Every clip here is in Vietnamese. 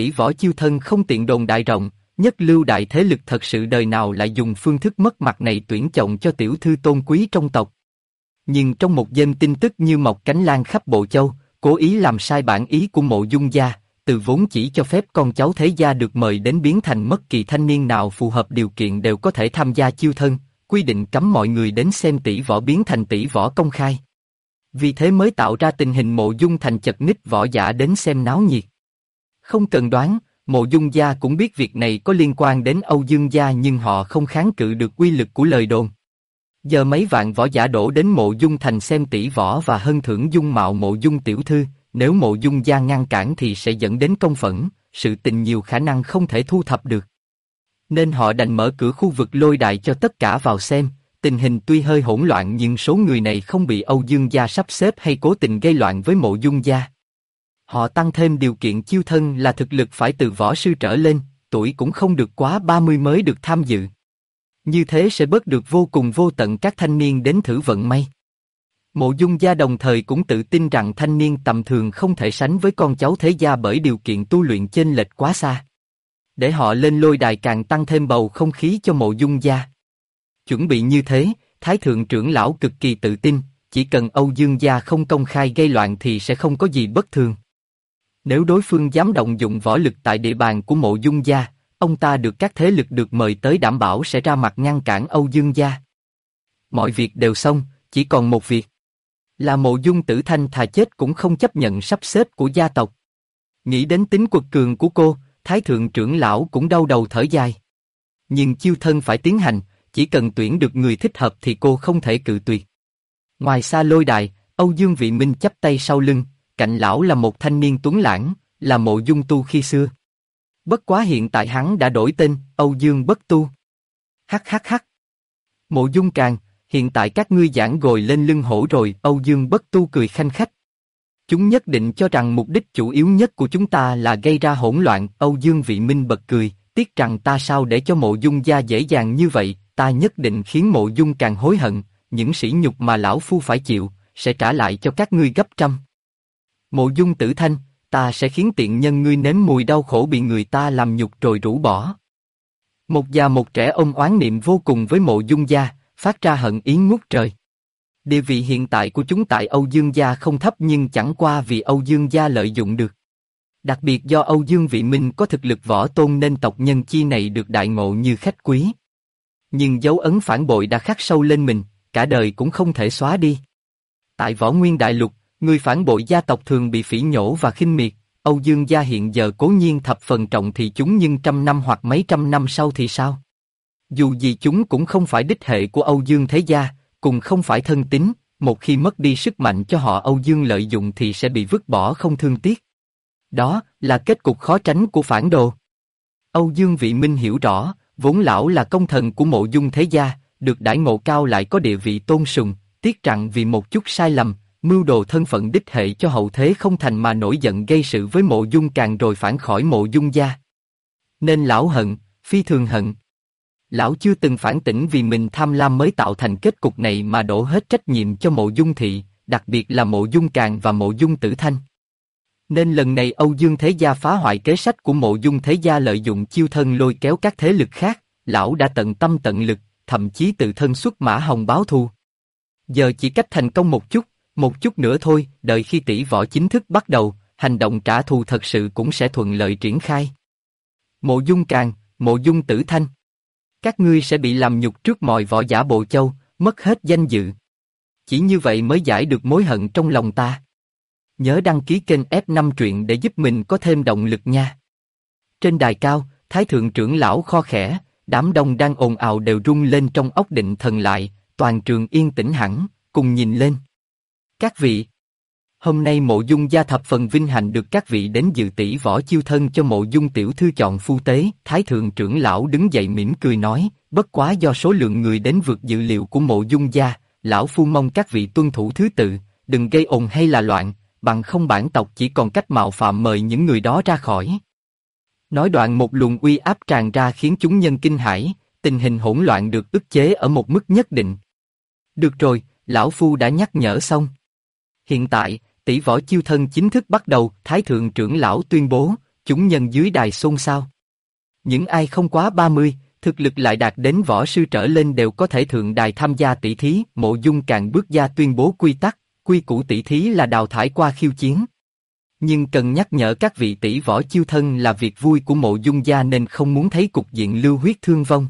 tỷ võ chiêu thân không tiện đồn đại rộng, nhất lưu đại thế lực thật sự đời nào lại dùng phương thức mất mặt này tuyển chọn cho tiểu thư tôn quý trong tộc. Nhưng trong một đêm tin tức như mọc cánh lan khắp Bộ Châu, cố ý làm sai bản ý của Mộ Dung gia, từ vốn chỉ cho phép con cháu thế gia được mời đến biến thành bất kỳ thanh niên nào phù hợp điều kiện đều có thể tham gia chiêu thân, quy định cấm mọi người đến xem tỷ võ biến thành tỷ võ công khai. Vì thế mới tạo ra tình hình Mộ Dung thành chật ních võ giả đến xem náo nhiệt. Không cần đoán, Mộ Dung gia cũng biết việc này có liên quan đến Âu Dương gia nhưng họ không kháng cự được uy lực của lời đồn. Giờ mấy vạn võ giả đổ đến Mộ Dung thành xem tỷ võ và hân thưởng dung mạo Mộ Dung tiểu thư, nếu Mộ Dung gia ngăn cản thì sẽ dẫn đến công phẫn, sự tình nhiều khả năng không thể thu thập được. Nên họ đành mở cửa khu vực lôi đài cho tất cả vào xem, tình hình tuy hơi hỗn loạn nhưng số người này không bị Âu Dương gia sắp xếp hay cố tình gây loạn với Mộ Dung gia. Họ tăng thêm điều kiện chiêu thân là thực lực phải từ võ sư trở lên, tuổi cũng không được quá 30 mới được tham dự. Như thế sẽ bớt được vô cùng vô tận các thanh niên đến thử vận may. Mộ Dung gia đồng thời cũng tự tin rằng thanh niên tầm thường không thể sánh với con cháu thế gia bởi điều kiện tu luyện chênh lệch quá xa. Để họ lên lôi đài càng tăng thêm bầu không khí cho Mộ Dung gia. Chuẩn bị như thế, Thái thượng trưởng lão cực kỳ tự tin, chỉ cần Âu Dương gia không công khai gây loạn thì sẽ không có gì bất thường. Nếu đối phương dám động dụng võ lực tại địa bàn của Mộ Dung gia, ông ta được các thế lực được mời tới đảm bảo sẽ ra mặt ngăn cản Âu Dương gia. Mọi việc đều xong, chỉ còn một việc. Là Mộ Dung Tử Thanh thà chết cũng không chấp nhận sắp xếp của gia tộc. Nghĩ đến tính quật cường của cô, Thái thượng trưởng lão cũng đau đầu thở dài. Nhưng chiêu thân phải tiến hành, chỉ cần tuyển được người thích hợp thì cô không thể cự tuyệt. Ngoài xa lôi đài, Âu Dương Vị Minh chắp tay sau lưng, cạnh lão là một thanh niên tuấn lãng, là Mộ Dung Tu khi xưa. Bất quá hiện tại hắn đã đổi tên, Âu Dương Bất Tu. Hắc hắc hắc. Mộ Dung Càn, hiện tại các ngươi giảng gồi lên lưng hổ rồi, Âu Dương Bất Tu cười khanh khách. Chúng nhất định cho rằng mục đích chủ yếu nhất của chúng ta là gây ra hỗn loạn, Âu Dương Vị Minh bật cười, tiếc rằng ta sao để cho Mộ Dung gia dễ dàng như vậy, ta nhất định khiến Mộ Dung Càn hối hận, những sỉ nhục mà lão phu phải chịu, sẽ trả lại cho các ngươi gấp trăm. Mộ Dung Tử Thanh, ta sẽ khiến tiện nhân ngươi nếm mùi đau khổ bị người ta làm nhục rồi rũ bỏ. Một già một trẻ ôm oán niệm vô cùng với Mộ Dung gia, phát ra hận ý ngút trời. Địa vị hiện tại của chúng tại Âu Dương gia không thấp nhưng chẳng qua vì Âu Dương gia lợi dụng được. Đặc biệt do Âu Dương Vị Minh có thực lực võ tôn nên tộc nhân chi này được đại ngộ như khách quý. Nhưng dấu ấn phản bội đã khắc sâu lên mình, cả đời cũng không thể xóa đi. Tại Võ Nguyên Đại Lục, người phản bội gia tộc thường bị phỉ nhổ và khinh miệt. Âu Dương gia hiện giờ cố nhiên thập phần trọng thì chúng nhưng trăm năm hoặc mấy trăm năm sau thì sao? Dù gì chúng cũng không phải đích hệ của Âu Dương thế gia, cùng không phải thân tín, một khi mất đi sức mạnh cho họ Âu Dương lợi dụng thì sẽ bị vứt bỏ không thương tiếc. Đó là kết cục khó tránh của phản đồ. Âu Dương Vị Minh hiểu rõ, vốn lão là công thần của Mộ Dung thế gia, được đãi ngộ cao lại có địa vị tôn sùng, tiếc rằng vì một chút sai lầm, mưu đồ thân phận đích hệ cho hậu thế không thành mà nổi giận gây sự với Mộ Dung Càn rồi phản khỏi Mộ Dung gia. Nên lão hận, phi thường hận. Lão chưa từng phản tỉnh vì mình tham lam mới tạo thành kết cục này mà đổ hết trách nhiệm cho Mộ Dung thị, đặc biệt là Mộ Dung Càn và Mộ Dung Tử Thanh. Nên lần này Âu Dương thế gia phá hoại kế sách của Mộ Dung thế gia lợi dụng chiêu thân lôi kéo các thế lực khác, lão đã tận tâm tận lực, thậm chí tự thân xuất mã hồng báo thù. Giờ chỉ cách thành công một chút nữa thôi, đợi khi tỷ võ chính thức bắt đầu, hành động trả thù thật sự cũng sẽ thuận lợi triển khai. Mộ Dung Càn, Mộ Dung Tử Thanh, các ngươi sẽ bị làm nhục trước mọi võ giả Bộ Châu, mất hết danh dự. Chỉ như vậy mới giải được mối hận trong lòng ta. Nhớ đăng ký kênh F5 truyện để giúp mình có thêm động lực nha. Trên đài cao, Thái thượng trưởng lão kho khẽ, đám đông đang ồn ào đều rung lên trong óc định thần lại, toàn trường yên tĩnh hẳn, cùng nhìn lên. Các vị, hôm nay Mộ Dung gia thập phần vinh hạnh được các vị đến dự tỷ võ chiêu thân cho Mộ Dung tiểu thư chọn phu tế. Thái thượng trưởng lão đứng dậy mỉm cười nói, bất quá do số lượng người đến vượt dự liệu của Mộ Dung gia, lão phu mong các vị tuân thủ thứ tự, đừng gây ồn hay là loạn, bằng không bản tộc chỉ còn cách mạo phạm mời những người đó ra khỏi. Nói đoạn một luồng uy áp tràn ra khiến chúng nhân kinh hãi, tình hình hỗn loạn được ức chế ở một mức nhất định. Được rồi, lão phu đã nhắc nhở xong. Hiện tại, tỷ võ chiêu thân chính thức bắt đầu, Thái thượng trưởng lão tuyên bố, chúng nhân dưới đài xôn xao. Những ai không quá 30, thực lực lại đạt đến võ sư trở lên đều có thể thượng đài tham gia tỷ thí. Mộ Dung càng bước ra tuyên bố quy tắc, quy củ tỷ thí là đào thải qua khiêu chiến. Nhưng cần nhắc nhở các vị tỷ võ chiêu thân là việc vui của Mộ Dung gia nên không muốn thấy cục diện lưu huyết thương vong.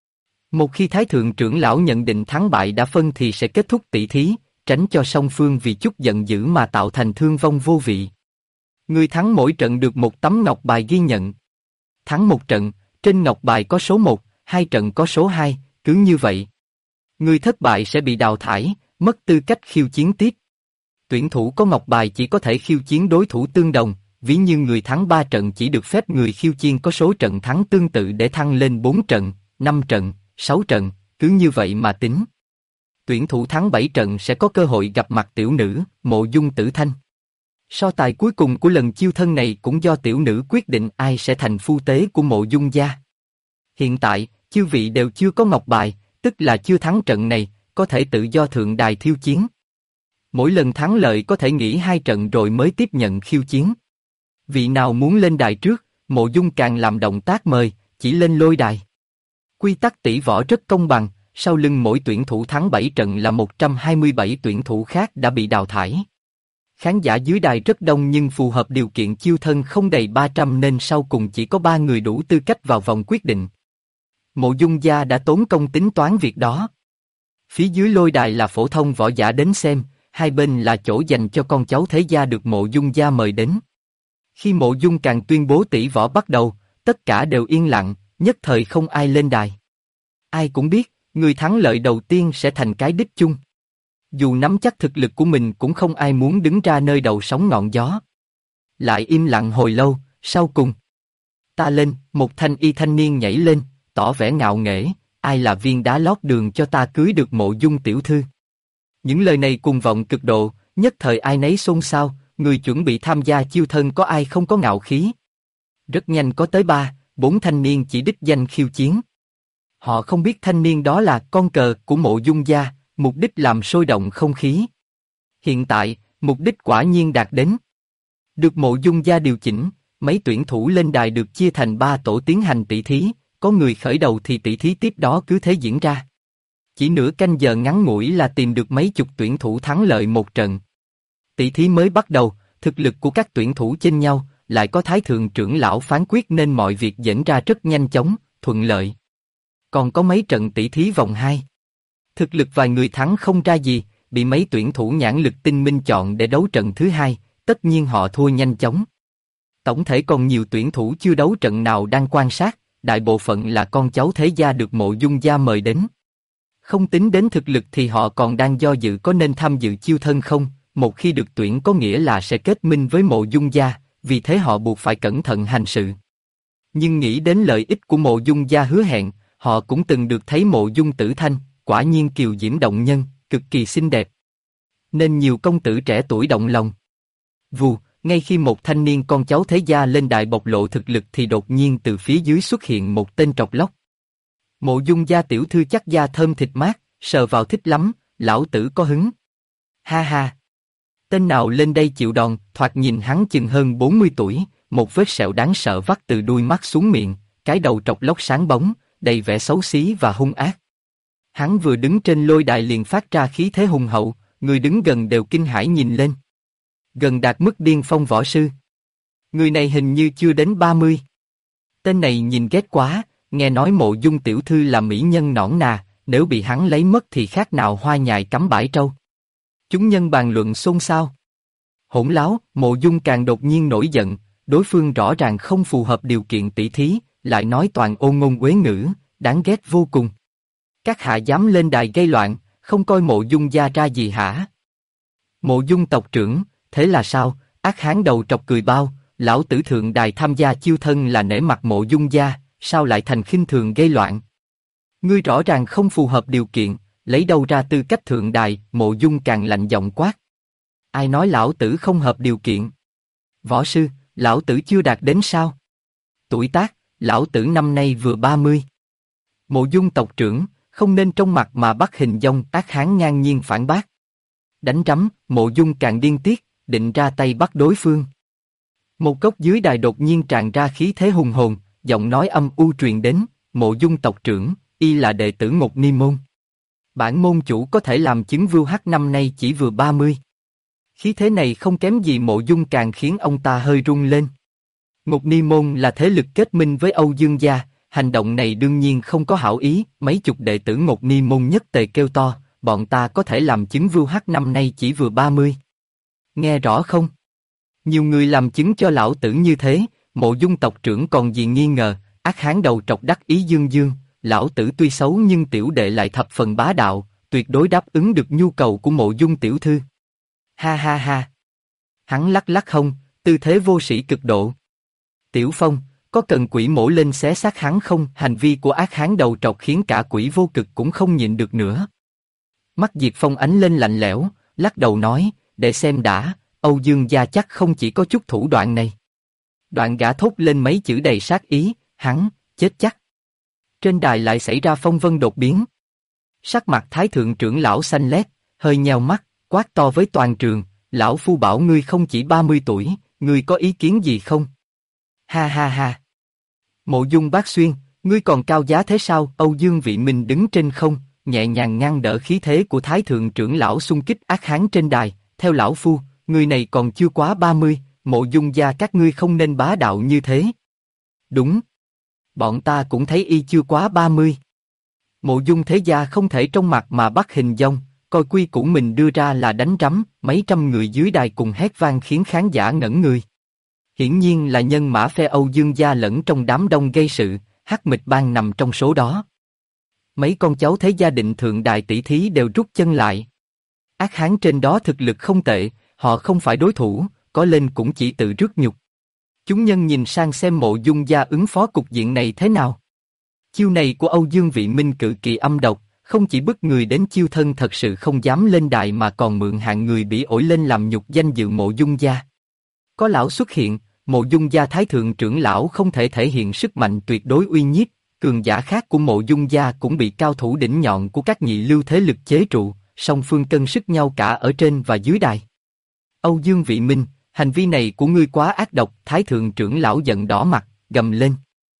Một khi Thái Thượng trưởng lão nhận định thắng bại đã phân thì sẽ kết thúc tỷ thí, tránh cho song phương vì chút giận dữ mà tạo thành thương vong vô vị. Người thắng mỗi trận được một tấm ngọc bài ghi nhận. Thắng một trận, trên ngọc bài có số 1, 2 trận có số 2, cứ như vậy. Người thất bại sẽ bị đào thải, mất tư cách khiêu chiến tiếp. Tuyển thủ có ngọc bài chỉ có thể khiêu chiến đối thủ tương đồng, ví như người thắng 3 trận chỉ được phép người khiêu chiến có số trận thắng tương tự để thăng lên 4 trận, 5 trận, 6 trận, cứ như vậy mà tính. Tuyển thủ thắng 7 trận sẽ có cơ hội gặp mặt tiểu nữ, Mộ Dung Tử Thanh. So tài cuối cùng của lần chiêu thân này cũng do tiểu nữ quyết định ai sẽ thành phu tế của Mộ Dung gia. Hiện tại, chư vị đều chưa có ngọc bài, tức là chưa thắng trận này, có thể tự do thượng đài thiêu chiến. Mỗi lần thắng lợi có thể nghỉ 2 trận rồi mới tiếp nhận khiêu chiến. Vị nào muốn lên đài trước, Mộ Dung càng làm động tác mời, chỉ lên lôi đài. Quy tắc tỷ võ rất công bằng, sau lưng mỗi tuyển thủ thắng 7 trận là 127 tuyển thủ khác đã bị đào thải. Khán giả dưới đài rất đông nhưng phù hợp điều kiện chiêu thân không đầy 300 nên sau cùng chỉ có 3 người đủ tư cách vào vòng quyết định. Mộ Dung gia đã tốn công tính toán việc đó. Phía dưới lôi đài là phổ thông võ giả đến xem, hai bên là chỗ dành cho con cháu thế gia được Mộ Dung gia mời đến. Khi Mộ Dung càng tuyên bố tỷ võ bắt đầu, tất cả đều yên lặng, nhất thời không ai lên đài. Ai cũng biết, người thắng lợi đầu tiên sẽ thành cái đích chung. Dù nắm chắc thực lực của mình cũng không ai muốn đứng ra nơi đầu sóng ngọn gió. Lại im lặng hồi lâu, sau cùng. Ta lên, một thanh y thanh niên nhảy lên, tỏ vẻ ngạo nghễ, ai là viên đá lót đường cho ta cưới được Mộ Dung tiểu thư. Những lời này cuồng vọng cực độ, nhất thời ai nấy xôn xao, người chuẩn bị tham gia chiêu thân có ai không có ngạo khí. Rất nhanh có tới 3, 4 thanh niên chỉ đích danh khiêu chiến. Họ không biết thanh niên đó là con cờ của Mộ Dung gia, mục đích làm sôi động không khí. Hiện tại, mục đích quả nhiên đạt đến. Được Mộ Dung gia điều chỉnh, mấy tuyển thủ lên đài được chia thành 3 tổ tiến hành tỷ thí, có người khởi đầu thì tỷ thí tiếp đó cứ thế diễn ra. Chỉ nửa canh giờ ngắn ngủi là tìm được mấy chục tuyển thủ thắng lợi một trận. Tỷ thí mới bắt đầu, thực lực của các tuyển thủ chênh nhau, lại có Thái Thượng trưởng lão phán quyết nên mọi việc diễn ra rất nhanh chóng, thuận lợi. Còn có mấy trận tỷ thí vòng 2. Thực lực vài người thắng không ra gì, bị mấy tuyển thủ nhãn lực tinh minh chọn để đấu trận thứ 2, tất nhiên họ thua nhanh chóng. Tổng thể còn nhiều tuyển thủ chưa đấu trận nào đang quan sát, đại bộ phận là con cháu thế gia được Mộ Dung gia mời đến. Không tính đến thực lực thì họ còn đang do dự có nên tham dự chiêu thân không, một khi được tuyển có nghĩa là sẽ kết minh với Mộ Dung gia, vì thế họ buộc phải cẩn thận hành sự. Nhưng nghĩ đến lợi ích của Mộ Dung gia hứa hẹn, họ cũng từng được thấy Mộ Dung Tử Thanh, quả nhiên kiều diễm động nhân, cực kỳ xinh đẹp. Nên nhiều công tử trẻ tuổi động lòng. Vù, ngay khi một thanh niên con cháu thế gia lên đài bộc lộ thực lực thì đột nhiên từ phía dưới xuất hiện một tên trọc lóc. Mộ Dung gia tiểu thư chắc da thơm thịt mát, sờ vào thích lắm, lão tử có hứng. Ha ha. Tên nào lên đây chịu đòn, thoạt nhìn hắn chừng hơn 40 tuổi, một vết sẹo đáng sợ vắt từ đuôi mắt xuống miệng, cái đầu trọc lóc sáng bóng, đầy vẻ xấu xí và hung ác. Hắn vừa đứng trên lôi đài liền phát ra khí thế hùng hậu, người đứng gần đều kinh hãi nhìn lên. Gần đạt mức điên phong võ sư. Người này hình như chưa đến 30. Tên này nhìn ghét quá, nghe nói Mộ Dung tiểu thư là mỹ nhân nõn nà, nếu bị hắn lấy mất thì khác nào hoa nhài cắm bãi trâu. Chúng nhân bàn luận xôn xao. Hỗn láo, Mộ Dung càng đột nhiên nổi giận, đối phương rõ ràng không phù hợp điều kiện tỷ thí, lại nói toàn ôn ngôn uế ngữ, đáng ghét vô cùng. Các hạ dám lên đài gây loạn, không coi Mộ Dung gia ra gì hả? Mộ Dung tộc trưởng, thế là sao? Ác hán đầu trọc cười bao, lão tử thượng đài tham gia chiêu thân là nể mặt Mộ Dung gia, sao lại thành khinh thường gây loạn? Ngươi rõ ràng không phù hợp điều kiện, lấy đâu ra tư cách thượng đài? Mộ Dung càng lạnh giọng quát. Ai nói lão tử không hợp điều kiện? Võ sư, lão tử chưa đạt đến sao? Tuổi tác, lão tử năm nay vừa 30. Mộ Dung tộc trưởng, không nên trong mặt mà bắt hình dong. Ác hán ngang nhiên phản bác. Đánh rắm, Mộ Dung càng điên tiết, định ra tay bắt đối phương. Một góc dưới đài đột nhiên tràn ra khí thế hùng hồn, giọng nói âm u truyền đến, Mộ Dung tộc trưởng, y là đệ tử Ngọc Ni Môn. Bản môn chủ có thể làm chứng Vưu Hắc năm nay chỉ vừa 30. Khí thế này không kém gì Mộ Dung, càng khiến ông ta hơi run lên. Ngọc Ni Môn là thế lực kết minh với Âu Dương gia, hành động này đương nhiên không có hảo ý. Mấy chục đệ tử Ngọc Ni Môn nhất tề kêu to, bọn ta có thể làm chứng Vưu Hắc năm nay chỉ vừa 30. Nghe rõ không? Nhiều người làm chứng cho lão tử như thế, Mộ Dung tộc trưởng còn gì nghi ngờ. Ác hán đầu trọc đắc ý dương dương, lão tử tuy xấu nhưng tiểu đệ lại thập phần bá đạo, tuyệt đối đáp ứng được nhu cầu của Mộ Dung tiểu thư. Ha ha ha. Hắn lắc lắc hông, tư thế vô sĩ cực độ. Tiểu Phong, có cần quỷ mổ lên xé xác hắn không? Hành vi của ác hán đầu trọc khiến cả quỷ vô cực cũng không nhịn được nữa. Mắt Diệp Phong ánh lên lạnh lẽo, lắc đầu nói, để xem đã, Âu Dương gia chắc không chỉ có chút thủ đoạn này. Đoạn gã thốt lên mấy chữ đầy sát ý, hắn, chết chắc. Trên đài lại xảy ra phong vân đột biến. Sắc mặt Thái thượng trưởng lão xanh lét, hơi nheo mắt, quát to với toàn trường, lão phu bảo ngươi không chỉ 30 tuổi, ngươi có ý kiến gì không? Ha ha ha. Mộ Dung Bác Xuyên, ngươi còn cao giá thế sao? Âu Dương Vị Minh đứng trên không, nhẹ nhàng ngăn đỡ khí thế của Thái thượng trưởng lão xung kích ác hán trên đài. Theo lão phu, người này còn chưa quá 30, Mộ Dung gia các ngươi không nên bá đạo như thế. Đúng. Bọn ta cũng thấy y chưa quá 30. Mộ Dung thế gia không thể trong mặt mà bắt hình dong, coi quy củ mình đưa ra là đánh rắm. Mấy trăm người dưới đài cùng hét vang khiến khán giả ngẩn người. Hiển nhiên là nhân mã phe Âu Dương gia lẫn trong đám đông gây sự, Hắc Mịch Bang nằm trong số đó. Mấy con cháu thế gia định thượng đại tỷ thí đều rút chân lại. Ác hán trên đó thực lực không tệ, họ không phải đối thủ, có lên cũng chỉ tự rước nhục. Chúng nhân nhìn sang xem Mộ Dung gia ứng phó cục diện này thế nào. Chiêu này của Âu Dương Vị Minh cực kỳ âm độc, không chỉ bức người đến chiêu thân thật sự không dám lên đài mà còn mượn hạng người bị ổi lên làm nhục danh dự Mộ Dung gia. Có lão xuất hiện, Mộ Dung gia Thái thượng trưởng lão không thể thể hiện sức mạnh tuyệt đối uy nhiếp, cường giả khác của Mộ Dung gia cũng bị cao thủ đỉnh nhọn của các nhị lưu thế lực chế trụ, song phương cân sức nhau cả ở trên và dưới đài. Âu Dương Vị Minh, hành vi này của ngươi quá ác độc. Thái thượng trưởng lão giận đỏ mặt, gầm lên.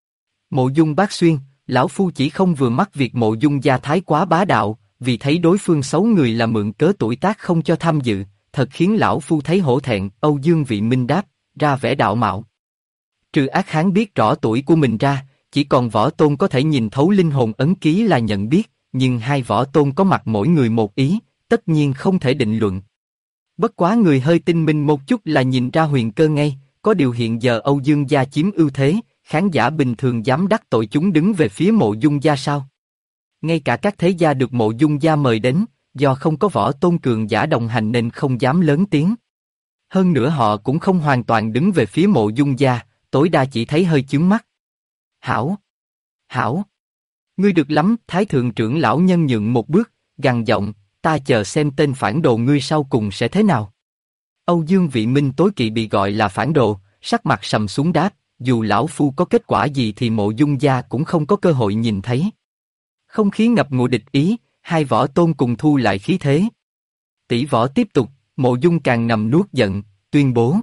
Mộ Dung Bác Xuyên, lão phu chỉ không vừa mắt việc Mộ Dung gia thái quá bá đạo, vì thấy đối phương xấu người là mượn cớ tuổi tác không cho tham dự, thật khiến lão phu thấy hổ thẹn. Âu Dương Vị Minh đáp, ra vẻ đạo mạo. Trừ ác hán biết rõ tuổi của mình ra, chỉ còn võ tôn có thể nhìn thấu linh hồn ấn ký là nhận biết, nhưng hai võ tôn có mặt mỗi người một ý, tất nhiên không thể định luận. Bất quá người hơi tinh minh một chút là nhìn ra huyền cơ ngay, có điều hiện giờ Âu Dương gia chiếm ưu thế, khán giả bình thường dám đắc tội chúng đứng về phía Mộ Dung gia sao? Ngay cả các thế gia được Mộ Dung gia mời đến, do không có võ tôn cường giả đồng hành nên không dám lớn tiếng. Hơn nữa họ cũng không hoàn toàn đứng về phía Mộ Dung gia, tối đa chỉ thấy hơi chướng mắt. Hảo! Hảo! Ngươi được lắm. Thái thượng trưởng lão nhân nhượng một bước, gằn giọng, ta chờ xem tên phản đồ ngươi sau cùng sẽ thế nào. Âu Dương Vị Minh tối kỵ bị gọi là phản đồ, sắc mặt sầm xuống đáp, dù lão phu có kết quả gì thì Mộ Dung gia cũng không có cơ hội nhìn thấy. Không khí ngập ngụa địch ý, hai võ tôn cùng thu lại khí thế. Tỷ võ tiếp tục, Mộ Dung càng nằm nuốt giận, tuyên bố.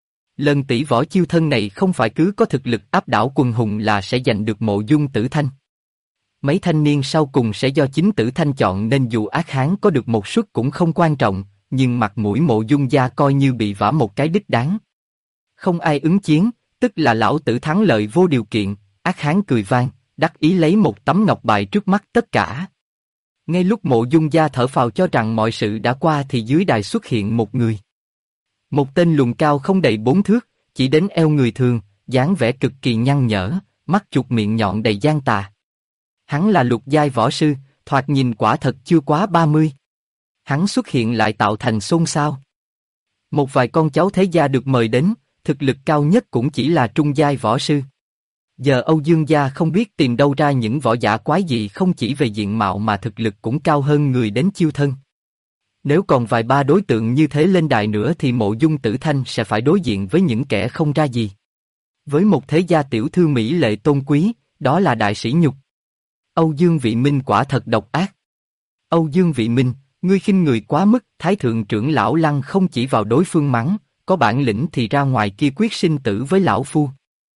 Lần tỷ võ chiêu thân này không phải cứ có thực lực áp đảo quần hùng là sẽ giành được Mộ Dung Tử Thanh. Mấy thanh niên sau cùng sẽ do chính Tử Thanh chọn nên dù ác hán có được một suất cũng không quan trọng, nhưng mặt mũi Mộ Dung gia coi như bị vả một cái đích đáng. Không ai ứng chiến, tức là lão tử thắng lợi vô điều kiện. Ác hán cười vang, đắc ý lấy một tấm ngọc bài trước mắt tất cả. Ngay lúc Mộ Dung gia thở phào cho rằng mọi sự đã qua thì dưới đài xuất hiện một người. Một tên lùn cao không đầy 4 thước, chỉ đến eo người thường, dáng vẻ cực kỳ nhăn nhở, mắt chuột miệng nhọn đầy gian tà. Hắn là lục giai võ sư, thoạt nhìn quả thật chưa quá 30. Hắn xuất hiện lại tạo thành xôn xao. Một vài con cháu thế gia được mời đến, thực lực cao nhất cũng chỉ là trung giai võ sư. Giờ Âu Dương gia không biết tìm đâu ra những võ giả quái dị không chỉ về diện mạo mà thực lực cũng cao hơn người đến chiêu thân. Nếu còn vài ba đối tượng như thế lên đài nữa thì Mộ Dung Tử Thanh sẽ phải đối diện với những kẻ không ra gì. Với một thế gia tiểu thư mỹ lệ tôn quý, đó là đại sỉ nhục. Âu Dương Vị Minh quả thật độc ác. Âu Dương Vị Minh, ngươi khinh người quá mức. Thái thượng trưởng lão Lăng không chỉ vào đối phương mắng, có bản lĩnh thì ra ngoài kia quyết sinh tử với lão phu.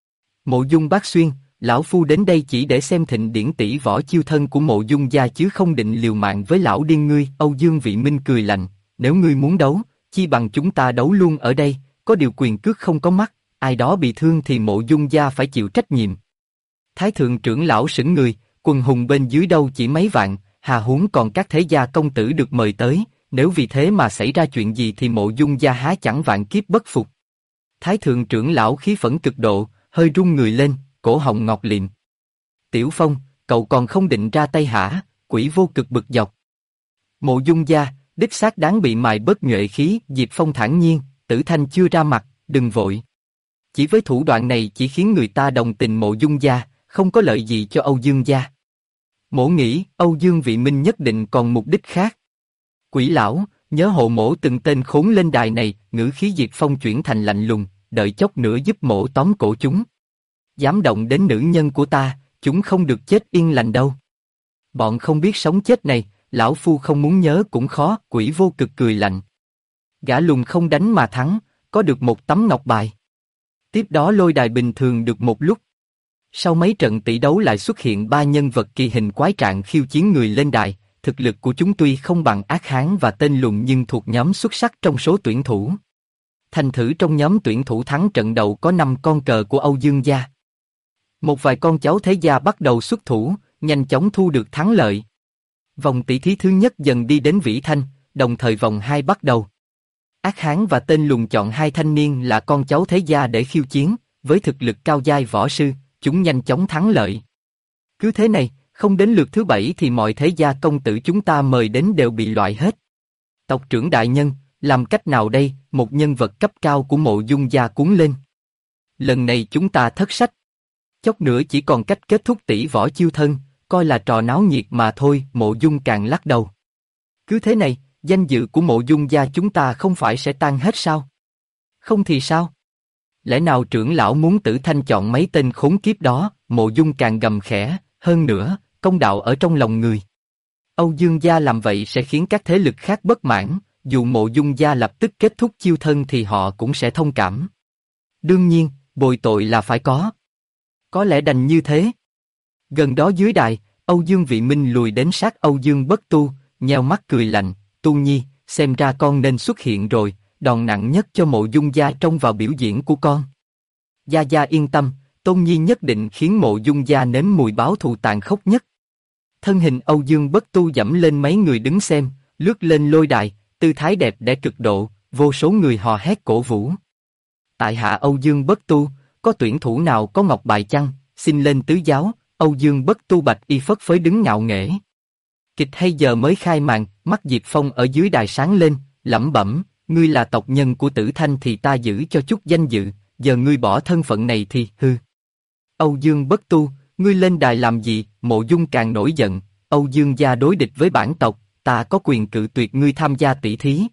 Mộ Dung Bác Xuyên, lão phu đến đây chỉ để xem thịnh điển tỷ võ chiêu thân của Mộ Dung gia chứ không định liều mạng với lão điên ngươi. Âu Dương Vị Minh cười lạnh, nếu ngươi muốn đấu, chi bằng chúng ta đấu luôn ở đây, có điều quyền cước không có mắt, ai đó bị thương thì Mộ Dung gia phải chịu trách nhiệm. Thái thượng trưởng lão sững người, quần hùng bên dưới đâu chỉ mấy vạn, hà huống còn các thế gia công tử được mời tới, nếu vì thế mà xảy ra chuyện gì thì Mộ Dung gia há chẳng vạn kiếp bất phục. Thái thượng trưởng lão khí phẫn cực độ, hơi run người lên, cổ họng ngọc liệm. Tiểu Phong, cậu còn không định ra tay hả? Quỷ Vô Cực bực dọc. Mộ Dung gia, đích xác đáng bị mài bớt nhuệ khí. Diệp Phong thản nhiên, Tử Thanh chưa ra mặt, đừng vội. Chỉ với thủ đoạn này chỉ khiến người ta đồng tình Mộ Dung gia, không có lợi gì cho Âu Dương gia. Mỗ nghĩ Âu Dương Vị Minh nhất định còn mục đích khác. Quỷ lão, nhớ hộ mỗ từng tên khốn lên đài này. Ngữ khí Diệp Phong chuyển thành lạnh lùng, đợi chốc nữa giúp mỗ tóm cổ chúng. Dám động đến nữ nhân của ta, chúng không được chết yên lành đâu. Bọn không biết sống chết này, lão phu không muốn nhớ cũng khó. Quỷ Vô Cực cười lạnh. Gã lùn không đánh mà thắng, có được một tấm ngọc bài. Tiếp đó lôi đài bình thường được một lúc. Sau mấy trận tỷ đấu lại xuất hiện ba nhân vật kỳ hình quái trạng khiêu chiến người lên đài. Thực lực của chúng tuy không bằng Ác Hán và tên lùn nhưng thuộc nhóm xuất sắc trong số tuyển thủ. Thành thử trong nhóm tuyển thủ thắng trận đầu có 5 con cờ của Âu Dương gia. Một vài con cháu thế gia bắt đầu xuất thủ, nhanh chóng thu được thắng lợi. Vòng tỷ thí thứ nhất dần đi đến vĩ thanh, đồng thời vòng 2 bắt đầu. Ác Hán và tên lùn chọn hai thanh niên là con cháu thế gia để khiêu chiến, với thực lực cao giai võ sư, chúng nhanh chóng thắng lợi. Cứ thế này, không đến lượt thứ 7 thì mọi thế gia công tử chúng ta mời đến đều bị loại hết. Tộc trưởng đại nhân, làm cách nào đây? Một nhân vật cấp cao của Mộ Dung gia cuống lên. Lần này chúng ta thất sách. Chốc nữa chỉ còn cách kết thúc tỷ võ chiêu thân, coi là trò náo nhiệt mà thôi. Mộ Dung càng lắc đầu. Cứ thế này, danh dự của Mộ Dung gia chúng ta không phải sẽ tan hết sao? Không thì sao? Lẽ nào trưởng lão muốn Tử Thanh chọn mấy tên khốn kiếp đó? Mộ Dung càng gầm khẽ, hơn nữa, công đạo ở trong lòng người. Âu Dương gia làm vậy sẽ khiến các thế lực khác bất mãn, dù Mộ Dung gia lập tức kết thúc chiêu thân thì họ cũng sẽ thông cảm. Đương nhiên, bồi tội là phải có. Có lẽ đành như thế. Gần đó dưới đài, Âu Dương Vị Minh lùi đến sát Âu Dương Bất Tu, nheo mắt cười lạnh, Tu Nhi, xem ra con nên xuất hiện rồi, đòn nặng nhất cho Mộ Dung gia trông vào biểu diễn của con. Gia Gia yên tâm, Tôn Nhi nhất định khiến Mộ Dung gia nếm mùi báo thù tàn khốc nhất. Thân hình Âu Dương Bất Tu dẫm lên mấy người đứng xem, lướt lên lôi đài, tư thái đẹp đẽ cực độ, vô số người hò hét cổ vũ. Tại hạ Âu Dương Bất Tu, có tuyển thủ nào có ngọc bài chăng? Xin lên tứ giáo. Âu Dương Bất Tu bạch y phất phới đứng ngạo nghễ. Kịch hay giờ mới khai màn, mắt Diệp Phong ở dưới đài sáng lên, lẩm bẩm, ngươi là tộc nhân của Tử Thanh thì ta giữ cho chút danh dự, giờ ngươi bỏ thân phận này thì hư. Âu Dương Bất Tu, ngươi lên đài làm gì? Mộ Dung càng nổi giận, Âu Dương gia đối địch với bản tộc, ta có quyền cự tuyệt ngươi tham gia tỷ thí.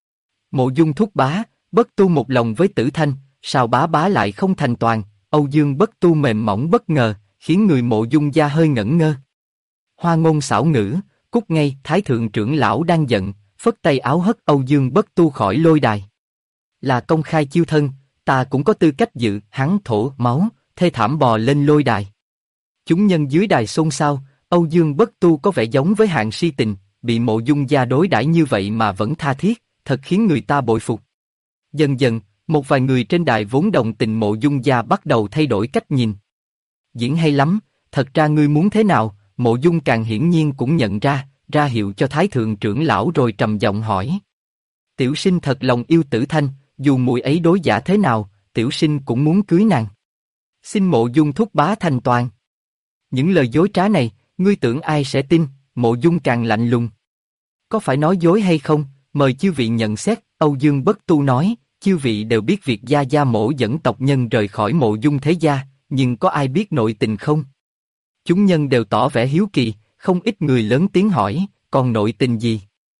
Mộ Dung thúc bá, Bất Tu một lòng với Tử Thanh, sao bá bá lại không thành toàn? Âu Dương Bất Tu mềm mỏng bất ngờ, khiến người Mộ Dung gia hơi ngẩn ngơ. Hoa ngôn xảo ngữ, cút ngay. Thái thượng trưởng lão đang giận, phất tay áo hất Âu Dương Bất Tu khỏi lôi đài. Là công khai chiêu thân, ta cũng có tư cách dự. Hắn thổ máu, thê thảm bò lên lôi đài. Chúng nhân dưới đài xôn xao, Âu Dương Bất Tu có vẻ giống với hạng si tình, bị Mộ Dung gia đối đãi như vậy mà vẫn tha thiết, thật khiến người ta bội phục. Dần dần, một vài người trên đài vốn đồng tình Mộ Dung gia bắt đầu thay đổi cách nhìn. Diễn hay lắm, thật ra ngươi muốn thế nào? Mộ Dung càng hiển nhiên cũng nhận ra hiệu cho Thái thượng trưởng lão rồi trầm giọng hỏi. Tiểu sinh thật lòng yêu Tử Thanh, dù muội ấy đối giả thế nào, tiểu sinh cũng muốn cưới nàng. Xin Mộ Dung thúc bá thành toàn. Những lời dối trá này, ngươi tưởng ai sẽ tin? Mộ Dung càng lạnh lùng. Có phải nói dối hay không? Mời chư vị nhận xét. Âu Dương Bất Tu nói, chư vị đều biết việc Gia Gia mỗ dẫn tộc nhân rời khỏi Mộ Dung thế gia, nhưng có ai biết nội tình không? Chúng nhân đều tỏ vẻ hiếu kỳ, không ít người lớn tiếng hỏi, còn nội tình gì?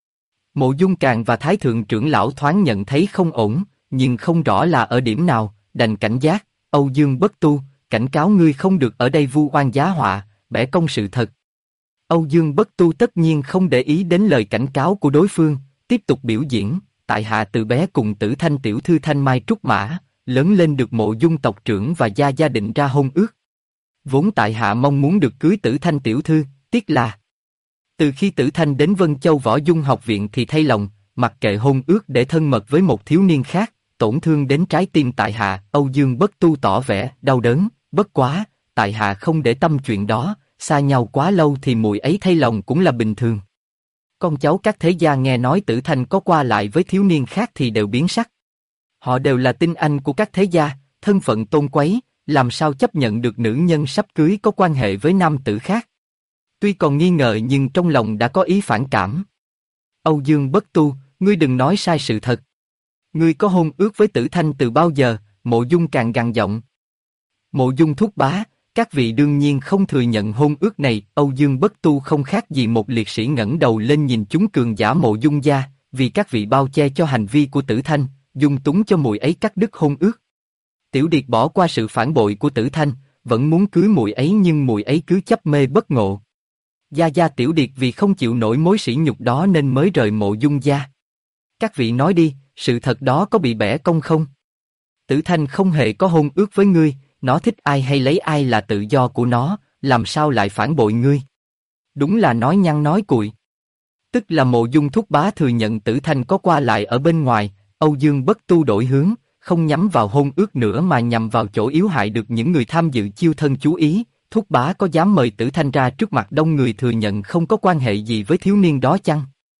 Mộ Dung Càng và Thái thượng trưởng lão thoáng nhận thấy không ổn, nhưng không rõ là ở điểm nào, đành cảnh giác. Âu Dương Bất Tu, cảnh cáo ngươi không được ở đây vu oan giá họa, bẻ cong sự thật. Âu Dương Bất Tu tất nhiên không để ý đến lời cảnh cáo của đối phương, tiếp tục biểu diễn. tại hạ từ bé cùng Tử Thanh tiểu thư thanh mai trúc mã, lớn lên được Mộ Dung tộc trưởng và gia gia định ra hôn ước. Vốn tại hạ mong muốn được cưới Tử Thanh tiểu thư, tiếc là từ khi Tử Thanh đến Vân Châu Võ Dung học viện thì thay lòng, mặc kệ hôn ước để thân mật với một thiếu niên khác, tổn thương đến trái tim tại hạ. Âu Dương Bất Tu tỏ vẻ đau đớn, bất quá, tại hạ không để tâm chuyện đó, xa nhau quá lâu thì muội ấy thay lòng cũng là bình thường. Con cháu các thế gia nghe nói Tử Thanh có qua lại với thiếu niên khác thì đều biến sắc. Họ đều là tinh anh của các thế gia, thân phận tôn quý, làm sao chấp nhận được nữ nhân sắp cưới có quan hệ với nam tử khác. Tuy còn nghi ngờ nhưng trong lòng đã có ý phản cảm. Âu Dương Bất Tu, ngươi đừng nói sai sự thật. Ngươi có hôn ước với Tử Thanh từ bao giờ? Mộ Dung càng gằn giọng. Mộ Dung thúc bá, các vị đương nhiên không thừa nhận hôn ước này. Âu Dương Bất Tu không khác gì một liệt sĩ ngẩng đầu lên nhìn chúng cường giả Mộ Dung gia, vì các vị bao che cho hành vi của Tử Thanh, dung túng cho muội ấy cắt đứt hôn ước. Tiểu Điệt bỏ qua sự phản bội của Tử Thanh, vẫn muốn cưới muội ấy nhưng muội ấy cứ chấp mê bất ngộ. Gia gia Tiểu Điệt vì không chịu nổi mối sỉ nhục đó nên mới rời Mộ Dung gia. Các vị nói đi, sự thật đó có bị bẻ cong không? Tử Thanh không hề có hôn ước với ngươi, nó thích ai hay lấy ai là tự do của nó, làm sao lại phản bội ngươi? Đúng là nói nhăng nói cuội. Tức là Mộ Dung thúc bá thừa nhận Tử Thanh có qua lại ở bên ngoài. Âu Dương Bất Tu đổi hướng, không nhắm vào hôn ước nữa mà nhằm vào chỗ yếu hại được những người tham dự chiêu thân chú ý. Thúc bá có dám mời Tử Thanh ra trước mặt đông người thừa nhận không có quan hệ gì với thiếu niên đó chăng?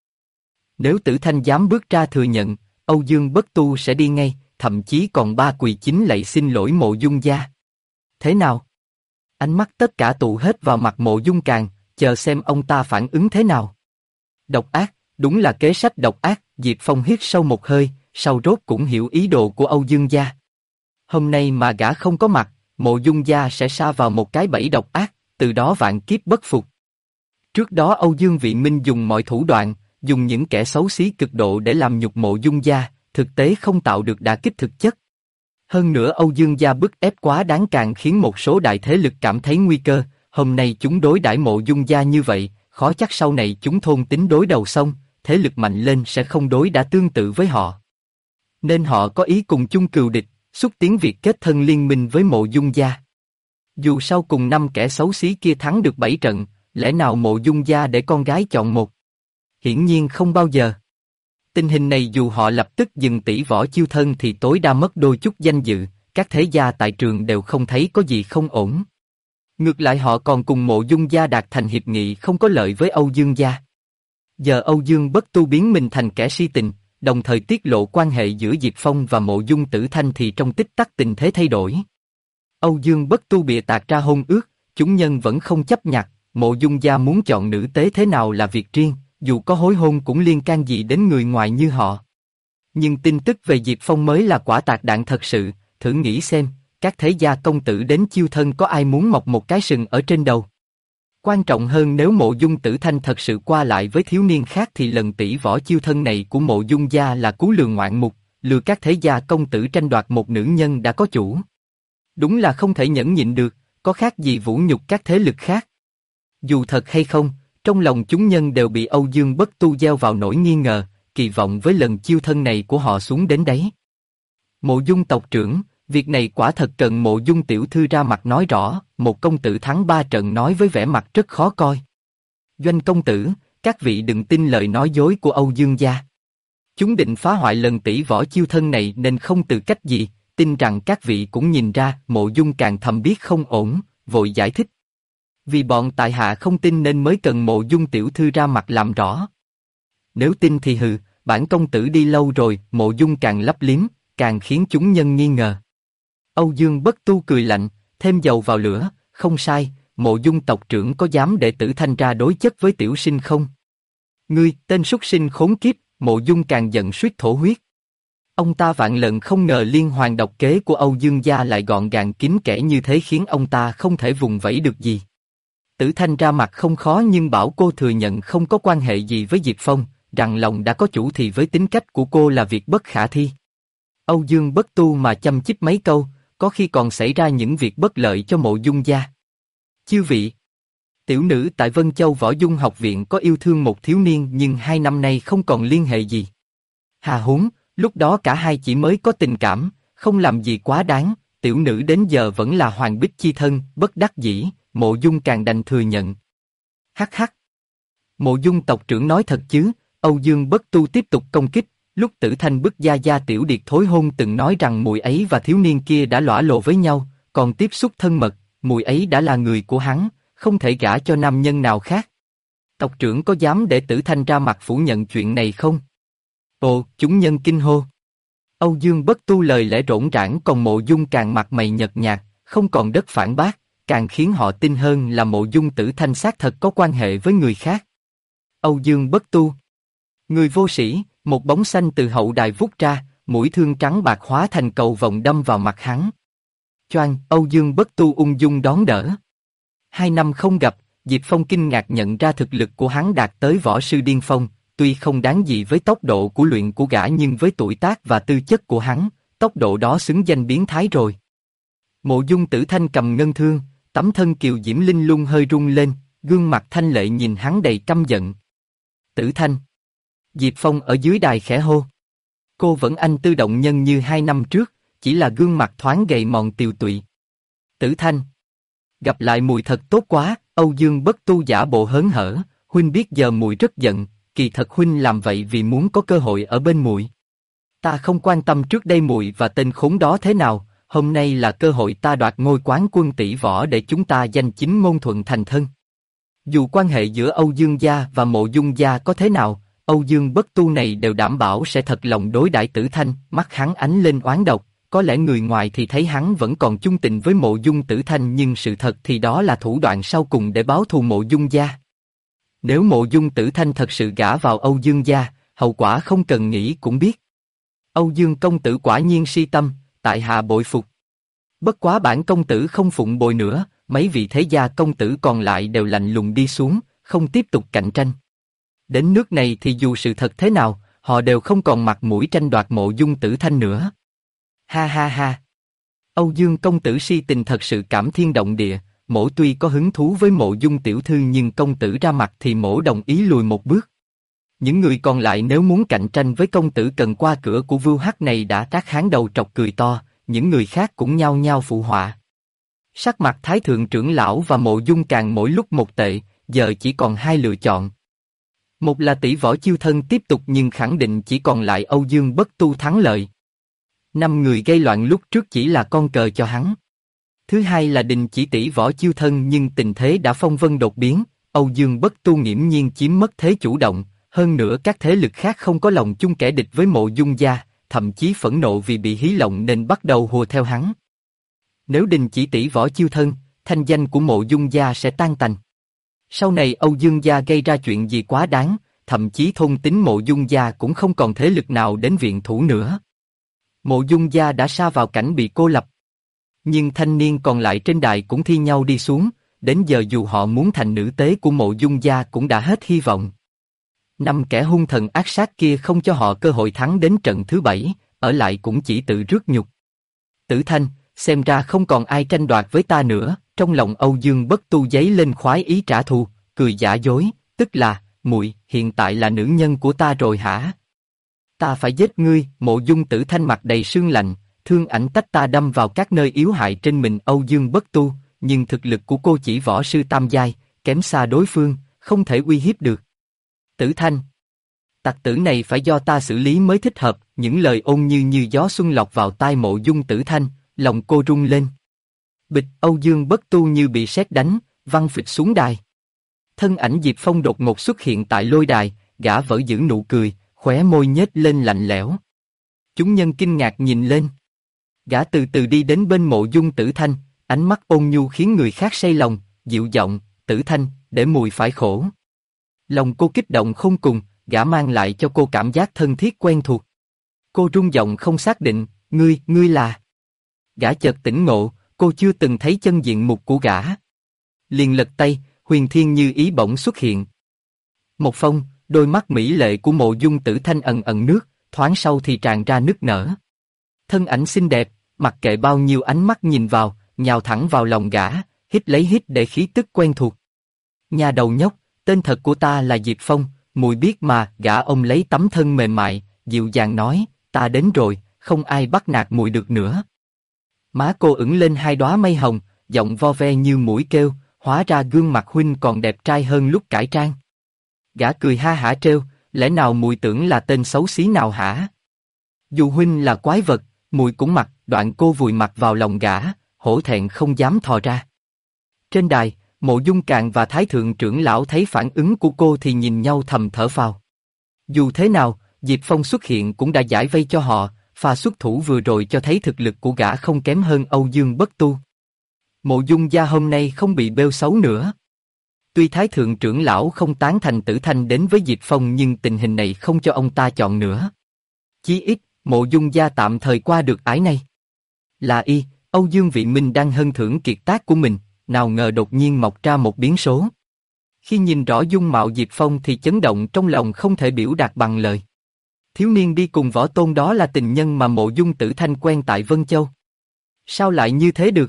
Nếu Tử Thanh dám bước ra thừa nhận, Âu Dương Bất Tu sẽ đi ngay, thậm chí còn ba quỳ chính lạy xin lỗi Mộ Dung gia. Thế nào? Ánh mắt tất cả tụ hết vào mặt Mộ Dung Càng, chờ xem ông ta phản ứng thế nào. Độc ác, đúng là kế sách độc ác. Diệp Phong hít sâu một hơi, sau rốt cũng hiểu ý đồ của Âu Dương gia. Hôm nay mà gã không có mặt, Mộ Dung gia sẽ sa vào một cái bẫy độc ác, từ đó vạn kiếp bất phục. Trước đó Âu Dương Vị Minh dùng mọi thủ đoạn, dùng những kẻ xấu xí cực độ để làm nhục Mộ Dung gia, thực tế không tạo được đả kích thực chất. Hơn nữa Âu Dương gia bức ép quá đáng càng khiến một số đại thế lực cảm thấy nguy cơ. Hôm nay chúng đối đãi Mộ Dung gia như vậy, khó chắc sau này chúng thôn tính đối đầu xong, thế lực mạnh lên sẽ không đối đãi tương tự với họ. Nên họ có ý cùng chung cừu địch, xúc tiến việc kết thân liên minh với Mộ Dung gia. Dù sau cùng 5 kẻ xấu xí kia thắng được 7 trận, lẽ nào Mộ Dung gia để con gái chọn một? Hiển nhiên không bao giờ. Tình hình này dù họ lập tức dừng tỷ võ chiêu thân thì tối đa mất đôi chút danh dự, các thế gia tại trường đều không thấy có gì không ổn. Ngược lại họ còn cùng Mộ Dung gia đạt thành hiệp nghị không có lợi với Âu Dương gia. Giờ Âu Dương Bất Tu biến mình thành kẻ si tình, đồng thời tiết lộ quan hệ giữa Diệp Phong và Mộ Dung Tử Thanh thì trong tích tắc tình thế thay đổi. Âu Dương Bất Tu bịa tạc ra hôn ước, chúng nhân vẫn không chấp nhặt. Mộ Dung gia muốn chọn nữ tế thế nào là việc riêng, dù có hối hôn cũng liên can gì đến người ngoài như họ. Nhưng tin tức về Diệp Phong mới là quả tạc đạn thật sự. Thử nghĩ xem, các thế gia công tử đến chiêu thân có ai muốn mọc một cái sừng ở trên đầu? Quan trọng hơn, nếu Mộ Dung Tử Thanh thật sự qua lại với thiếu niên khác thì lần tỷ võ chiêu thân này của Mộ Dung gia là cú lừa ngoạn mục, lừa các thế gia công tử tranh đoạt một nữ nhân đã có chủ. Đúng là không thể nhẫn nhịn được, có khác gì vũ nhục các thế lực khác. Dù thật hay không, trong lòng chúng nhân đều bị Âu Dương Bất Tu gieo vào nỗi nghi ngờ, kỳ vọng với lần chiêu thân này của họ xuống đến đấy. Mộ Dung tộc trưởng, việc này quả thật cần Mộ Dung tiểu thư ra mặt nói rõ. Một công tử thắng 3 trận nói với vẻ mặt rất khó coi. Doanh công tử, các vị đừng tin lời nói dối của Âu Dương gia. Chúng định phá hoại lần tỷ võ chiêu thân này nên không từ cách gì, tin rằng các vị cũng nhìn ra. Mộ Dung càng thầm biết không ổn, vội giải thích. Vì bọn tại hạ không tin nên mới cần Mộ Dung tiểu thư ra mặt làm rõ. Nếu tin thì hừ, bản công tử đi lâu rồi. Mộ Dung càng lấp liếm, càng khiến chúng nhân nghi ngờ. Âu Dương Bất Tu cười lạnh, thêm dầu vào lửa. Không sai, Mộ Dung tộc trưởng có dám để Tử Thanh ra đối chất với tiểu sinh không? Ngươi, tên súc sinh khốn kiếp! Mộ Dung càng giận suýt thổ huyết. Ông ta vạn lần không ngờ liên hoàn độc kế của Âu Dương gia lại gọn gàng kín kẽ như thế, khiến ông ta không thể vùng vẫy được gì. Tử Thanh ra mặt không khó nhưng bảo cô thừa nhận không có quan hệ gì với Diệp Phong, rằng lòng đã có chủ thì với tính cách của cô là việc bất khả thi. Âu Dương Bất Tu mà chăm chích mấy câu, có khi còn xảy ra những việc bất lợi cho Mộ Dung gia. Chư vị, tiểu nữ tại Vân Châu Võ Dung học viện có yêu thương một thiếu niên nhưng 2 năm nay không còn liên hệ gì. Hà huống, lúc đó cả hai chỉ mới có tình cảm, không làm gì quá đáng, tiểu nữ đến giờ vẫn là Hoàng Bích chi thân, bất đắc dĩ, Mộ Dung càng đành thừa nhận. Hắc hắc. Mộ Dung tộc trưởng nói thật chứ? Âu Dương Bất Tu tiếp tục công kích, lúc Tử Thanh bức Gia Gia tiểu điệt thối hôn từng nói rằng mùi ấy và thiếu niên kia đã lõa lộ với nhau, còn tiếp xúc thân mật, mùi ấy đã là người của hắn, không thể gả cho nam nhân nào khác. Tộc trưởng có dám để Tử Thanh ra mặt phủ nhận chuyện này không? Ồ, chúng nhân kinh hô. Âu Dương Bất Tu lời lẽ rỗng rãng, còn Mộ Dung càng mặt mày nhợt nhạt, không còn đất phản bác, càng khiến họ tin hơn là Mộ Dung Tử Thanh xác thật có quan hệ với người khác. Âu Dương Bất Tu, người vô sĩ, một bóng xanh từ hậu đài vút ra, mũi thương trắng bạc hóa thành cầu vồng đâm vào mặt hắn. Choang, Âu Dương Bất Tu ung dung đón đỡ. 2 năm không gặp, Diệp Phong kinh ngạc nhận ra thực lực của hắn đạt tới võ sư điên phong, tuy không đáng gì với tốc độ của luyện của gã nhưng với tuổi tác và tư chất của hắn, tốc độ đó xứng danh biến thái rồi. Mộ Dung Tử Thanh cầm ngân thương, tấm thân kiều diễm linh lung hơi rung lên, gương mặt thanh lệ nhìn hắn đầy căm giận. Tử Thanh. Diệp Phong ở dưới đài khẽ hô. Cô vẫn anh tư động nhân như 2 năm trước, chỉ là gương mặt thoáng gầy mòn tiều tụy. Tử Thanh. Gặp lại mùi thật tốt quá, Âu Dương Bất Tu giả bộ hớn hở, huynh biết giờ mùi rất giận, kỳ thật huynh làm vậy vì muốn có cơ hội ở bên muội. Ta không quan tâm trước đây muội và tên khốn đó thế nào, hôm nay là cơ hội ta đoạt ngôi quán quân tỷ võ để chúng ta danh chính ngôn thuận thành thân. Dù quan hệ giữa Âu Dương gia và Mộ Dung gia có thế nào, Âu Dương Bất Tu này đều đảm bảo sẽ thật lòng đối đãi Tử Thanh. Mắt hắn ánh lên oán độc, có lẽ người ngoài thì thấy hắn vẫn còn chung tình với Mộ Dung Tử Thanh nhưng sự thật thì đó là thủ đoạn sau cùng để báo thù Mộ Dung gia. Nếu Mộ Dung Tử Thanh thật sự gả vào Âu Dương gia, hậu quả không cần nghĩ cũng biết. Âu Dương công tử quả nhiên si tâm, tại hạ bội phục. Bất quá bản công tử không phụng bồi nữa, mấy vị thế gia công tử còn lại đều lạnh lùng đi xuống, không tiếp tục cạnh tranh. Đến nước này thì dù sự thật thế nào, họ đều không còn mặt mũi tranh đoạt Mộ Dung Tử Thanh nữa. Ha ha ha. Âu Dương công tử si tình thật sự cảm thiên động địa, mỗ tuy có hứng thú với Mộ Dung tiểu thư nhưng công tử ra mặt thì mỗ đồng ý lùi một bước. Những người còn lại nếu muốn cạnh tranh với công tử cần qua cửa của Vưu Hắc này đã. Các hán đầu trọc cười to, những người khác cũng nhao nhao phụ họa. Sắc mặt Thái thượng trưởng lão và Mộ Dung càng mỗi lúc một tệ, giờ chỉ còn 2 lựa chọn. Một là tỷ võ chiêu thân tiếp tục nhưng khẳng định chỉ còn lại Âu Dương Bất Tu thắng lợi. 5 người gây loạn lúc trước chỉ là con cờ cho hắn. Thứ hai là đình chỉ tỷ võ chiêu thân nhưng tình thế đã phong vân đột biến, Âu Dương Bất Tu nghiễm nhiên chiếm mất thế chủ động, hơn nữa các thế lực khác không có lòng chung kẻ địch với Mộ Dung gia, thậm chí phẫn nộ vì bị hí lộng nên bắt đầu hùa theo hắn. Nếu đình chỉ tỷ võ chiêu thân, thanh danh của Mộ Dung gia sẽ tan tành. Sau này Âu Dương gia gây ra chuyện gì quá đáng, thậm chí thôn tính Mộ Dung gia cũng không còn thế lực nào đến viện thủ nữa. Mộ Dung gia đã sa vào cảnh bị cô lập. Nhưng thanh niên còn lại trên đài cũng thi nhau đi xuống, đến giờ dù họ muốn thành nữ tế của Mộ Dung gia cũng đã hết hy vọng. 5 kẻ hung thần ác sát kia không cho họ cơ hội thắng đến trận thứ 7, ở lại cũng chỉ tự rước nhục. Tử Thanh, xem ra không còn ai tranh đoạt với ta nữa. Trong lòng Âu Dương Bất Tu dấy lên khoái ý trả thù, cười giả dối, tức là, muội hiện tại là nữ nhân của ta rồi hả? Ta phải giết ngươi. Mộ Dung Tử Thanh mặt đầy sương lạnh, thương ảnh tách ta đâm vào các nơi yếu hại trên mình Âu Dương Bất Tu, nhưng thực lực của cô chỉ võ sư tam giai, kém xa đối phương, không thể uy hiếp được. Tử Thanh, tặc tử này phải do ta xử lý mới thích hợp. Những lời ôn như gió xuân lọt vào tai Mộ Dung Tử Thanh, lòng cô rung lên. Bịch, Âu Dương Bất Tu như bị sét đánh, văng phịch xuống đài. Thân ảnh Diệp Phong đột ngột xuất hiện tại lôi đài, gã vỡ giữ nụ cười, khóe môi nhếch lên lạnh lẽo. Chúng nhân kinh ngạc nhìn lên. Gã từ từ đi đến bên Mộ Dung Tử Thanh, ánh mắt ôn nhu khiến người khác say lòng, dịu giọng, Tử Thanh, để mùi phải khổ. Lòng cô kích động không cùng, gã mang lại cho cô cảm giác thân thiết quen thuộc. Cô rung giọng không xác định, ngươi là... Gã chợt tỉnh ngộ, cô chưa từng thấy chân diện mục của gã. Liền lật tay, huyền thiên như ý bỗng xuất hiện. Một phong, đôi mắt mỹ lệ của Mộ Dung Tử Thanh ẩn ẩn nước, thoáng sau thì tràn ra nức nở. Thân ảnh xinh đẹp, mặc kệ bao nhiêu ánh mắt nhìn vào, nhào thẳng vào lòng gã, hít để khí tức quen thuộc. Nhà đầu nhóc, tên thật của ta là Diệp Phong, muội biết mà. Gã ông lấy tấm thân mềm mại, dịu dàng nói, ta đến rồi, không ai bắt nạt muội được nữa. Má cô ửng lên hai đóa mây hồng, giọng vo ve như mũi kêu, hóa ra gương mặt huynh còn đẹp trai hơn lúc cải trang. Gã cười ha hả trêu, lẽ nào muội tưởng là tên xấu xí nào hả? Dù huynh là quái vật, muội cũng mặc. Đoạn cô vùi mặt vào lòng gã, hổ thẹn không dám thò ra. Trên đài, Mộ Dung Càn và Thái Thượng trưởng lão thấy phản ứng của cô thì nhìn nhau thầm thở phào. Dù thế nào, Diệp Phong xuất hiện cũng đã giải vây cho họ, pha xuất thủ vừa rồi cho thấy thực lực của gã không kém hơn Âu Dương Bất Tu. Mộ Dung gia hôm nay không bị bêu xấu nữa. Tuy Thái Thượng trưởng lão không tán thành Tử Thanh đến với Diệp Phong nhưng tình hình này không cho ông ta chọn nữa. Chí ít, Mộ Dung gia tạm thời qua được ải này. Là Âu Dương Vị Minh đang hân thưởng kiệt tác của mình, nào ngờ đột nhiên mọc ra một biến số. Khi nhìn rõ dung mạo Diệp Phong thì chấn động trong lòng không thể biểu đạt bằng lời. Thiếu niên đi cùng Võ Tôn đó là tình nhân mà Mộ Dung Tử Thanh quen tại Vân Châu. Sao lại như thế được?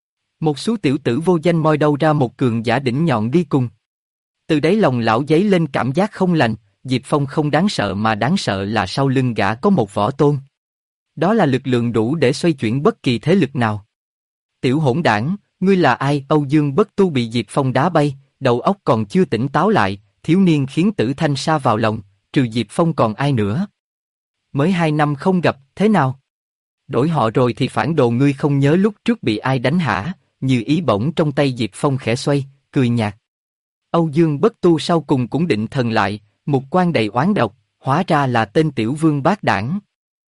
Một số tiểu tử vô danh moi đâu ra một cường giả đỉnh nhọn đi cùng. Từ đấy lòng lão dấy lên cảm giác không lành, Diệp Phong không đáng sợ mà đáng sợ là sau lưng gã có một Võ Tôn. Đó là lực lượng đủ để xoay chuyển bất kỳ thế lực nào. Tiểu hỗn đảng, ngươi là ai? Âu Dương Bất Tu bị Diệp Phong đá bay, đầu óc còn chưa tỉnh táo lại, thiếu niên khiến Tử Thanh sa vào lòng, trừ Diệp Phong còn ai nữa? Mới 2 năm không gặp, thế nào? Đổi họ rồi thì phản đồ ngươi không nhớ lúc trước bị ai đánh hả? Như ý bổng trong tay Diệp Phong khẽ xoay, cười nhạt. Âu Dương Bất Tu sau cùng cũng định thần lại, mục quan đầy oán độc, hóa ra là tên tiểu vương bát đảng.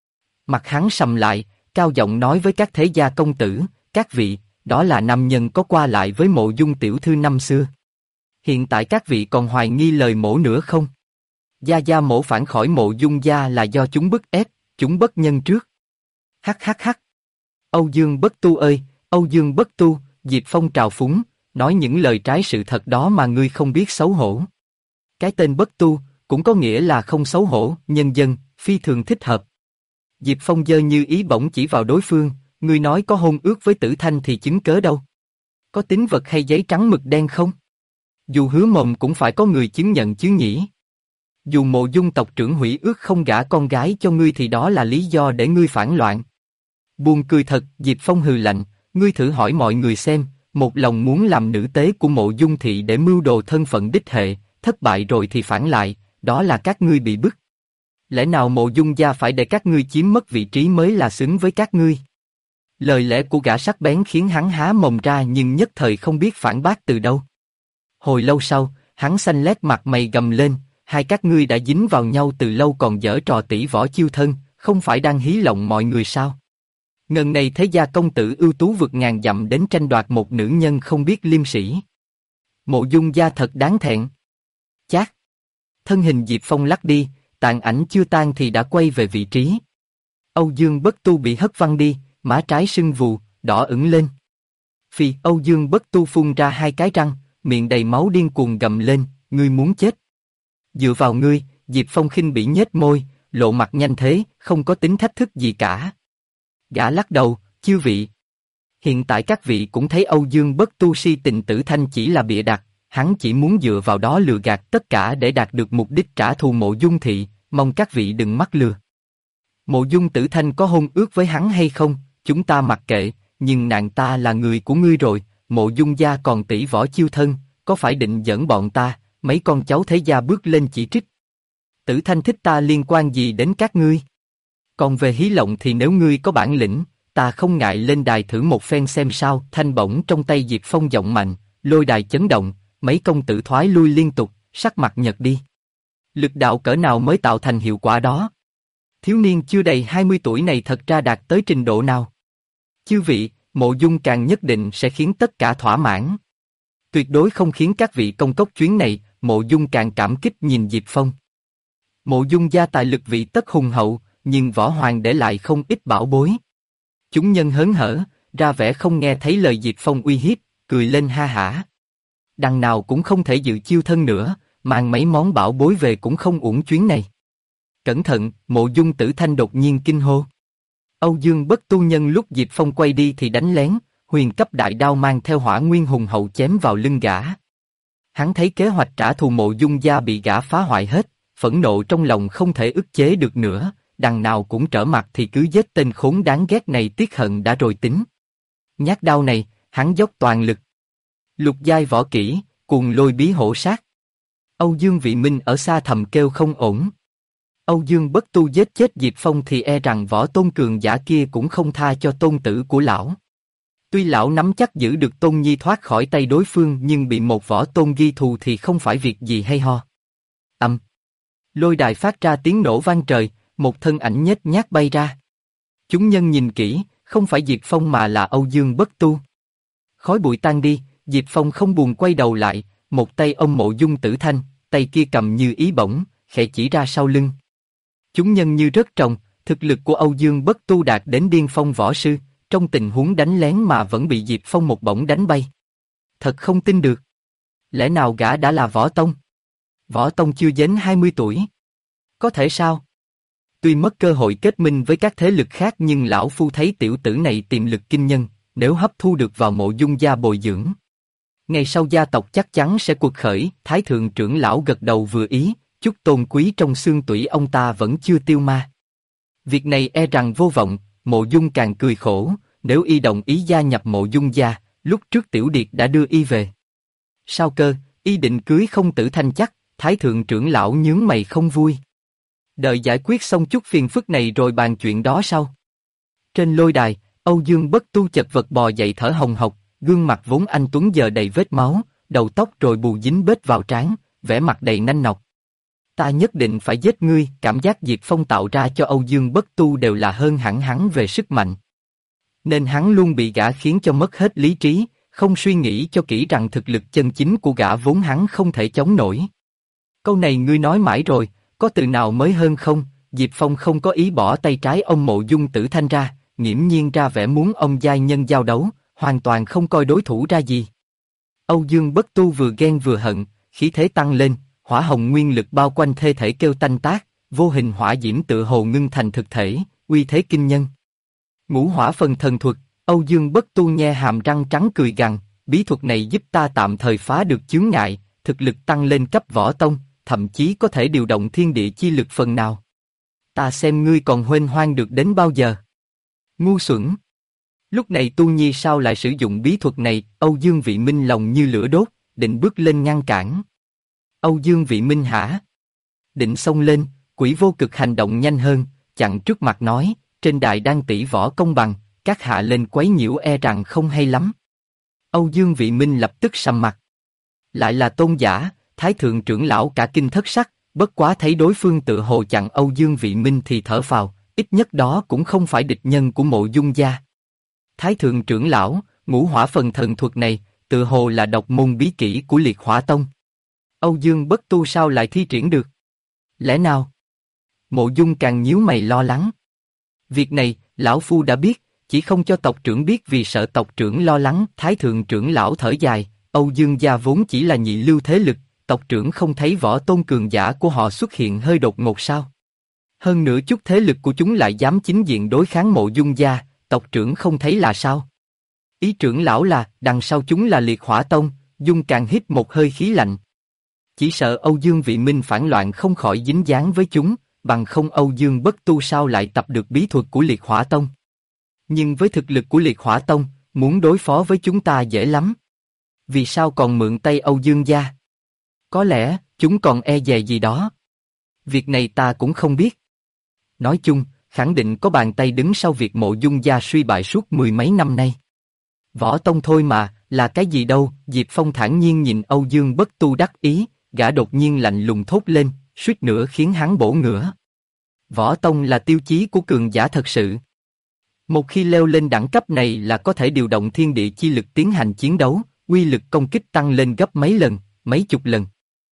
Mặt hắn sầm lại, cao giọng nói với các thế gia công tử, các vị, đó là nam nhân có qua lại với Mộ Dung tiểu thư năm xưa. Hiện tại các vị còn hoài nghi lời mổ nữa không? Gia mổ phản khỏi Mộ Dung gia là do chúng bức ép, chúng bất nhân trước. Hắc hắc hắc. Âu Dương Bất Tu ơi, Âu Dương Bất Tu, Diệp Phong trào phúng, nói những lời trái sự thật đó mà ngươi không biết xấu hổ. Cái tên Bất Tu, cũng có nghĩa là không xấu hổ, nhân dân, phi thường thích hợp. Diệp Phong giơ như ý bổng chỉ vào đối phương, ngươi nói có hôn ước với Tử Thanh thì chứng cớ đâu? Có tín vật hay giấy trắng mực đen không? Dù hứa mồm cũng phải có người chứng nhận chứ nhỉ? Dù Mộ Dung tộc trưởng hủy ước không gả con gái cho ngươi thì đó là lý do để ngươi phản loạn. Buồn cười thật, Diệp Phong hừ lạnh, ngươi thử hỏi mọi người xem, một lòng muốn làm nữ tế của Mộ Dung thị để mưu đồ thân phận đích hệ, thất bại rồi thì phản lại, đó là các ngươi bị bức. Lẽ nào Mộ Dung gia phải để các ngươi chiếm mất vị trí mới là xứng với các ngươi? Lời lẽ của gã sắc bén khiến hắn há mồm ra nhưng nhất thời không biết phản bác từ đâu. Hồi lâu sau, hắn xanh lét mặt mày gầm lên, hai các ngươi đã dính vào nhau từ lâu còn giở trò tỷ võ chiêu thân, không phải đang hí lòng mọi người sao? Ngần này thế gia công tử ưu tú vượt ngàn dặm đến tranh đoạt một nữ nhân không biết liêm sĩ. Mộ Dung gia thật đáng thẹn. Chát. Thân hình Diệp Phong lắc đi, tàn ảnh chưa tan thì đã quay về vị trí. Âu Dương Bất Tu bị hất văng đi, má trái sưng vù, đỏ ửng lên. Phi, Âu Dương Bất Tu phun ra hai cái răng, miệng đầy máu điên cuồng gầm lên, ngươi muốn chết. Dựa vào ngươi, Diệp Phong khinh bỉ nhếch môi, lộ mặt nhanh thế, không có tính thách thức gì cả. Gã lắc đầu, chư vị. Hiện tại các vị cũng thấy Âu Dương Bất Tu si tình Tử Thanh chỉ là bịa đặt, hắn chỉ muốn dựa vào đó lừa gạt tất cả để đạt được mục đích trả thù Mộ Dung thị, mong các vị đừng mắc lừa. Mộ Dung Tử Thanh có hôn ước với hắn hay không, chúng ta mặc kệ, nhưng nàng ta là người của ngươi rồi, Mộ Dung gia còn tỷ võ chiêu thân, có phải định giỡn bọn ta? Mấy con cháu thế gia bước lên chỉ trích. Tử Thanh thích ta liên quan gì đến các ngươi? Còn về hí lộng thì nếu ngươi có bản lĩnh, ta không ngại lên đài thử một phen xem sao. Thanh bổng trong tay Diệp Phong giọng mạnh, lôi đài chấn động, mấy công tử thoái lui liên tục, sắc mặt nhợt đi. Lực đạo cỡ nào mới tạo thành hiệu quả đó? Thiếu niên chưa đầy 20 tuổi này thật ra đạt tới trình độ nào? Chư vị, Mộ Dung càng nhất định sẽ khiến tất cả thỏa mãn. Tuyệt đối không khiến các vị công cốc chuyến này. Mộ Dung càng cảm kích nhìn Diệp Phong. Mộ Dung gia tài lực vị tất hùng hậu, nhưng võ hoàng để lại không ít bảo bối. Chúng nhân hớn hở, ra vẻ không nghe thấy lời Diệp Phong uy hiếp, cười lên ha hả. Đằng nào cũng không thể dự chiêu thân nữa, mang mấy món bảo bối về cũng không uổng chuyến này. Cẩn thận, Mộ Dung Tử Thanh đột nhiên kinh hô. Âu Dương Bất Tu nhân lúc Diệp Phong quay đi thì đánh lén, huyền cấp đại đao mang theo hỏa nguyên hùng hậu chém vào lưng gã. Hắn thấy kế hoạch trả thù Mộ Dung gia bị gã phá hoại hết, phẫn nộ trong lòng không thể ức chế được nữa, đằng nào cũng trở mặt thì cứ giết tên khốn đáng ghét này tiếc hận đã rồi tính. Nhát đao này, hắn dốc toàn lực. Lục giai võ kỹ, cuồng lôi bí hổ sát. Âu Dương Vị Minh ở xa thầm kêu không ổn. Âu Dương Bất Tu giết chết Diệp Phong thì e rằng võ tôn cường giả kia cũng không tha cho tôn tử của lão. Tuy lão nắm chắc giữ được Tôn Nhi thoát khỏi tay đối phương nhưng bị một võ tôn ghi thù thì không phải việc gì hay ho. Lôi đài phát ra tiếng nổ vang trời, một thân ảnh nhếch nhác bay ra. Chúng nhân nhìn kỹ, không phải Diệp Phong mà là Âu Dương Bất Tu. Khói bụi tan đi, Diệp Phong không buồn quay đầu lại, một tay ôm Mộ Dung Tử Thanh, tay kia cầm như ý bổng, khẽ chỉ ra sau lưng. Chúng nhân như rớt trồng, thực lực của Âu Dương Bất Tu đạt đến điên phong võ sư, trong tình huống đánh lén mà vẫn bị Diệp Phong một bổng đánh bay. Thật không tin được. Lẽ nào gã đã là võ tông? Võ tông chưa đến 20 tuổi. Có thể sao? Tuy mất cơ hội kết minh với các thế lực khác nhưng lão phu thấy tiểu tử này tiềm lực kinh nhân, nếu hấp thu được vào Mộ Dung gia bồi dưỡng. Ngày sau gia tộc chắc chắn sẽ cuộc khởi. Thái thượng trưởng lão gật đầu vừa ý, chút tôn quý trong xương tủy ông ta vẫn chưa tiêu ma. Việc này e rằng vô vọng. Mộ Dung càng cười khổ, nếu y đồng ý gia nhập Mộ Dung gia, lúc trước Tiểu Điệt đã đưa y về. Sao cơ, y định cưới không Tử Thanh chắc? Thái thượng trưởng lão nhướng mày không vui. Đợi giải quyết xong chút phiền phức này rồi bàn chuyện đó sau. Trên lôi đài, Âu Dương Bất Tu chật vật bò dậy thở hồng hộc, gương mặt vốn anh tuấn giờ đầy vết máu, đầu tóc rồi bù dính bết vào trán, vẻ mặt đầy nanh nọc. Ta nhất định phải giết ngươi. Cảm giác Diệp Phong tạo ra cho Âu Dương Bất Tu đều là hơn hẳn hắn về sức mạnh. Nên hắn luôn bị gã khiến cho mất hết lý trí, không suy nghĩ cho kỹ rằng thực lực chân chính của gã vốn hắn không thể chống nổi. Câu này ngươi nói mãi rồi, có từ nào mới hơn không? Diệp Phong không có ý bỏ tay trái ông Mộ Dung Tử Thanh ra, nghiễm nhiên ra vẻ muốn ông giai nhân giao đấu, hoàn toàn không coi đối thủ ra gì. Âu Dương Bất Tu vừa ghen vừa hận, khí thế tăng lên, hỏa hồng nguyên lực bao quanh thê thể kêu tanh tác, vô hình hỏa diễm tự hồ ngưng thành thực thể, uy thế kinh nhân. Ngũ hỏa phần thần thuật, Âu Dương Bất Tu nhe hàm răng trắng cười gằn, bí thuật này giúp ta tạm thời phá được chướng ngại, thực lực tăng lên cấp võ tông, thậm chí có thể điều động thiên địa chi lực phần nào. Ta xem ngươi còn huênh hoang được đến bao giờ. Ngu xuẩn. Lúc này Tu Nhi sao lại sử dụng bí thuật này? Âu Dương Vị Minh lòng như lửa đốt, định bước lên ngăn cản. Âu Dương Vị Minh hả? Định xông lên, Quỷ Vô Cực hành động nhanh hơn, chặn trước mặt nói, trên đài đang tỷ võ công bằng, các hạ lên quấy nhiễu e rằng không hay lắm. Âu Dương Vị Minh lập tức sầm mặt. Lại là tôn giả. Thái thượng trưởng lão cả kinh thất sắc, bất quá thấy đối phương tự hồ chặn Âu Dương Vị Minh thì thở phào, ít nhất đó cũng không phải địch nhân của Mộ Dung gia. Thái thượng trưởng lão, ngũ hỏa phần thần thuật này, tự hồ là độc môn bí kỹ của Liệt Hỏa Tông. Âu Dương Bất Tu sao lại thi triển được? Lẽ nào? Mộ Dung càng nhíu mày lo lắng. Việc này, lão phu đã biết, chỉ không cho tộc trưởng biết vì sợ tộc trưởng lo lắng. Thái thượng trưởng lão thở dài, Âu Dương gia vốn chỉ là nhị lưu thế lực, tộc trưởng không thấy võ tôn cường giả của họ xuất hiện hơi đột ngột sao? Hơn nữa chút thế lực của chúng lại dám chính diện đối kháng Mộ Dung gia, tộc trưởng không thấy là sao? Ý trưởng lão là, đằng sau chúng là Liệt Hỏa Tông. Dung càng hít một hơi khí lạnh. Chỉ sợ Âu Dương Vị Minh phản loạn không khỏi dính dáng với chúng, bằng không Âu Dương Bất Tu sao lại tập được bí thuật của Liệt Hỏa Tông. Nhưng với thực lực của Liệt Hỏa Tông, muốn đối phó với chúng ta dễ lắm. Vì sao còn mượn tay Âu Dương gia? Có lẽ, chúng còn e dè gì đó. Việc này ta cũng không biết. Nói chung, khẳng định có bàn tay đứng sau việc Mộ Dung gia suy bại suốt mười mấy năm nay. Võ tông thôi mà, là cái gì đâu? Diệp Phong thản nhiên nhìn Âu Dương Bất Tu đắc ý, gã đột nhiên lạnh lùng thốt lên, suýt nữa khiến hắn bổ ngửa. Võ tông là tiêu chí của cường giả thật sự. Một khi leo lên đẳng cấp này là có thể điều động thiên địa chi lực tiến hành chiến đấu, uy lực công kích tăng lên gấp mấy lần, mấy chục lần.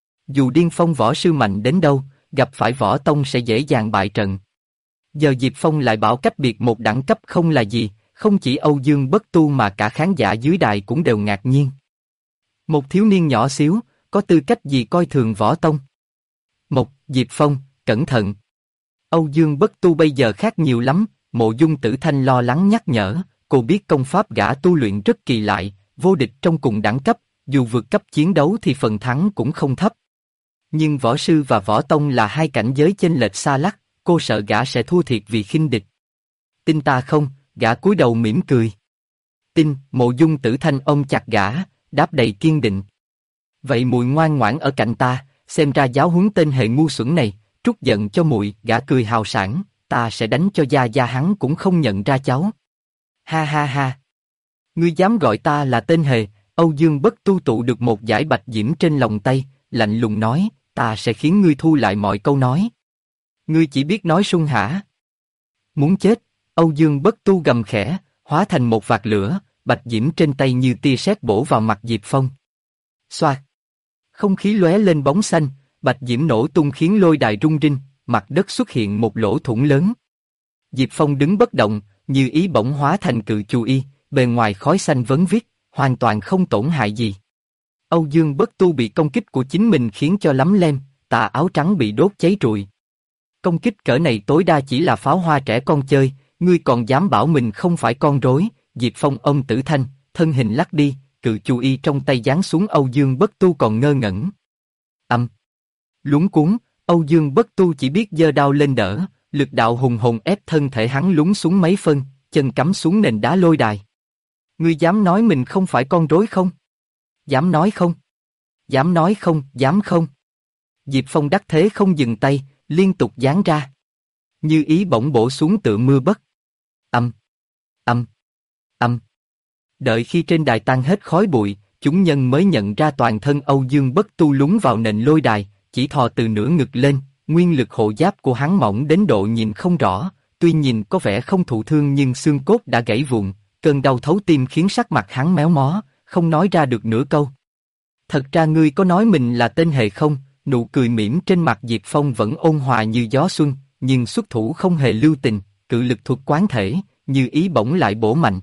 Dù điên phong võ sư mạnh đến đâu, gặp phải võ tông sẽ dễ dàng bại trận. Giờ Diệp Phong lại bảo cách biệt một đẳng cấp không là gì, không chỉ Âu Dương Bất Tu mà cả khán giả dưới đài cũng đều ngạc nhiên. Một thiếu niên nhỏ xíu, có tư cách gì coi thường võ tông? Diệp Phong, cẩn thận. Âu Dương Bất Tu bây giờ khác nhiều lắm, Mộ Dung Tử Thanh lo lắng nhắc nhở, cô biết công pháp gã tu luyện rất kỳ lạ, vô địch trong cùng đẳng cấp, dù vượt cấp chiến đấu thì phần thắng cũng không thấp. Nhưng võ sư và võ tông là hai cảnh giới chênh lệch xa lắc, cô sợ gã sẽ thua thiệt vì khinh địch. Tin ta không? Gã cúi đầu mỉm cười. Tin. Mộ Dung Tử Thanh ôm chặt gã, đáp đầy kiên định. Vậy muội ngoan ngoãn ở cạnh ta, xem ra giáo huấn tên hề ngu xuẩn này, trút giận cho muội. Gã cười hào sảng, ta sẽ đánh cho Gia Gia hắn cũng không nhận ra cháu. Ha ha ha. Ngươi dám gọi ta là tên hề? Âu Dương Bất Tu tụ được một dải bạch diễm trên lòng tay, lạnh lùng nói, ta sẽ khiến ngươi thu lại mọi câu nói. Ngươi chỉ biết nói sung hả? Muốn chết? Âu Dương Bất Tu gầm khẽ, hóa thành một vạt lửa, bạch diễm trên tay như tia sét bổ vào mặt Diệp Phong. Xoạt. Không khí lóe lên bóng xanh, bạch diễm nổ tung khiến lôi đài rung rinh, mặt đất xuất hiện một lỗ thủng lớn. Diệp Phong đứng bất động, như ý bỗng hóa thành cự chu y, bề ngoài khói xanh vấn vít, hoàn toàn không tổn hại gì. Âu Dương Bất Tu bị công kích của chính mình khiến cho lấm lem, tà áo trắng bị đốt cháy rụi. Công kích cỡ này tối đa chỉ là pháo hoa trẻ con chơi, ngươi còn dám bảo mình không phải con rối? Diệp Phong ôm Tử Thanh, thân hình lắc đi, cự chu y trong tay giáng xuống Âu Dương Bất Tu còn ngơ ngẩn. Luống cuống, Âu Dương Bất Tu chỉ biết giơ đao lên đỡ, lực đạo hùng hồn ép thân thể hắn lún xuống mấy phân, chân cắm xuống nền đá lôi đài. Ngươi dám nói mình không phải con rối không? Dám nói không? Dám nói không? Dám không? Diệp Phong đắc thế không dừng tay, liên tục giáng ra. Như ý bỗng bổ xuống tựa mưa bất. Âm. Âm. Âm. Đợi khi trên đài tan hết khói bụi, chúng nhân mới nhận ra toàn thân Âu Dương Bất Tu lún vào nền lôi đài, chỉ thò từ nửa ngực lên, nguyên lực hộ giáp của hắn mỏng đến độ nhìn không rõ, tuy nhìn có vẻ không thụ thương nhưng xương cốt đã gãy vụn, cơn đau thấu tim khiến sắc mặt hắn méo mó, không nói ra được nửa câu. Thật ra ngươi có nói mình là tên hề không? Nụ cười mỉm trên mặt Diệp Phong vẫn ôn hòa như gió xuân, nhưng xuất thủ không hề lưu tình, cự lực thuật quán thể, như ý bỗng lại bổ mạnh.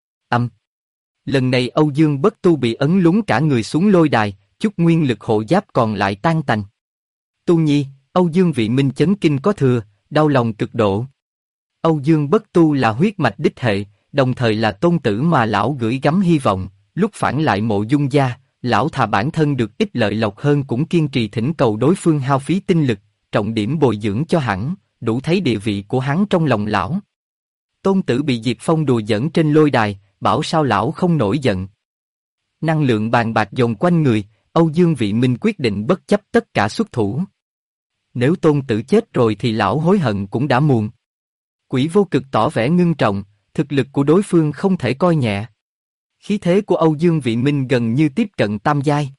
Lần này Âu Dương Bất Tu bị ấn lún cả người xuống lôi đài, chút nguyên lực hộ giáp còn lại tan tành. Tu Nhi, Âu Dương Vị Minh chấn kinh có thừa, đau lòng cực độ. Âu Dương Bất Tu là huyết mạch đích hệ, đồng thời là tôn tử mà lão gửi gắm hy vọng, lúc phản lại Mộ Dung gia, lão thà bản thân được ít lợi lộc hơn cũng kiên trì thỉnh cầu đối phương hao phí tinh lực, trọng điểm bồi dưỡng cho hắn, đủ thấy địa vị của hắn trong lòng lão. Tôn tử bị Diệp Phong đùa giỡn trên lôi đài, bảo sao lão không nổi giận. Năng lượng bàn bạc dồn quanh người, Âu Dương Vị Minh quyết định bất chấp tất cả xuất thủ. Nếu tôn tử chết rồi thì lão hối hận cũng đã muộn. Quỷ Vô Cực tỏ vẻ ngưng trọng, thực lực của đối phương không thể coi nhẹ. Khí thế của Âu Dương Vị Minh gần như tiếp cận tam giai.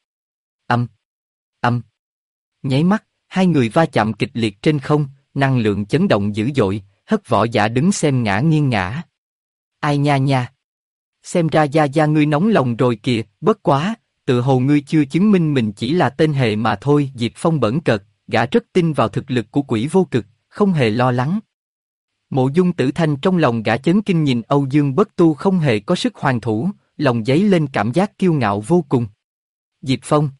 Nháy mắt, hai người va chạm kịch liệt trên không, năng lượng chấn động dữ dội, Hất Võ Giả đứng xem ngã nghiêng ngã. Ai nha nha. Xem ra Gia Gia ngươi nóng lòng rồi kìa, bất quá, tự hồ ngươi chưa chứng minh mình chỉ là tên hề mà thôi. Diệp Phong bẩn cợt, gã rất tin vào thực lực của Quỷ Vô Cực, không hề lo lắng. Mộ Dung Tử Thanh trong lòng gã chấn kinh nhìn Âu Dương Bất Tu không hề có sức hoàn thủ, lòng dấy lên cảm giác kiêu ngạo vô cùng. Diệp Phong,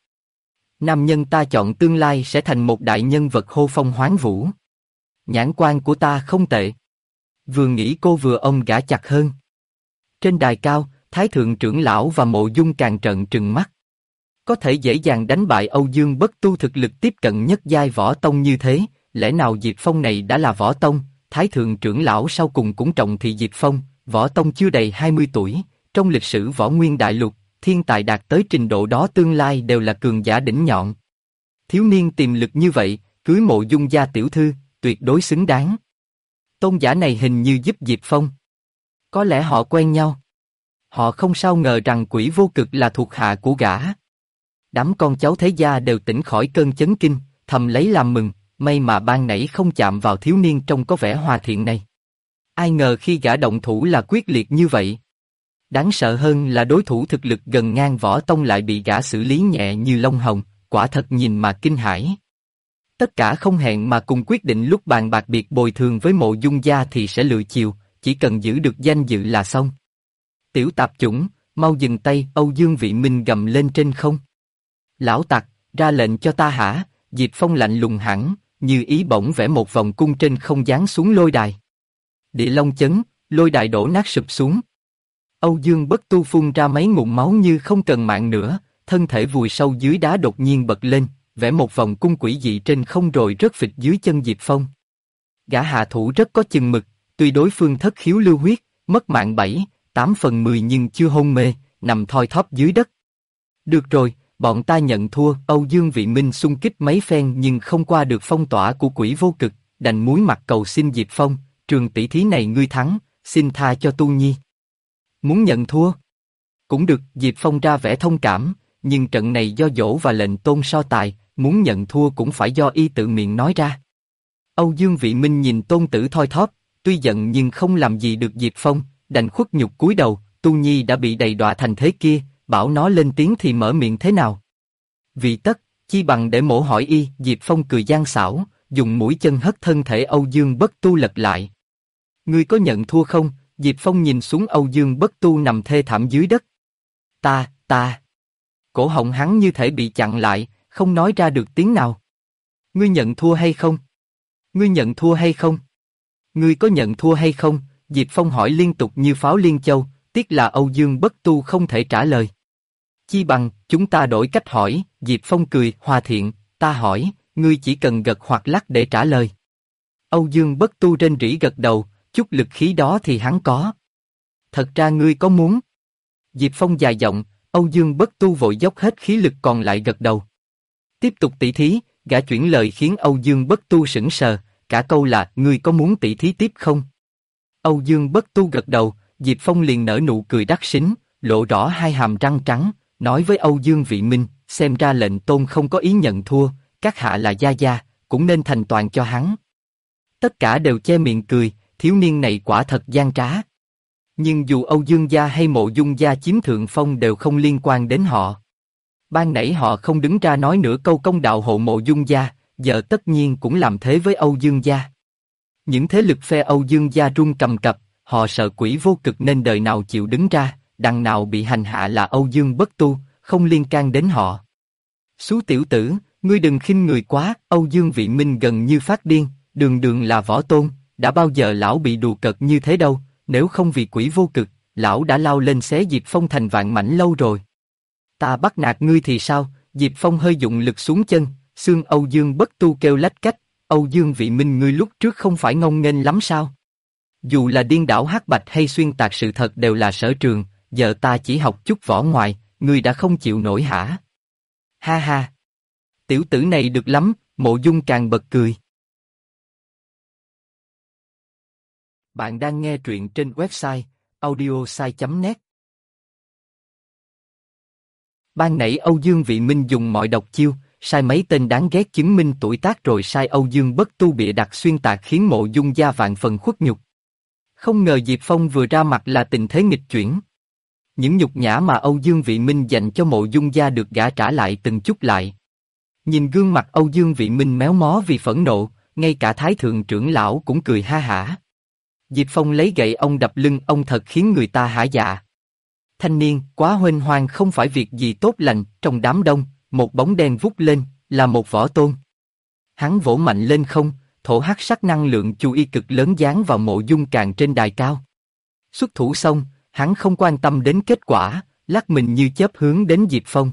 nam nhân ta chọn tương lai sẽ thành một đại nhân vật hô phong hoán vũ. Nhãn quan của ta không tệ. Vừa nghĩ cô vừa ôm gã chặt hơn. Trên đài cao, Thái Thượng trưởng lão và Mộ Dung càng trợn trừng mắt. Có thể dễ dàng đánh bại Âu Dương Bất Tu thực lực tiếp cận nhất giai võ tông như thế, lẽ nào Diệp Phong này đã là võ tông? Thái Thượng trưởng lão sau cùng cũng trọng thị Diệp Phong, võ tông chưa đầy 20 tuổi, trong lịch sử võ nguyên đại lục, thiên tài đạt tới trình độ đó tương lai đều là cường giả đỉnh nhọn. Thiếu niên tiềm lực như vậy, cưới Mộ Dung gia tiểu thư, tuyệt đối xứng đáng. Tôn giả này hình như giúp Diệp Phong. Có lẽ họ quen nhau. Họ không sao ngờ rằng Quỷ Vô Cực là thuộc hạ của gã. Đám con cháu thế gia đều tỉnh khỏi cơn chấn kinh, thầm lấy làm mừng, may mà ban nãy không chạm vào thiếu niên trông có vẻ hòa thiện này. Ai ngờ khi gã động thủ là quyết liệt như vậy. Đáng sợ hơn là đối thủ thực lực gần ngang võ tông lại bị gã xử lý nhẹ như lông hồng, quả thật nhìn mà kinh hãi. Tất cả không hẹn mà cùng quyết định lúc bàn bạc biệt bồi thường với Mộ Dung gia thì sẽ lựa chiều, chỉ cần giữ được danh dự là xong. Tiểu tạp chủng, mau dừng tay. Âu Dương Vị Minh gầm lên trên không. Lão tặc, ra lệnh cho ta hả? Diệp Phong lạnh lùng hẳn, như ý bỗng vẽ một vòng cung trên không giáng xuống lôi đài. Địa long chấn, lôi đài đổ nát sụp xuống. Âu Dương Bất Tu phun ra mấy ngụm máu như không cần mạng nữa, thân thể vùi sâu dưới đá đột nhiên bật lên, vẽ một vòng cung quỷ dị trên không rồi rớt phịch dưới chân Diệp Phong. Gã hạ thủ rất có chừng mực, tuy đối phương thất khiếu lưu huyết, mất mạng 7, 8 phần 10 nhưng chưa hôn mê, nằm thoi thóp dưới đất. Được rồi, bọn ta nhận thua. Âu Dương Vị Minh xung kích mấy phen nhưng không qua được phong tỏa của Quỷ Vô Cực, đành muối mặt cầu xin Diệp Phong, trường tỷ thí này ngươi thắng, xin tha cho Tu Nhi. Muốn nhận thua? Cũng được. Diệp Phong ra vẻ thông cảm, nhưng trận này do dỗ và lệnh tôn so tài, muốn nhận thua cũng phải do y tự miệng nói ra. Âu Dương Vị Minh nhìn tôn tử thoi thóp, tuy giận nhưng không làm gì được Diệp Phong, đành khuất nhục cúi đầu. Tu Nhi đã bị đầy đọa thành thế kia, bảo nó lên tiếng thì mở miệng thế nào? Vì tất, chi bằng để mổ hỏi y. Diệp Phong cười gian xảo, dùng mũi chân hất thân thể Âu Dương Bất Tu lật lại. Ngươi có nhận thua không? Diệp Phong nhìn xuống Âu Dương Bất Tu nằm thê thảm dưới đất. Ta. Cổ họng hắn như thể bị chặn lại, không nói ra được tiếng nào. Ngươi nhận thua hay không? Ngươi nhận thua hay không? Ngươi có nhận thua hay không? Diệp Phong hỏi liên tục như pháo liên châu, tiếc là Âu Dương Bất Tu không thể trả lời. Chi bằng, chúng ta đổi cách hỏi. Diệp Phong cười, hòa thiện, ta hỏi, ngươi chỉ cần gật hoặc lắc để trả lời. Âu Dương Bất Tu rên rỉ gật đầu, chút lực khí đó thì hắn có. Thật ra ngươi có muốn? Diệp Phong dài giọng, Âu Dương Bất Tu vội dốc hết khí lực còn lại gật đầu. Tiếp tục tỷ thí, gã chuyển lời khiến Âu Dương Bất Tu sững sờ, cả câu là ngươi có muốn tỷ thí tiếp không? Âu Dương Bất Tu gật đầu, Diệp Phong liền nở nụ cười đắc xính, lộ rõ hai hàm răng trắng, nói với Âu Dương Vị Minh, xem ra lệnh tôn không có ý nhận thua, các hạ là gia gia, cũng nên thành toàn cho hắn. Tất cả đều che miệng cười, thiếu niên này quả thật gian trá. Nhưng dù Âu Dương gia hay Mộ Dung gia chiếm thượng phong đều không liên quan đến họ. Ban nãy họ không đứng ra nói nửa câu công đạo hộ Mộ Dung gia, giờ tất nhiên cũng làm thế với Âu Dương gia. Những thế lực phe Âu Dương gia run cầm cập, họ sợ Quỷ Vô Cực nên đời nào chịu đứng ra, đằng nào bị hành hạ là Âu Dương Bất Tu, không liên can đến họ. Xú tiểu tử, ngươi đừng khinh người quá. Âu Dương Vị Minh gần như phát điên, đường đường là võ tôn, đã bao giờ lão bị đùa cợt như thế đâu, nếu không vì Quỷ Vô Cực, lão đã lao lên xé Diệp Phong thành vạn mảnh lâu rồi. Ta bắt nạt ngươi thì sao? Diệp Phong hơi dụng lực xuống chân, xương Âu Dương Bất Tu kêu lách cách. Âu Dương Vị Minh, ngươi lúc trước không phải ngông nghênh lắm sao? Dù là điên đảo hắc bạch hay xuyên tạc sự thật đều là sở trường, giờ ta chỉ học chút võ ngoài, ngươi đã không chịu nổi hả? Ha ha! Tiểu tử này được lắm. Mộ Dung càng bật cười. Bạn đang nghe truyện trên website audiosai.net. Ban nãy Âu Dương Vị Minh dùng mọi độc chiêu, sai mấy tên đáng ghét chứng minh tuổi tác rồi sai Âu Dương Bất Tu bịa đặt xuyên tạc khiến Mộ Dung gia vạn phần khuất nhục. Không ngờ Diệp Phong vừa ra mặt là tình thế nghịch chuyển. Những nhục nhã mà Âu Dương Vị Minh dành cho Mộ Dung gia được gã trả lại từng chút lại. Nhìn gương mặt Âu Dương Vị Minh méo mó vì phẫn nộ, ngay cả Thái Thượng trưởng lão cũng cười ha hả. Diệp Phong lấy gậy ông đập lưng ông thật khiến người ta hả dạ. Thanh niên, quá huênh hoang không phải việc gì tốt lành. Trong đám đông, một bóng đen vút lên, là một võ tôn. Hắn vỗ mạnh lên không, thổ hắc sắc năng lượng chu y cực lớn giáng vào Mộ Dung Càn trên đài cao. Xuất thủ xong, hắn không quan tâm đến kết quả, lắc mình như chớp hướng đến Diệp Phong.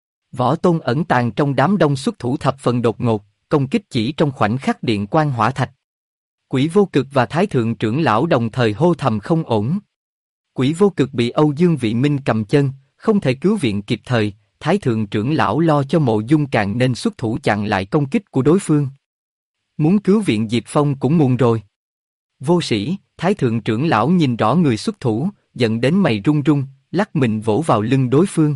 Võ tôn ẩn tàng trong đám đông xuất thủ thập phần đột ngột, công kích chỉ trong khoảnh khắc điện quang hỏa thạch. Quỷ Vô Cực và Thái Thượng trưởng lão đồng thời hô thầm không ổn. Quỷ Vô Cực bị Âu Dương Vị Minh cầm chân, không thể cứu viện kịp thời. Thái Thượng trưởng lão lo cho Mộ Dung Càn nên xuất thủ chặn lại công kích của đối phương. Muốn cứu viện Diệp Phong cũng muộn rồi. Vô sĩ, Thái Thượng trưởng lão nhìn rõ người xuất thủ, giận đến mày run run, lắc mình vỗ vào lưng đối phương.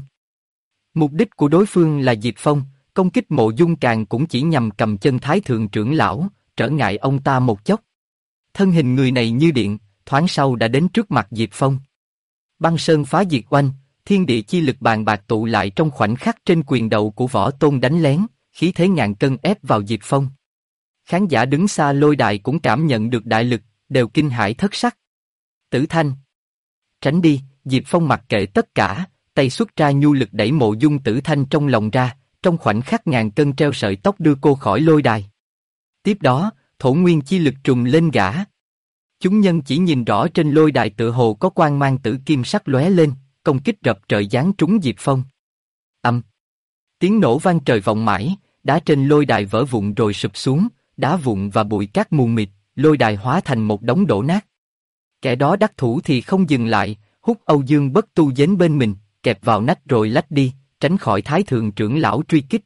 Mục đích của đối phương là Diệp Phong, công kích Mộ Dung Càn cũng chỉ nhằm cầm chân Thái Thượng trưởng lão, trở ngại ông ta một chốc. Thân hình người này như điện, thoáng sau đã đến trước mặt Diệp Phong. Băng sơn phá diệt oanh, thiên địa chi lực bàn bạc tụ lại trong khoảnh khắc trên quyền đầu của võ tôn đánh lén, khí thế ngàn cân ép vào Diệp Phong. Khán giả đứng xa lôi đài cũng cảm nhận được đại lực, đều kinh hãi thất sắc. Tử Thanh! Tránh đi! Diệp Phong mặc kệ tất cả, tay xuất ra nhu lực đẩy Mộ Dung Tử Thanh trong lòng ra, trong khoảnh khắc ngàn cân treo sợi tóc đưa cô khỏi lôi đài. Tiếp đó, thổ nguyên chi lực trùng lên gã. Chúng nhân chỉ nhìn rõ trên lôi đài tựa hồ có quang mang tử kim sắc lóe lên, công kích rập trời giáng trúng Diệp Phong. Âm! Tiếng nổ vang trời vọng mãi, đá trên lôi đài vỡ vụn rồi sụp xuống, đá vụn và bụi cát mù mịt, lôi đài hóa thành một đống đổ nát. Kẻ đó đắc thủ thì không dừng lại, hút Âu Dương Bất Tu đến bên mình, kẹp vào nách rồi lách đi, tránh khỏi Thái thượng trưởng lão truy kích.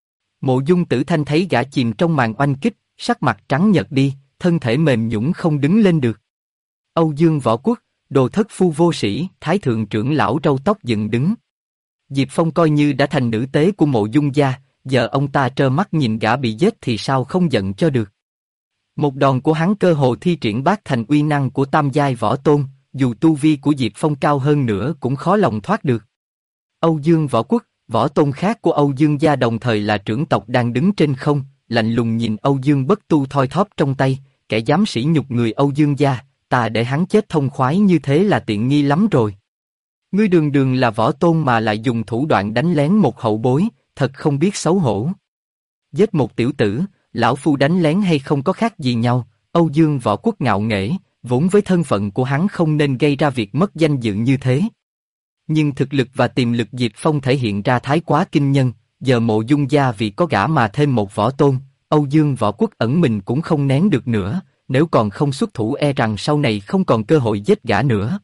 Mộ Dung Tử Thanh thấy gã chìm trong màn oanh kích, sắc mặt trắng nhợt đi, thân thể mềm nhũn không đứng lên được. Âu Dương Võ Quốc, đồ thất phu vô sĩ, Thái thượng trưởng lão râu tóc dựng đứng. Diệp Phong coi như đã thành nữ tế của Mộ Dung gia, giờ ông ta trơ mắt nhìn gã bị giết thì sao không giận cho được. Một đòn của hắn cơ hồ thi triển bát thành uy năng của tam giai võ tôn, dù tu vi của Diệp Phong cao hơn nữa cũng khó lòng thoát được. Âu Dương Võ Quốc, võ tôn khác của Âu Dương gia đồng thời là trưởng tộc đang đứng trên không, lạnh lùng nhìn Âu Dương Bất Tu thoi thóp trong tay, kẻ dám sỉ nhục người Âu Dương gia, ta để hắn chết thông khoái như thế là tiện nghi lắm rồi. Ngươi đường đường là võ tôn mà lại dùng thủ đoạn đánh lén một hậu bối, thật không biết xấu hổ. Giết một tiểu tử, lão phu đánh lén hay không có khác gì nhau, Âu Dương Võ Quốc ngạo nghễ, vốn với thân phận của hắn không nên gây ra việc mất danh dự như thế. Nhưng thực lực và tiềm lực Diệp Phong thể hiện ra thái quá kinh nhân, giờ Mộ Dung gia vì có gã mà thêm một võ tôn, Âu Dương Võ Quốc ẩn mình cũng không nén được nữa, nếu còn không xuất thủ e rằng sau này không còn cơ hội giết gã nữa.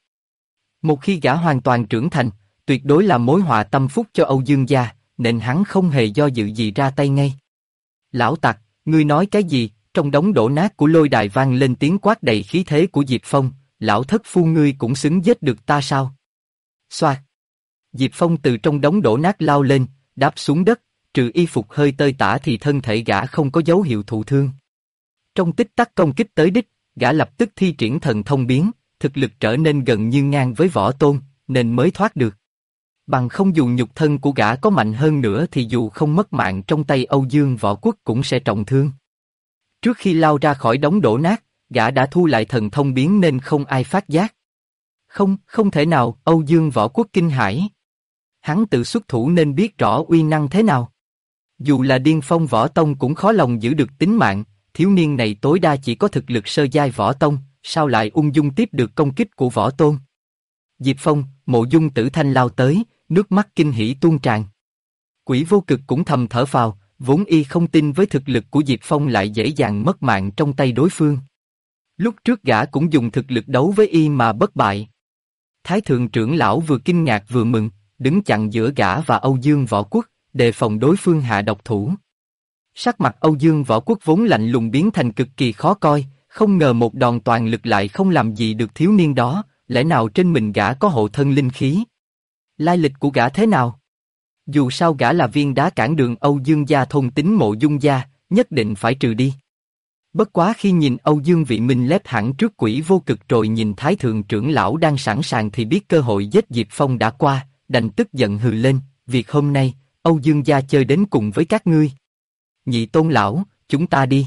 Một khi gã hoàn toàn trưởng thành, tuyệt đối là mối họa tâm phúc cho Âu Dương gia, nên hắn không hề do dự gì ra tay ngay. Lão tặc, ngươi nói cái gì? Trong đống đổ nát của lôi đài vang lên tiếng quát đầy khí thế của Diệp Phong, lão thất phu ngươi cũng xứng giết được ta sao? Xoạt. Diệp Phong từ trong đống đổ nát lao lên, đáp xuống đất, trừ y phục hơi tơi tả thì thân thể gã không có dấu hiệu thụ thương. Trong tích tắc công kích tới đích, gã lập tức thi triển thần thông biến, thực lực trở nên gần như ngang với võ tôn, nên mới thoát được. Bằng không dù nhục thân của gã có mạnh hơn nữa thì dù không mất mạng trong tay Âu Dương Võ Quốc cũng sẽ trọng thương. Trước khi lao ra khỏi đống đổ nát, gã đã thu lại thần thông biến nên không ai phát giác. Không thể nào, Âu Dương Võ Quốc kinh hãi. Hắn tự xuất thủ nên biết rõ uy năng thế nào. Dù là điên phong võ tông cũng khó lòng giữ được tính mạng, thiếu niên này tối đa chỉ có thực lực sơ giai võ tông, sao lại ung dung tiếp được công kích của võ tôn. Diệp Phong, Mộ Dung Tử Thanh lao tới, nước mắt kinh hỉ tuôn tràn. Quỷ Vô Cực cũng thầm thở phào, vốn y không tin với thực lực của Diệp Phong lại dễ dàng mất mạng trong tay đối phương. Lúc trước gã cũng dùng thực lực đấu với y mà bất bại. Thái thượng trưởng lão vừa kinh ngạc vừa mừng, đứng chặn giữa gã và Âu Dương Võ Quốc, đề phòng đối phương hạ độc thủ. Sắc mặt Âu Dương Võ Quốc vốn lạnh lùng biến thành cực kỳ khó coi, không ngờ một đòn toàn lực lại không làm gì được thiếu niên đó, lẽ nào trên mình gã có hộ thân linh khí? Lai lịch của gã thế nào? Dù sao gã là viên đá cản đường Âu Dương gia thôn tính Mộ Dung gia, nhất định phải trừ đi. Bất quá khi nhìn Âu Dương Vị Minh lép hẳn trước Quỷ Vô Cực rồi nhìn Thái thượng trưởng lão đang sẵn sàng thì biết cơ hội giết Diệp Phong đã qua, đành tức giận hừ lên, việc hôm nay, Âu Dương gia chơi đến cùng với các ngươi. Nhị tôn lão, chúng ta đi.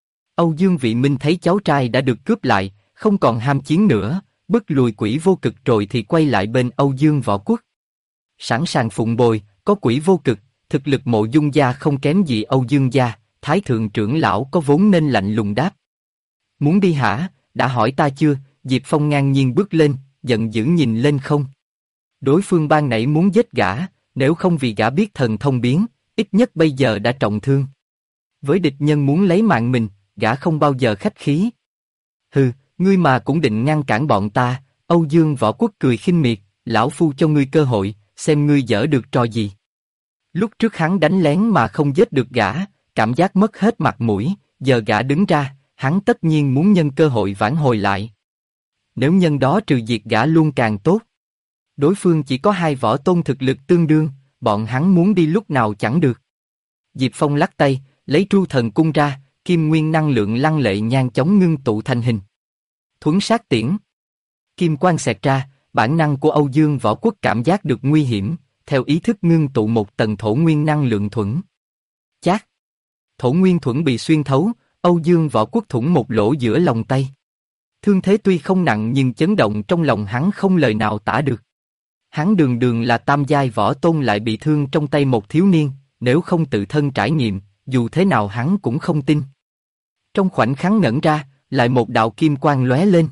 Âu Dương Vị Minh thấy cháu trai đã được cướp lại, không còn ham chiến nữa, bức lùi Quỷ Vô Cực rồi thì quay lại bên Âu Dương Võ Quốc. Sẵn sàng phụng bồi, có Quỷ Vô Cực, thực lực Mộ Dung gia không kém gì Âu Dương gia, Thái thượng trưởng lão có vốn nên lạnh lùng đáp. Muốn đi hả, đã hỏi ta chưa? Diệp Phong ngang nhiên bước lên, giận dữ nhìn lên không. Đối phương ban nãy muốn giết gã, nếu không vì gã biết thần thông biến, ít nhất bây giờ đã trọng thương. Với địch nhân muốn lấy mạng mình, gã không bao giờ khách khí. Hừ, ngươi mà cũng định ngăn cản bọn ta, Âu Dương Võ Quốc cười khinh miệt, lão phu cho ngươi cơ hội, xem ngươi dở được trò gì. Lúc trước hắn đánh lén mà không giết được gã, cảm giác mất hết mặt mũi, giờ gã đứng ra, hắn tất nhiên muốn nhân cơ hội vãn hồi lại. Nếu nhân đó trừ diệt gã luôn càng tốt. Đối phương chỉ có 2 võ tôn thực lực tương đương, bọn hắn muốn đi lúc nào chẳng được. Diệp Phong lắc tay, lấy Tru Thần Cung ra, kim nguyên năng lượng lăng lệ nhanh chóng ngưng tụ thành hình. Thuấn sát tiễn. Kim quang xẹt ra, bản năng của Âu Dương Võ Quốc cảm giác được nguy hiểm, theo ý thức ngưng tụ một tầng thổ nguyên năng lượng thuẫn. Chát. Thổ nguyên thuẫn bị xuyên thấu, Âu Dương Võ Quốc thủng một lỗ giữa lòng tay. Thương thế tuy không nặng nhưng chấn động trong lòng hắn không lời nào tả được. Hắn đường đường là tam giai võ tôn lại bị thương trong tay một thiếu niên, nếu không tự thân trải nghiệm, dù thế nào hắn cũng không tin. Trong khoảnh khắc ngẩn ra, lại một đạo kim quang lóe lên.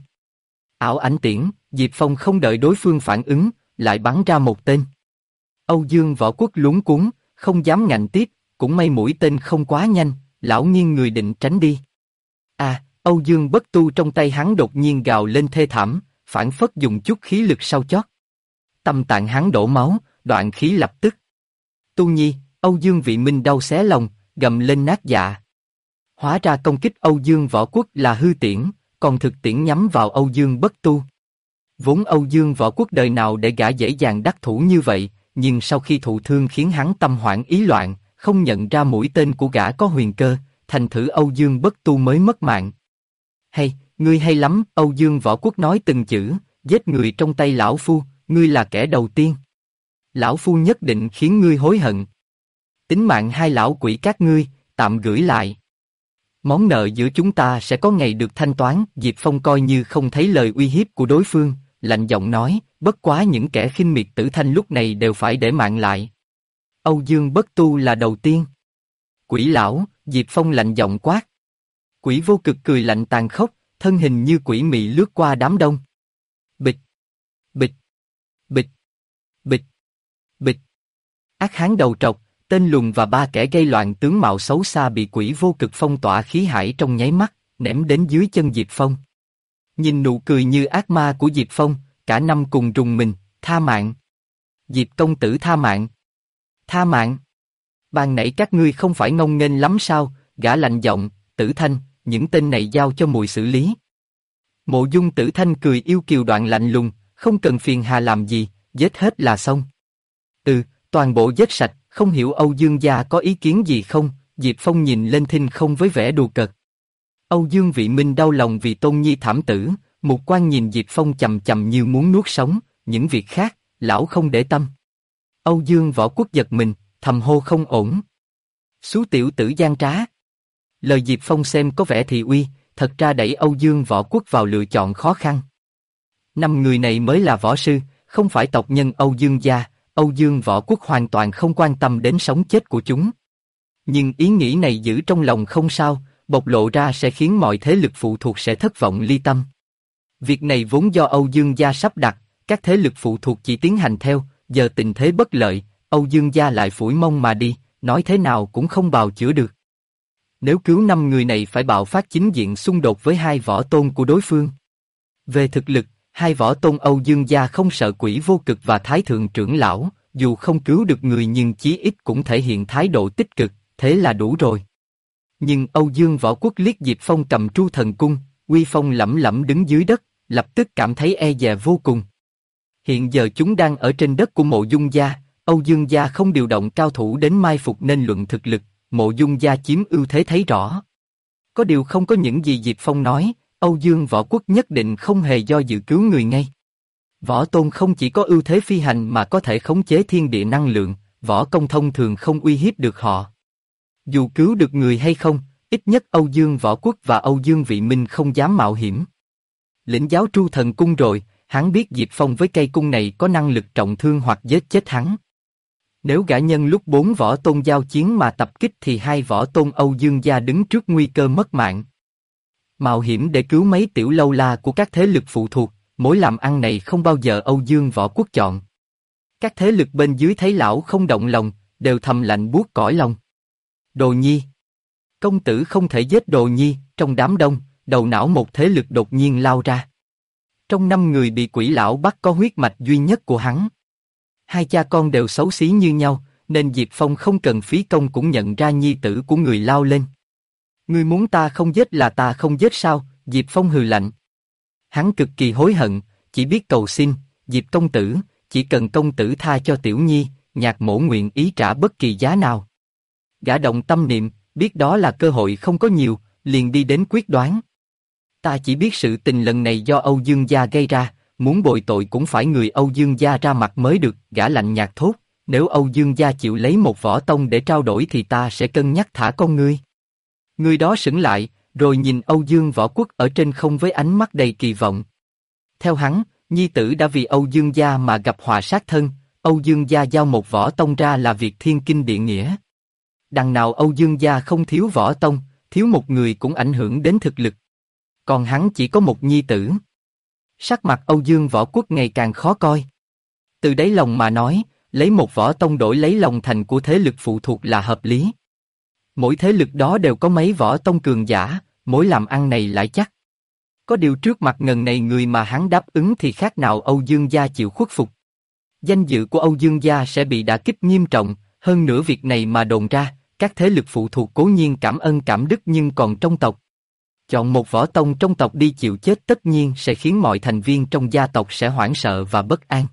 Ảo ảnh tiễn, Diệp Phong không đợi đối phương phản ứng, lại bắn ra một tên. Âu Dương Võ Quốc luống cuống, không dám ngạnh tiếp, cũng may mũi tên không quá nhanh, lão nghiêng người định tránh đi. Âu Dương Bất Tu trong tay hắn đột nhiên gào lên thê thảm, phảng phất dùng chút khí lực sau chót. Tâm tạng hắn đổ máu, đoạn khí lập tức. Tu Nhi, Âu Dương Vị Minh đau xé lòng, gầm lên nát dạ. Hóa ra công kích Âu Dương Võ Quốc là hư tiễn, còn thực tiễn nhắm vào Âu Dương Bất Tu. Vốn Âu Dương Võ Quốc đời nào để gã dễ dàng đắc thủ như vậy, nhưng sau khi thụ thương khiến hắn tâm hoảng ý loạn, không nhận ra mũi tên của gã có huyền cơ, thành thử Âu Dương Bất Tu mới mất mạng. Hay, ngươi hay lắm, Âu Dương Võ Quốc nói từng chữ, giết người trong tay lão phu, ngươi là kẻ đầu tiên. Lão phu nhất định khiến ngươi hối hận. Tính mạng hai lão quỷ các ngươi, tạm gửi lại. Món nợ giữa chúng ta sẽ có ngày được thanh toán. Diệp Phong coi như không thấy lời uy hiếp của đối phương, lạnh giọng nói, bất quá những kẻ khinh miệt Tử Thanh lúc này đều phải để mạng lại. Âu Dương Bất Tu là đầu tiên. Quỷ lão, Diệp Phong lạnh giọng quát. Quỷ Vô Cực cười lạnh tàn khốc, thân hình như quỷ mị lướt qua đám đông. Bịch, bịch, bịch, bịch, bịch. Ác hán đầu trọc, tên lùn và ba kẻ gây loạn tướng mạo xấu xa bị Quỷ Vô Cực phong tỏa khí hải trong nháy mắt, ném đến dưới chân Diệp Phong. Nhìn nụ cười như ác ma của Diệp Phong, cả năm cùng rùng mình, tha mạng. Diệp công tử tha mạng. Tha mạng. Ban nãy các ngươi không phải ngông nghênh lắm sao? Gã lạnh giọng, Tử Thanh, những tên này giao cho mùi xử lý. Mộ Dung Tử Thanh cười yêu kiều đoạn lạnh lùng, không cần phiền hà làm gì, giết hết là xong. Toàn bộ giết sạch, không hiểu Âu Dương gia có ý kiến gì không? Diệp Phong nhìn lên Thinh Không với vẻ đùa cợt. Âu Dương Vị Minh đau lòng vì Tôn Nhi thảm tử, Mục Quan nhìn Diệp Phong chầm chầm như muốn nuốt sống, những việc khác, lão không để tâm. Âu Dương Võ Quốc giật mình, thầm hô không ổn. Xú tiểu tử gian trá. Lời Diệp Phong xem có vẻ thị uy, thật ra đẩy Âu Dương Võ Quốc vào lựa chọn khó khăn. 5 người này mới là võ sư, không phải tộc nhân Âu Dương gia. Âu Dương Võ Quốc hoàn toàn không quan tâm đến sống chết của chúng. Nhưng ý nghĩ này giữ trong lòng không sao, bộc lộ ra sẽ khiến mọi thế lực phụ thuộc sẽ thất vọng ly tâm. Việc này vốn do Âu Dương gia sắp đặt, các thế lực phụ thuộc chỉ tiến hành theo, giờ tình thế bất lợi, Âu Dương gia lại phủi mông mà đi, nói thế nào cũng không bào chữa được. Nếu cứu 5 người này phải bạo phát chính diện xung đột với hai võ tôn của đối phương. Về thực lực, hai võ tôn Âu Dương gia không sợ Quỷ Vô Cực và Thái Thượng trưởng lão, dù không cứu được người nhưng chí ít cũng thể hiện thái độ tích cực, thế là đủ rồi. Nhưng Âu Dương Võ Quốc liếc Diệp Phong cầm Tru Thần Cung, uy phong lẫm lẫm đứng dưới đất, lập tức cảm thấy e dè vô cùng. Hiện giờ chúng đang ở trên đất của Mộ Dung gia, Âu Dương gia không điều động cao thủ đến mai phục nên luận thực lực, Mộ Dung gia chiếm ưu thế thấy rõ. Có điều không có những gì Diệp Phong nói, Âu Dương Võ Quốc nhất định không hề do dự cứu người ngay. Võ tôn không chỉ có ưu thế phi hành mà có thể khống chế thiên địa năng lượng, võ công thông thường không uy hiếp được họ. Dù cứu được người hay không, ít nhất Âu Dương Võ Quốc và Âu Dương Vị Minh không dám mạo hiểm. Lĩnh giáo Tru Thần Cung rồi, hắn biết Diệp Phong với cây cung này có năng lực trọng thương hoặc giết chết hắn. Nếu gã nhân lúc 4 võ tôn giao chiến mà tập kích thì hai võ tôn Âu Dương gia đứng trước nguy cơ mất mạng. Mạo hiểm để cứu mấy tiểu lâu la của các thế lực phụ thuộc, mối làm ăn này không bao giờ Âu Dương Võ Quốc chọn. Các thế lực bên dưới thấy lão không động lòng, đều thầm lạnh buốt cõi lòng. Đồ Nhi. Công tử không thể giết Đồ Nhi. Trong đám đông, đầu não một thế lực đột nhiên lao ra. Trong 5 người bị quỷ lão bắt có huyết mạch duy nhất của hắn. Hai cha con đều xấu xí như nhau, nên Diệp Phong không cần phí công cũng nhận ra nhi tử của người lao lên. Ngươi muốn ta không giết là ta không giết sao? Diệp Phong hừ lạnh. Hắn cực kỳ hối hận, chỉ biết cầu xin, Diệp công tử, chỉ cần công tử tha cho Tiểu Nhi, Nhạc Mỗ nguyện ý trả bất kỳ giá nào. Gã động tâm niệm, biết đó là cơ hội không có nhiều, liền đi đến quyết đoán. Ta chỉ biết sự tình lần này do Âu Dương gia gây ra, muốn bồi tội cũng phải người Âu Dương gia ra mặt mới được. Gã lạnh nhạt thốt, nếu Âu Dương gia chịu lấy một võ tông để trao đổi thì ta sẽ cân nhắc thả con ngươi. Người đó sững lại, rồi nhìn Âu Dương Võ Quốc ở trên không với ánh mắt đầy kỳ vọng. Theo hắn, nhi tử đã vì Âu Dương gia mà gặp họa sát thân, Âu Dương gia giao một võ tông ra là việc thiên kinh địa nghĩa. Đằng nào Âu Dương gia không thiếu võ tông, thiếu một người cũng ảnh hưởng đến thực lực. Còn hắn chỉ có một nhi tử. Sắc mặt Âu Dương Võ Quốc ngày càng khó coi. Từ đáy lòng mà nói, lấy một võ tông đổi lấy lòng thành của thế lực phụ thuộc là hợp lý. Mỗi thế lực đó đều có mấy võ tông cường giả, mối làm ăn này lại chắc. Có điều trước mặt ngần này người mà hắn đáp ứng thì khác nào Âu Dương gia chịu khuất phục. Danh dự của Âu Dương gia sẽ bị đả kích nghiêm trọng, hơn nữa việc này mà đồn ra, các thế lực phụ thuộc cố nhiên cảm ơn cảm đức nhưng còn trong tộc. Chọn một võ tông trong tộc đi chịu chết tất nhiên sẽ khiến mọi thành viên trong gia tộc sẽ hoảng sợ và bất an.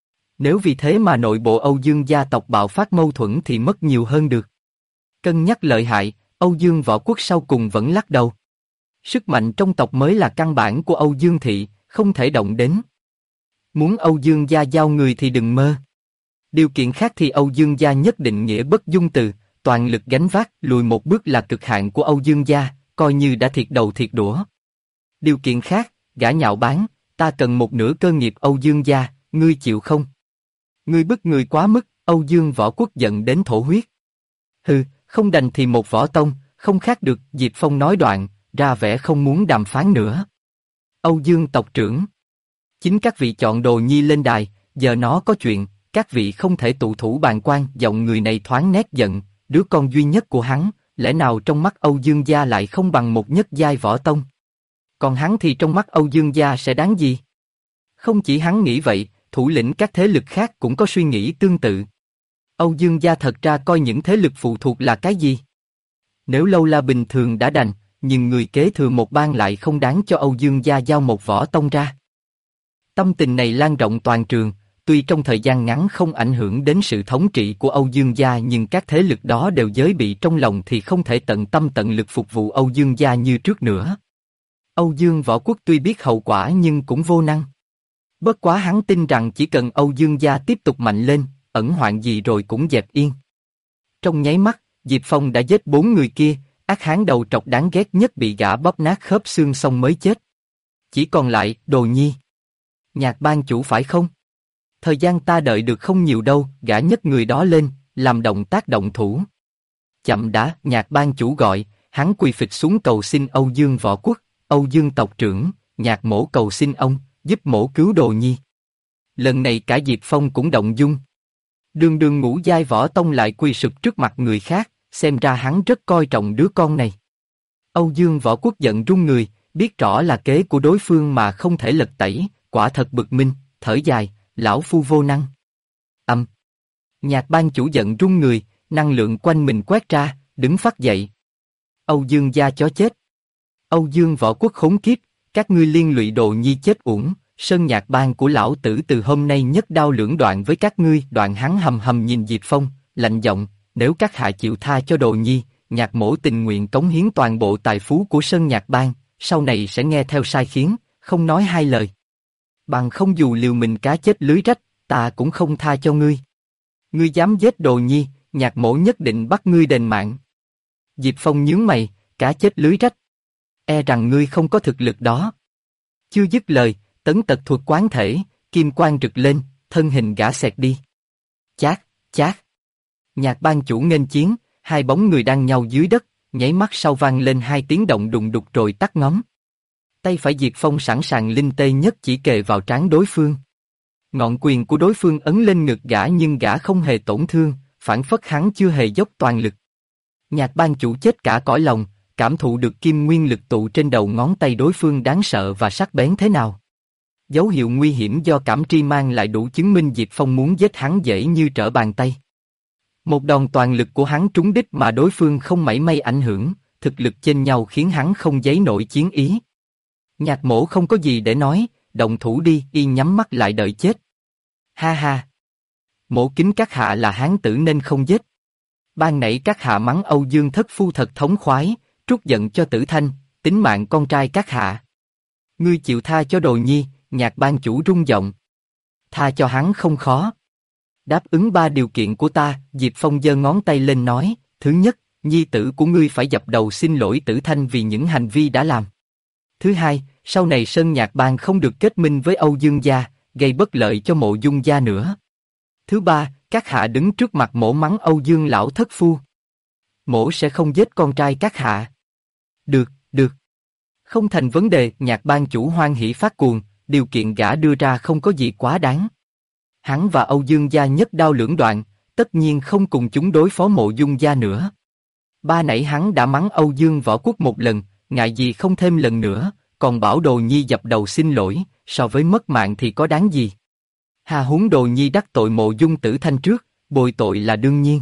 Nếu vì thế mà nội bộ Âu Dương gia tộc bạo phát mâu thuẫn thì mất nhiều hơn được. Cân nhắc lợi hại, Âu Dương Võ Quốc sau cùng vẫn lắc đầu. Sức mạnh trong tộc mới là căn bản của Âu Dương thị, không thể động đến. Muốn Âu Dương gia giao người thì đừng mơ. Điều kiện khác thì Âu Dương gia nhất định nghĩa bất dung từ, toàn lực gánh vác, lùi một bước là cực hạn của Âu Dương gia, coi như đã thiệt đầu thiệt đũa. Điều kiện khác, gã nhạo báng, ta cần một nửa cơ nghiệp Âu Dương gia, ngươi chịu không? Ngươi bức người quá mức, Âu Dương Võ Quốc giận đến thổ huyết. Hừ, không đành thì một võ tông, không khác được, Diệp Phong nói đoạn, ra vẻ không muốn đàm phán nữa. Âu Dương tộc trưởng. Chính các vị chọn Đồ Nhi lên đài, giờ nó có chuyện, các vị không thể tụ thủ bàn quan, giọng người này thoáng nét giận, đứa con duy nhất của hắn, lẽ nào trong mắt Âu Dương gia lại không bằng một nhất giai võ tông? Còn hắn thì trong mắt Âu Dương gia sẽ đáng gì? Không chỉ hắn nghĩ vậy, thủ lĩnh các thế lực khác cũng có suy nghĩ tương tự. Âu Dương gia thật ra coi những thế lực phụ thuộc là cái gì? Nếu lâu la bình thường đã đành, nhưng người kế thừa một bang lại không đáng cho Âu Dương gia giao một võ tông ra. Tâm tình này lan rộng toàn trường, tuy trong thời gian ngắn không ảnh hưởng đến sự thống trị của Âu Dương gia nhưng các thế lực đó đều giới bị trong lòng thì không thể tận tâm tận lực phục vụ Âu Dương gia như trước nữa. Âu Dương Võ Quốc tuy biết hậu quả nhưng cũng vô năng. Bất quá hắn tin rằng chỉ cần Âu Dương gia tiếp tục mạnh lên, ẩn hoạn gì rồi cũng dẹp yên. Trong nháy mắt, Diệp Phong đã giết 4 người kia, ác hán đầu trọc đáng ghét nhất bị gã bóp nát khớp xương xong mới chết. Chỉ còn lại, Đồ Nhi. Nhạc ban chủ phải không? Thời gian ta đợi được không nhiều đâu, gã nhấc người đó lên, làm động tác động thủ. Chậm đã, Nhạc ban chủ gọi, hắn quỳ phịch xuống cầu xin Âu Dương Võ Quốc, Âu Dương tộc trưởng, Nhạc mỗ cầu xin ông, giúp mỗ cứu Đồ Nhi. Lần này cả Diệp Phong cũng động dung. Đường đường ngũ giai võ tông lại quỳ sụp trước mặt người khác, xem ra hắn rất coi trọng đứa con này. Âu Dương Võ Quốc giận run người, biết rõ là kế của đối phương mà không thể lật tẩy, quả thật bực minh, thở dài, lão phu vô năng. Nhạc ban chủ giận run người, năng lượng quanh mình quét ra, đứng phắt dậy. Âu Dương gia chó chết. Âu Dương Võ Quốc khốn kiếp, các ngươi liên lụy Đồ Nhi chết uổng, sơn nhạc bang của lão tử từ hôm nay nhất đao lưỡng đoạn với các ngươi. Đoạn hắn hầm hầm nhìn Diệp Phong, lạnh giọng, nếu các hạ chịu tha cho Đồ Nhi, Nhạc mỗ tình nguyện cống hiến toàn bộ tài phú của sơn nhạc bang, sau này sẽ nghe theo sai khiến, không nói hai lời. Bằng không dù liều mình cá chết lưới rách, ta cũng không tha cho ngươi. Ngươi dám giết Đồ Nhi, Nhạc mỗ nhất định bắt ngươi đền mạng. Diệp Phong nhướng mày, cá chết lưới rách. E rằng ngươi không có thực lực đó. Chưa dứt lời, tấn tật thuật quán thể, kim quang rực lên, thân hình gã xẹt đi. Chát, chát. Nhạc ban chủ nghênh chiến, hai bóng người đang nhau dưới đất, nháy mắt sau vang lên hai tiếng động đùng đục rồi tắt ngóm. Tay phải Diệp Phong sẵn sàng linh tê nhất chỉ kề vào trán đối phương. Ngọn quyền của đối phương ấn lên ngực gã nhưng gã không hề tổn thương, phản phất hắn chưa hề dốc toàn lực. Nhạc ban chủ chết cả cõi lòng, cảm thụ được kim nguyên lực tụ trên đầu ngón tay đối phương đáng sợ và sắc bén thế nào. Dấu hiệu nguy hiểm do cảm tri mang lại đủ chứng minh Diệp Phong muốn giết hắn dễ như trở bàn tay. Một đòn toàn lực của hắn trúng đích mà đối phương không mảy may ảnh hưởng, thực lực chênh nhau khiến hắn không dấy nổi chiến ý. Nhạc mỗ không có gì để nói, động thủ đi, y nhắm mắt lại đợi chết. Ha ha! Mỗ kính các hạ là hán tử nên không giết. Ban nãy các hạ mắng Âu Dương thất phu thật thống khoái, trút giận cho Tử Thanh, tính mạng con trai các hạ. Ngươi chịu tha cho Đồ Nhi, Nhạc ban chủ rung giọng. Tha cho hắn không khó. Đáp ứng 3 điều kiện của ta, Diệp Phong giơ ngón tay lên nói, thứ nhất, nhi tử của ngươi phải dập đầu xin lỗi Tử Thanh vì những hành vi đã làm. Thứ hai, sau này Sơn Nhạc Bang không được kết minh với Âu Dương gia, gây bất lợi cho Mộ Dung gia nữa. Thứ ba, các hạ đứng trước mặt mỗ mắng Âu Dương lão thất phu. Mỗ sẽ không giết con trai các hạ. Được, được. Không thành vấn đề, Nhạc Bang chủ hoan hỉ phát cuồng, điều kiện gã đưa ra không có gì quá đáng. Hắn và Âu Dương gia nhất đao lưỡng đoạn, tất nhiên không cùng chúng đối phó Mộ Dung gia nữa. Ba nãy hắn đã mắng Âu Dương Võ Quốc một lần, ngại gì không thêm lần nữa, còn bảo Đồ Nhi dập đầu xin lỗi, so với mất mạng thì có đáng gì. Hà huống Đồ Nhi đắc tội Mộ Dung Tử Thanh trước, bồi tội là đương nhiên.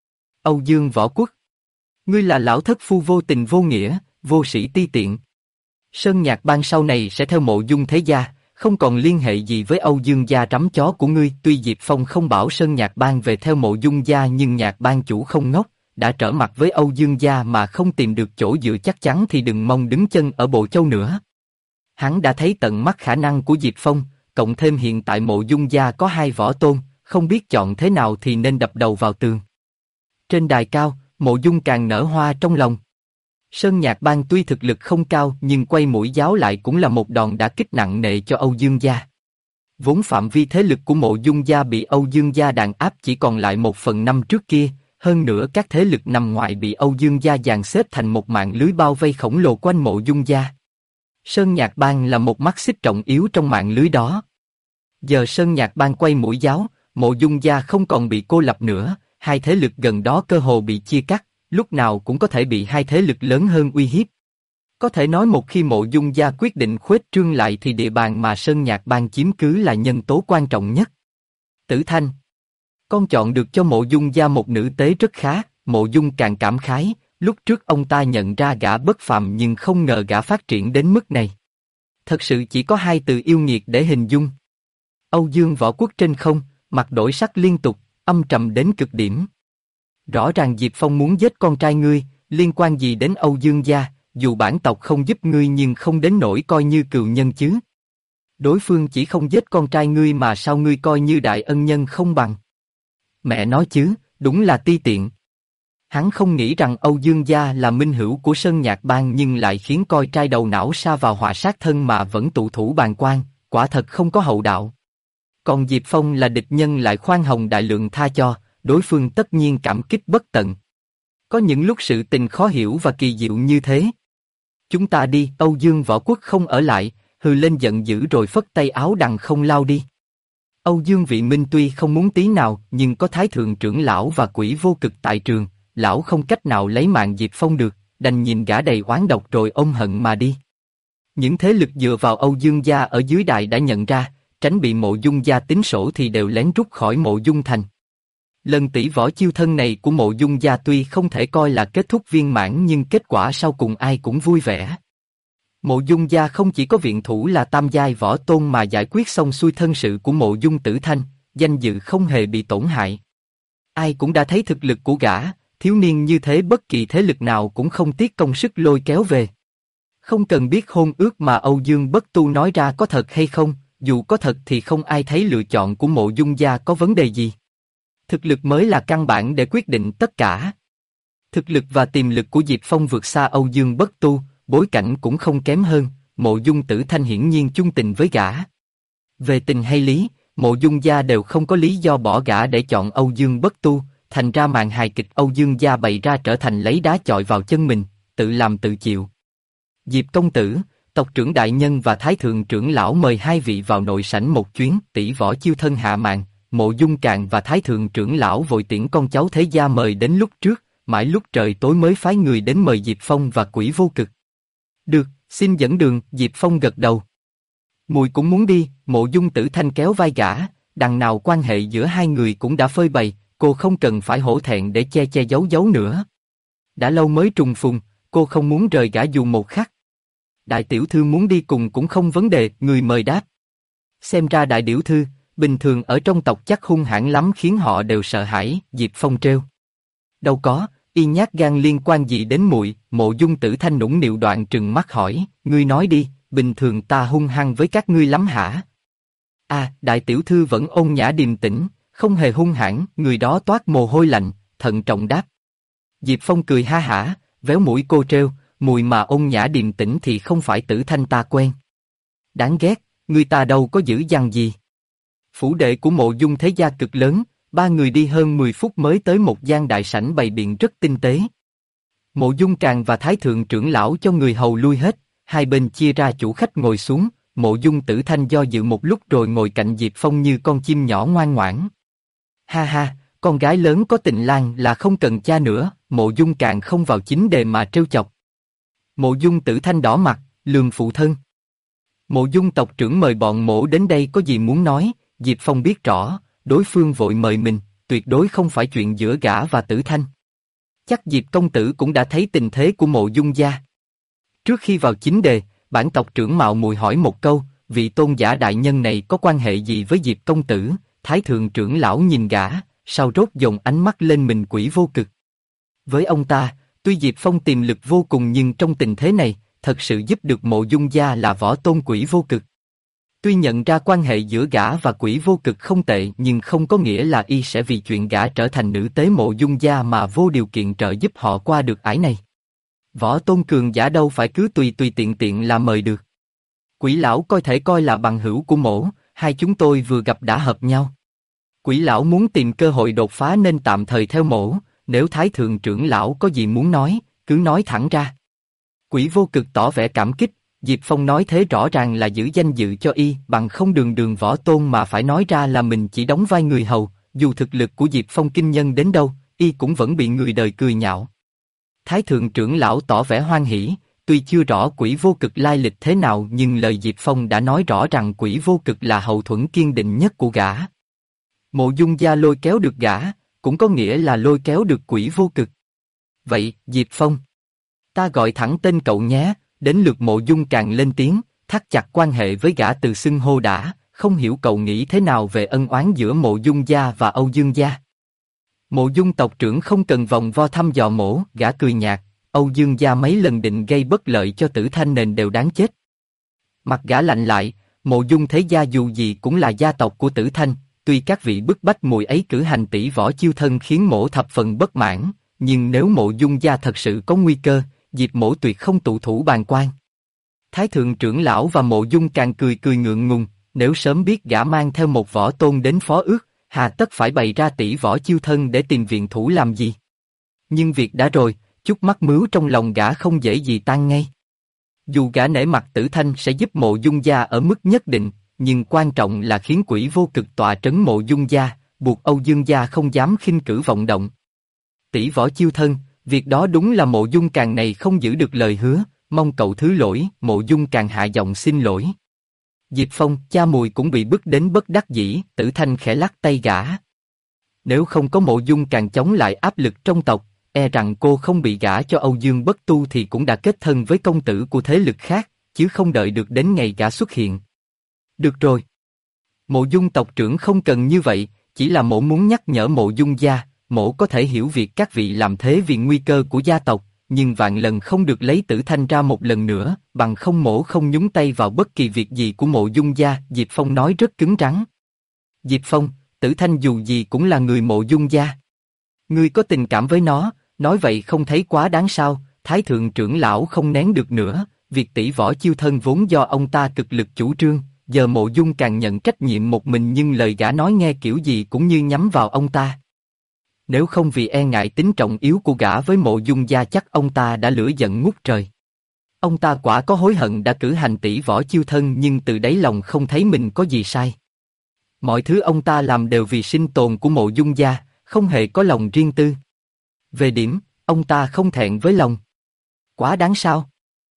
Âu Dương Võ Quốc, ngươi là lão thất phu vô tình vô nghĩa, vô sĩ ti tiện. Sơn Nhạc Bang sau này sẽ theo Mộ Dung thế gia, không còn liên hệ gì với Âu Dương gia trắm chó của ngươi. Tuy Diệp Phong không bảo Sơn Nhạc Bang về theo Mộ Dung gia, nhưng Nhạc Bang chủ không ngốc, đã trở mặt với Âu Dương gia mà không tìm được chỗ dựa chắc chắn thì đừng mong đứng chân ở Bộ Châu nữa. Hắn đã thấy tận mắt khả năng của Diệp Phong, cộng thêm hiện tại Mộ Dung gia có 2 võ tôn, không biết chọn thế nào thì nên đập đầu vào tường. Trên đài cao, Mộ Dung càng nở hoa trong lòng. Sơn Nhạc Bang tuy thực lực không cao nhưng quay mũi giáo lại cũng là một đòn đả kích nặng nề cho Âu Dương gia. Vốn phạm vi thế lực của Mộ Dung gia bị Âu Dương gia đàn áp chỉ còn lại 1/5 trước kia, hơn nữa các thế lực nằm ngoài bị Âu Dương gia dàn xếp thành một mạng lưới bao vây khổng lồ quanh Mộ Dung gia. Sơn Nhạc Bang là một mắt xích trọng yếu trong mạng lưới đó. Giờ Sơn Nhạc Bang quay mũi giáo, Mộ Dung gia không còn bị cô lập nữa, 2 thế lực gần đó cơ hồ bị chia cắt, lúc nào cũng có thể bị 2 thế lực lớn hơn uy hiếp. Có thể nói một khi Mộ Dung gia quyết định khuếch trương lại thì địa bàn mà Sơn Nhạc Bang chiếm cứ là nhân tố quan trọng nhất. Tử Thanh, con chọn được cho Mộ Dung gia một nữ tế rất khá. Mộ Dung càng cảm khái, lúc trước ông ta nhận ra gã bất phàm nhưng không ngờ gã phát triển đến mức này. Thật sự chỉ có 2 từ yêu nghiệt để hình dung. Âu Dương Võ Quốc trên không, mặt đổi sắc liên tục, âm trầm đến cực điểm. Rõ ràng Diệp Phong muốn giết con trai ngươi, liên quan gì đến Âu Dương gia, dù bản tộc không giúp ngươi nhưng không đến nỗi coi như cừu nhân chứ. Đối phương chỉ không giết con trai ngươi mà sao ngươi coi như đại ân nhân không bằng. Mẹ nói chứ, đúng là ti tiện. Hắn không nghĩ rằng Âu Dương gia là minh hữu của Sơn Nhạc Bang nhưng lại khiến coi trai đầu não sa vào họa sát thân mà vẫn tụ thủ bàn quan, quả thật không có hậu đạo. Còn Diệp Phong là địch nhân lại khoan hồng đại lượng tha cho, đối phương tất nhiên cảm kích bất tận. Có những lúc sự tình khó hiểu và kỳ diệu như thế. Chúng ta đi. Âu Dương Võ Quốc không ở lại, hừ lên giận dữ rồi phất tay áo đằng không lao đi. Âu Dương Vị Minh tuy không muốn tí nào nhưng có Thái Thượng trưởng lão và Quỷ Vô Cực tại trường, lão không cách nào lấy mạng Diệp Phong được, đành nhìn gã đầy oán độc rồi ôm hận mà đi. Những thế lực dựa vào Âu Dương gia ở dưới đài đã nhận ra, tránh bị Mộ Dung gia tính sổ thì đều lén rút khỏi Mộ Dung thành. Lần tỷ võ chiêu thân này của Mộ Dung gia tuy không thể coi là kết thúc viên mãn nhưng kết quả sau cùng ai cũng vui vẻ. Mộ Dung gia không chỉ có viện thủ là tam giai võ tôn mà giải quyết xong xuôi thân sự của Mộ Dung Tử Thanh, danh dự không hề bị tổn hại. Ai cũng đã thấy thực lực của gã, thiếu niên như thế bất kỳ thế lực nào cũng không tiếc công sức lôi kéo về. Không cần biết hôn ước mà Âu Dương Bất Tu nói ra có thật hay không, dù có thật thì không ai thấy lựa chọn của Mộ Dung gia có vấn đề gì. Thực lực mới là căn bản để quyết định tất cả. Thực lực và tiềm lực của Diệp Phong vượt xa Âu Dương Bất Tu, bối cảnh cũng không kém hơn, Mộ Dung Tử Thanh hiển nhiên chung tình với gã. Về tình hay lý, Mộ Dung gia đều không có lý do bỏ gã để chọn Âu Dương Bất Tu, thành ra màn hài kịch Âu Dương gia bày ra trở thành lấy đá chọi vào chân mình, tự làm tự chịu. Diệp công tử, tộc trưởng đại nhân và Thái Thượng trưởng lão mời 2 vị vào nội sảnh một chuyến. Tỷ võ chiêu thân hạ màn, Mộ Dung Càn và Thái Thượng trưởng lão vội tiễn con cháu thế gia mời đến lúc trước, mãi lúc trời tối mới phái người đến mời Diệp Phong và Quỷ Vô Cực. Được, xin dẫn đường. Diệp Phong gật đầu. Mùi cũng muốn đi. Mộ Dung Tử Thanh kéo vai gã, đằng nào quan hệ giữa 2 người cũng đã phơi bày, cô không cần phải hổ thẹn để che che giấu giấu nữa. Đã lâu mới trùng phùng, cô không muốn rời gã dù một khắc. Đại tiểu thư muốn đi cùng cũng không vấn đề, người mời đáp. Xem ra đại tiểu thư, bình thường ở trong tộc chắc hung hãn lắm khiến họ đều sợ hãi. Diệp Phong trêu. Đâu có, y nhát gan liên quan gì đến muội? Mộ Dung Tử Thanh nũng nịu đoạn trừng mắt hỏi, ngươi nói đi, bình thường ta hung hăng với các ngươi lắm hả? À, đại tiểu thư vẫn ôn nhã điềm tĩnh, không hề hung hãn. Người đó toát mồ hôi lạnh, thận trọng đáp. Diệp Phong cười ha hả, véo mũi cô trêu, mùi mà ôn nhã điềm tĩnh thì không phải Tử Thanh ta quen. Đáng ghét, người ta đâu có dữ dằn gì. Phủ đệ của Mộ Dung thế gia cực lớn, 3 người đi hơn 10 phút mới tới một gian đại sảnh bày biện rất tinh tế. Mộ Dung Càn và Thái Thượng trưởng lão cho người hầu lui hết, 2 bên chia ra chủ khách ngồi xuống. Mộ Dung Tử Thanh do dự một lúc rồi ngồi cạnh Diệp Phong như con chim nhỏ ngoan ngoãn. Ha ha, con gái lớn có tình lang là không cần cha nữa. Mộ Dung Càn không vào chính đề mà trêu chọc. Mộ Dung Tử Thanh đỏ mặt, lườm phụ thân. Mộ Dung tộc trưởng mời bọn mỗ đến đây có gì muốn nói, Diệp Phong biết rõ, đối phương vội mời mình, tuyệt đối không phải chuyện giữa gã và Tử Thanh. Chắc Diệp công tử cũng đã thấy tình thế của Mộ Dung gia. Trước khi vào chính đề, bản tộc trưởng mạo muội hỏi một câu, vị tôn giả đại nhân này có quan hệ gì với Diệp công tử? Thái thượng trưởng lão nhìn gã, sau rốt dồn ánh mắt lên mình Quỷ Vô Cực. Với ông ta, tuy Diệp Phong tiềm lực vô cùng nhưng trong tình thế này, thật sự giúp được Mộ Dung gia là võ tôn Quỷ Vô Cực. Tuy nhận ra quan hệ giữa gã và Quỷ Vô Cực không tệ nhưng không có nghĩa là y sẽ vì chuyện gã trở thành nữ tế Mộ Dung gia mà vô điều kiện trợ giúp họ qua được ải này. Võ tôn cường giả đâu phải cứ tùy tùy tiện tiện là mời được. Quỷ lão có thể coi là bằng hữu của mỗ, hai chúng tôi vừa gặp đã hợp nhau. Quỷ lão muốn tìm cơ hội đột phá nên tạm thời theo mỗ, nếu Thái thượng trưởng lão có gì muốn nói, cứ nói thẳng ra. Quỷ Vô Cực tỏ vẻ cảm kích, Diệp Phong nói thế rõ ràng là giữ danh dự cho y, bằng không đường đường võ tôn mà phải nói ra là mình chỉ đóng vai người hầu, dù thực lực của Diệp Phong kinh nhân đến đâu, y cũng vẫn bị người đời cười nhạo. Thái thượng trưởng lão tỏ vẻ hoan hỉ, tuy chưa rõ Quỷ Vô Cực lai lịch thế nào nhưng lời Diệp Phong đã nói rõ rằng Quỷ Vô Cực là hậu thuẫn kiên định nhất của gã. Mộ Dung gia lôi kéo được gã, cũng có nghĩa là lôi kéo được Quỷ Vô Cực. Vậy, Diệp Phong, ta gọi thẳng tên cậu nhé. Đến lượt Mộ Dung càng lên tiếng, thắt chặt quan hệ với gã từ xưng hô đã, không hiểu cậu nghĩ thế nào về ân oán giữa Mộ Dung gia và Âu Dương gia. Mộ Dung tộc trưởng không cần vòng vo thăm dò mổ, gã cười nhạt, Âu Dương gia mấy lần định gây bất lợi cho Tử Thanh nên đều đáng chết. Mặt gã lạnh lại, Mộ Dung thế gia dù gì cũng là gia tộc của Tử Thanh, tuy các vị bức bách mùi ấy cử hành tỷ võ chiêu thân khiến mổ thập phần bất mãn, nhưng nếu Mộ Dung gia thật sự có nguy cơ, Diệp mổ tuyệt không tụ thủ bàn quan. Thái thượng trưởng lão và Mộ Dung càng cười cười ngượng ngùng, nếu sớm biết gã mang theo một võ tôn đến phó ước, hà tất phải bày ra tỷ võ chiêu thân để tìm viện thủ làm gì. Nhưng việc đã rồi, chút mắc mướu trong lòng gã không dễ gì tan ngay. Dù gã nể mặt Tử Thanh sẽ giúp Mộ Dung gia ở mức nhất định, nhưng quan trọng là khiến Quỷ Vô Cực tọa trấn Mộ Dung gia, buộc Âu Dương gia không dám khinh cử vọng động. Tỷ võ chiêu thân, việc đó đúng là Mộ Dung càng này không giữ được lời hứa, mong cậu thứ lỗi. Mộ Dung càng hạ giọng xin lỗi. Diệp Phong, cha mùi cũng bị bức đến bất đắc dĩ, Tử Thanh khẽ lắc tay gã. Nếu không có Mộ Dung càng chống lại áp lực trong tộc, e rằng cô không bị gả cho Âu Dương Bất Tu thì cũng đã kết thân với công tử của thế lực khác, chứ không đợi được đến ngày gã xuất hiện. Được rồi. Mộ Dung tộc trưởng không cần như vậy, chỉ là mỗ muốn nhắc nhở Mộ Dung gia, mỗ có thể hiểu việc các vị làm thế vì nguy cơ của gia tộc, nhưng vạn lần không được lấy Tử Thanh ra một lần nữa, bằng không mỗ không nhúng tay vào bất kỳ việc gì của Mộ Dung gia. Diệp Phong nói rất cứng rắn. Diệp Phong, Tử Thanh dù gì cũng là người Mộ Dung gia. Ngươi có tình cảm với nó, nói vậy không thấy quá đáng sao? Thái thượng trưởng lão không nén được nữa, việc tỷ võ chiêu thân vốn do ông ta cực lực chủ trương, giờ Mộ Dung càng nhận trách nhiệm một mình nhưng lời gã nói nghe kiểu gì cũng như nhắm vào ông ta. Nếu không vì e ngại tính trọng yếu của gã với Mộ Dung gia chắc ông ta đã lửa giận ngút trời. Ông ta quả có hối hận đã cử hành tỷ võ chiêu thân nhưng từ đáy lòng không thấy mình có gì sai. Mọi thứ ông ta làm đều vì sinh tồn của Mộ Dung gia, không hề có lòng riêng tư. Về điểm, ông ta không thẹn với lòng. Quá đáng sao?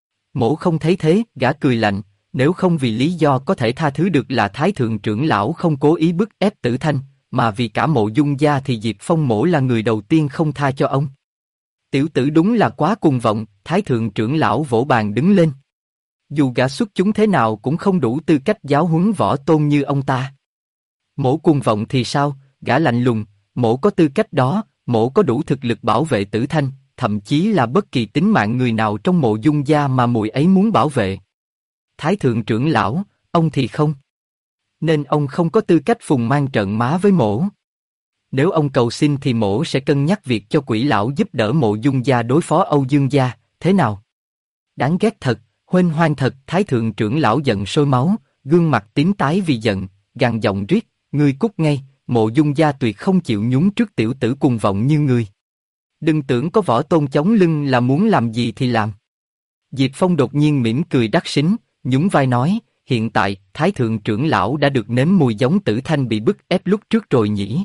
Mỗ không thấy thế, gã cười lạnh, nếu không vì lý do có thể tha thứ được là Thái thượng trưởng lão không cố ý bức ép Tử Thanh, mà vì cả Mộ Dung gia thì Diệp Phong mỗ là người đầu tiên không tha cho ông. Tiểu tử đúng là quá cuồng vọng, Thái thượng trưởng lão vỗ bàn đứng lên. Dù gã xuất chúng thế nào cũng không đủ tư cách giáo huấn võ tôn như ông ta. Mỗ cuồng vọng thì sao? Gã lạnh lùng, mỗ có tư cách đó, mỗ có đủ thực lực bảo vệ Tử Thanh, thậm chí là bất kỳ tính mạng người nào trong Mộ Dung gia mà muội ấy muốn bảo vệ. Thái thượng trưởng lão, ông thì không. Nên ông không có tư cách phùng mang trợn má với mỗ. Nếu ông cầu xin thì mỗ sẽ cân nhắc việc cho Quỷ lão giúp đỡ Mộ Dung gia đối phó Âu Dương gia, thế nào? Đáng ghét thật, huênh hoang thật. Thái thượng trưởng lão giận sôi máu, gương mặt tím tái vì giận, gằn giọng riết, ngươi cút ngay, Mộ Dung gia tuyệt không chịu nhún trước tiểu tử cuồng vọng như ngươi. Đừng tưởng có võ tôn chống lưng là muốn làm gì thì làm. Diệp Phong đột nhiên mỉm cười đắc xính, nhún vai nói, hiện tại Thái thượng trưởng lão đã được nếm mùi giống Tử Thanh bị bức ép lúc trước rồi nhỉ?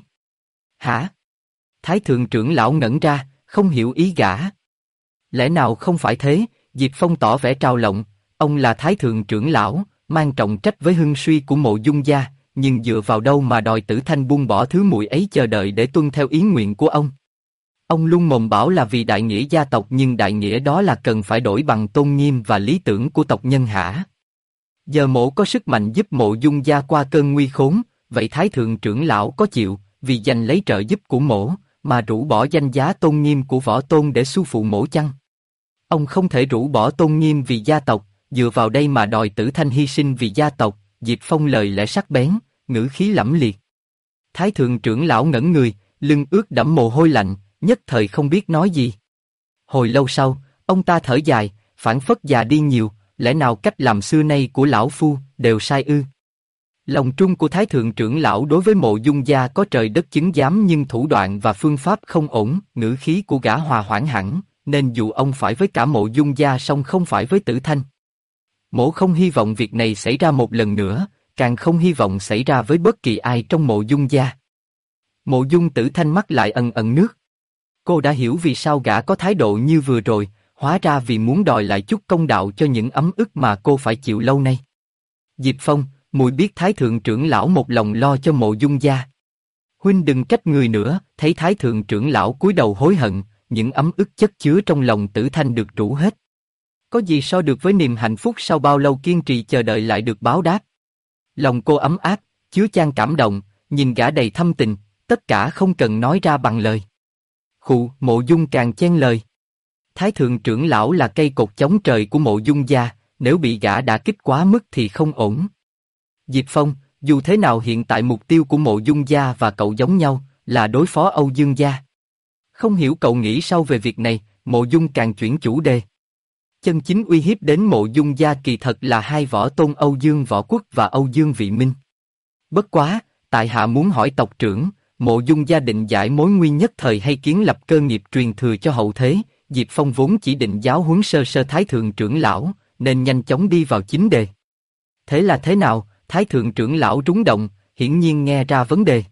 Hả? Thái thượng trưởng lão ngẩn ra, không hiểu ý gã. Lẽ nào không phải thế? Diệp Phong tỏ vẻ trào lộng, ông là thái thượng trưởng lão, mang trọng trách với hưng suy của Mộ Dung gia, nhưng dựa vào đâu mà đòi Tử Thanh buông bỏ thứ muội ấy chờ đợi để tuân theo ý nguyện của ông? Ông luôn mồm bảo là vì đại nghĩa gia tộc, nhưng đại nghĩa đó là cần phải đổi bằng tôn nghiêm và lý tưởng của tộc nhân hả? Giờ mộ có sức mạnh giúp Mộ Dung gia qua cơn nguy khốn, vậy thái thượng trưởng lão có chịu vì giành lấy trợ giúp của mổ mà rũ bỏ danh giá tôn nghiêm của võ tôn để su phụ mổ chăng? Ông không thể rũ bỏ tôn nghiêm vì gia tộc, dựa vào đây mà đòi Tử Thanh hy sinh vì gia tộc. Diệp Phong lời lẽ sắc bén, ngữ khí lẫm liệt. Thái thượng trưởng lão ngẩn người, lưng ướt đẫm mồ hôi lạnh, nhất thời không biết nói gì. Hồi lâu sau, ông ta thở dài, phảng phất già đi nhiều, lẽ nào cách làm xưa nay của lão phu đều sai ư? Lòng trung của thái thượng trưởng lão đối với Mộ Dung gia có trời đất chứng giám, nhưng thủ đoạn và phương pháp không ổn, ngữ khí của gã hòa hoãn hẳn, nên dù ông phải với cả Mộ Dung gia song không phải với Tử Thanh. Mỗ không hy vọng việc này xảy ra một lần nữa, càng không hy vọng xảy ra với bất kỳ ai trong Mộ Dung gia. Mộ Dung Tử Thanh mắt lại ẩn ẩn nước. Cô đã hiểu vì sao gã có thái độ như vừa rồi, hóa ra vì muốn đòi lại chút công đạo cho những ấm ức mà cô phải chịu lâu nay. Diệp Phong, muội biết thái thượng trưởng lão một lòng lo cho Mộ Dung gia. Huynh đừng trách người nữa. Thấy thái thượng trưởng lão cúi đầu hối hận, những ấm ức chất chứa trong lòng Tử Thanh được trũ hết. Có gì so được với niềm hạnh phúc sau bao lâu kiên trì chờ đợi lại được báo đáp. Lòng cô ấm áp, chứa chan cảm động, nhìn gã đầy thâm tình, tất cả không cần nói ra bằng lời. Khụ, Mộ Dung càng chen lời. Thái thượng trưởng lão là cây cột chống trời của Mộ Dung gia, nếu bị gã đả kích quá mức thì không ổn. Diệp Phong, dù thế nào hiện tại mục tiêu của Mộ Dung gia và cậu giống nhau, là đối phó Âu Dương gia. Không hiểu cậu nghĩ sao về việc này? Mộ Dung càng chuyển chủ đề. Chân chính uy hiếp đến Mộ Dung gia kỳ thật là hai võ tôn Âu Dương Võ Quốc và Âu Dương Vị Minh. Bất quá, tại hạ muốn hỏi tộc trưởng, Mộ Dung gia định giải mối nguy nhất thời hay kiến lập cơ nghiệp truyền thừa cho hậu thế? Diệp Phong vốn chỉ định giáo huấn sơ sơ thái thượng trưởng lão, nên nhanh chóng đi vào chính đề. Thế là thế nào? Thái thượng trưởng lão rúng động, hiển nhiên nghe ra vấn đề.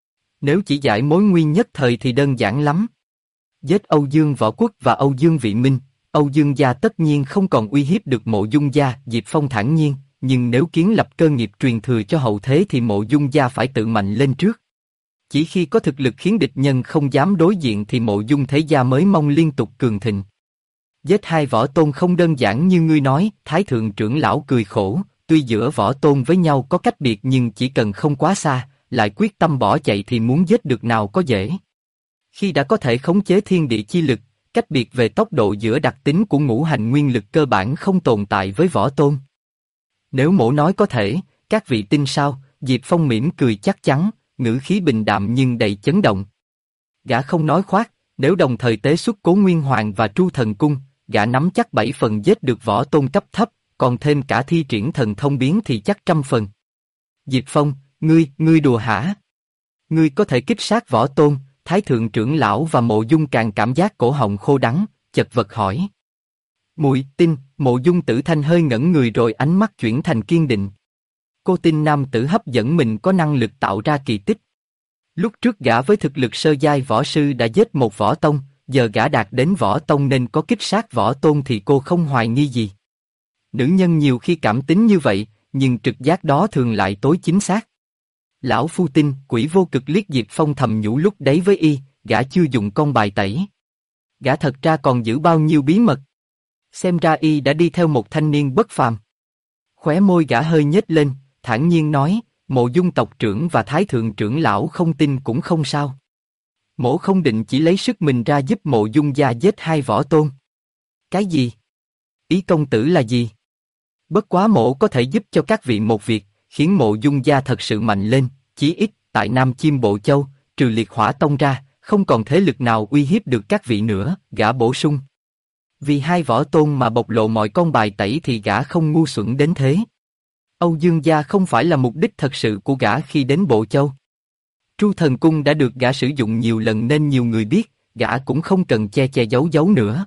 Nếu chỉ giải mối nguy nhất thời thì đơn giản lắm. Giết Âu Dương Võ Quốc và Âu Dương Vị Minh, Âu Dương gia tất nhiên không còn uy hiếp được Mộ Dung gia. Diệp Phong thản nhiên, nhưng nếu kiến lập cơ nghiệp truyền thừa cho hậu thế thì Mộ Dung gia phải tự mạnh lên trước. Chỉ khi có thực lực khiến địch nhân không dám đối diện thì Mộ Dung thế gia mới mong liên tục cường thịnh. Giết hai võ tôn không đơn giản như ngươi nói. Thái thượng trưởng lão cười khổ, tuy giữa võ tôn với nhau có cách biệt nhưng chỉ cần không quá xa, lại quyết tâm bỏ chạy thì muốn giết được nào có dễ. Khi đã có thể khống chế thiên địa chi lực, cách biệt về tốc độ giữa đặc tính của ngũ hành nguyên lực cơ bản không tồn tại với võ tôn. Nếu mổ nói có thể, các vị tin sao? Diệp Phong mỉm cười chắc chắn, ngữ khí bình đạm nhưng đầy chấn động. Gã không nói khoác, nếu đồng thời tế xuất Cố Nguyên Hoàng và Tru Thần Cung, gã nắm chắc 7 phần giết được võ tôn cấp thấp, còn thêm cả thi triển thần thông biến thì chắc 100 phần. Diệp Phong, ngươi đùa hả? Ngươi có thể kích sát võ tôn? Thái thượng trưởng lão và Mộ Dung càng cảm giác cổ họng khô đắng, chật vật hỏi. Muội tin? Mộ Dung Tử Thanh hơi ngẩn người rồi ánh mắt chuyển thành kiên định. Cô tin nam tử hấp dẫn mình có năng lực tạo ra kỳ tích. Lúc trước gã với thực lực sơ giai võ sư đã giết một võ tông, giờ gã đạt đến võ tông nên có kích sát võ tôn thì cô không hoài nghi gì. Nữ nhân nhiều khi cảm tính như vậy, nhưng trực giác đó thường lại tối chính xác. Lão phu tin. Quỷ vô cực liếc Diệp Phong thầm nhủ lúc đấy với y, gã chưa dùng con bài tẩy. Gã thật ra còn giữ bao nhiêu bí mật. Xem ra y đã đi theo một thanh niên bất phàm. Khóe môi gã hơi nhếch lên, thản nhiên nói, Mộ Dung tộc trưởng và thái thượng trưởng lão không tin cũng không sao. Mỗ không định chỉ lấy sức mình ra giúp Mộ Dung gia giết hai võ tôn. Cái gì? Ý công tử là gì? Bất quá mỗ có thể giúp cho các vị một việc, khiến Mộ Dung gia thật sự mạnh lên, chí ít tại Nam Chiêm Bộ Châu, trừ Liệt Hỏa Tông ra, không còn thế lực nào uy hiếp được các vị nữa. Gã bổ sung. Vì hai võ tôn mà bộc lộ mọi con bài tẩy thì gã không ngu xuẩn đến thế. Âu Dương gia không phải là mục đích thật sự của gã khi đến Bộ Châu. Tru Thần Cung đã được gã sử dụng nhiều lần nên nhiều người biết, gã cũng không cần che che giấu giấu nữa.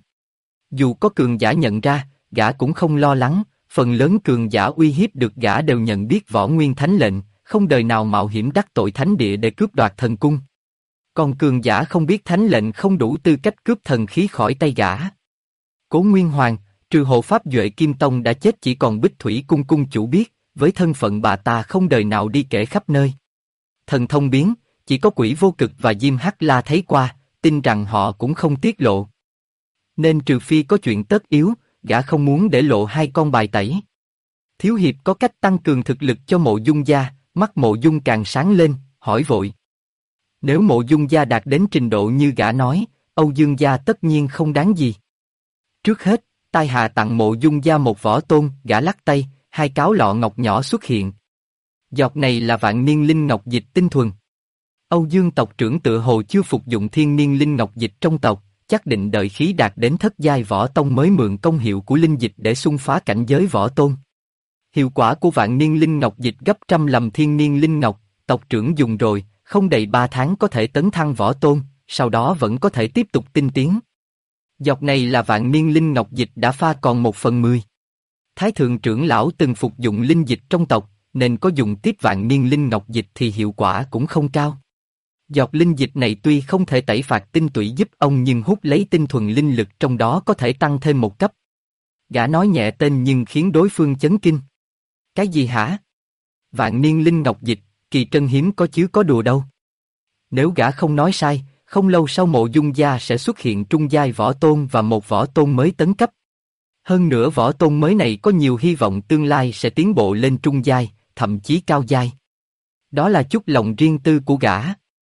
Dù có cường giả nhận ra, gã cũng không lo lắng, phần lớn cường giả uy hiếp được gã đều nhận biết Võ Nguyên Thánh lệnh, không đời nào mạo hiểm đắc tội thánh địa để cướp đoạt thần cung. Còn cường giả không biết thánh lệnh không đủ tư cách cướp thần khí khỏi tay gã. Cố Nguyên Hoàng, Trừ hộ pháp Duệ Kim Tông đã chết chỉ còn Bích Thủy Cung cung chủ biết, với thân phận bà ta không đời nào đi kể khắp nơi. Thần thông biến, chỉ có Quỷ Vô Cực và Diêm Hắc La thấy qua, tin rằng họ cũng không tiết lộ. Nên trừ phi có chuyện tất yếu, gã không muốn để lộ hai con bài tẩy. Thiếu hiệp có cách tăng cường thực lực cho Mộ Dung gia, mắt Mộ Dung càng sáng lên, hỏi vội. Nếu Mộ Dung gia đạt đến trình độ như gã nói, Âu Dương gia tất nhiên không đáng gì. Trước hết, tai hạ tặng Mộ Dung gia một võ tôn, gã lắc tay, hai cáo lọ ngọc nhỏ xuất hiện. Giọt này là vạn niên linh ngọc dịch tinh thuần. Âu Dương tộc trưởng tựa hồ chưa phục dụng thiên niên linh ngọc dịch trong tộc, chắc định đợi khí đạt đến thất giai võ tông mới mượn công hiệu của linh dịch để xung phá cảnh giới võ tôn. Hiệu quả của vạn niên linh ngọc dịch gấp trăm lần thiên niên linh ngọc, tộc trưởng dùng rồi, không đầy 3 tháng có thể tấn thăng võ tôn, sau đó vẫn có thể tiếp tục tinh tiến. Giọt này là vạn niên linh ngọc dịch đã pha còn 1/10. Thái thượng trưởng lão từng phục dụng linh dịch trong tộc, nên có dùng tiếp vạn niên linh ngọc dịch thì hiệu quả cũng không cao. Giọt linh dịch này tuy không thể tẩy phạt tinh tụy giúp ông nhưng hút lấy tinh thuần linh lực trong đó có thể tăng thêm một cấp. Gã nói nhẹ tên nhưng khiến đối phương chấn kinh. Cái gì hả? Vạn niên linh ngọc dịch, kỳ trân hiếm có chứ có đùa đâu. Nếu gã không nói sai, không lâu sau Mộ Dung gia sẽ xuất hiện trung giai võ tôn và một võ tôn mới tấn cấp. Hơn nữa võ tôn mới này có nhiều hy vọng tương lai sẽ tiến bộ lên trung giai, thậm chí cao giai. Đó là chút lòng riêng tư của gã.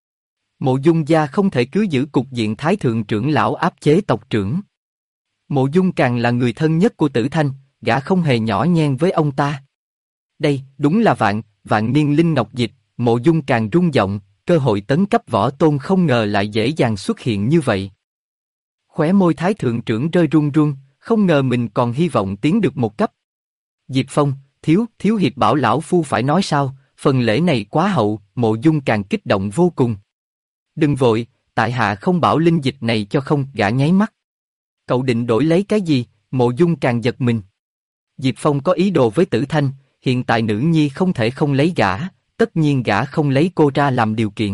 Mộ Dung gia không thể cứ giữ cục diện thái thượng trưởng lão áp chế tộc trưởng. Mộ Dung càng là người thân nhất của Tử Thanh, gã không hề nhỏ nhen với ông ta. Đây, đúng là vạn niên linh ngọc dịch, Mộ Dung càng rung giọng, cơ hội tấn cấp võ tôn không ngờ lại dễ dàng xuất hiện như vậy. Khóe môi thái thượng trưởng rơi run run, không ngờ mình còn hy vọng tiến được một cấp. Diệp Phong, thiếu hiệp bảo lão phu phải nói sao, phần lễ này quá hậu, Mộ Dung càng kích động vô cùng. Đừng vội, tại hạ không bảo linh dịch này cho không, gã nháy mắt. Cậu định đổi lấy cái gì? Mộ Dung càng giật mình. Diệp Phong có ý đồ với Tử Thanh, hiện tại nữ nhi không thể không lấy gã, tất nhiên gã không lấy cô ra làm điều kiện.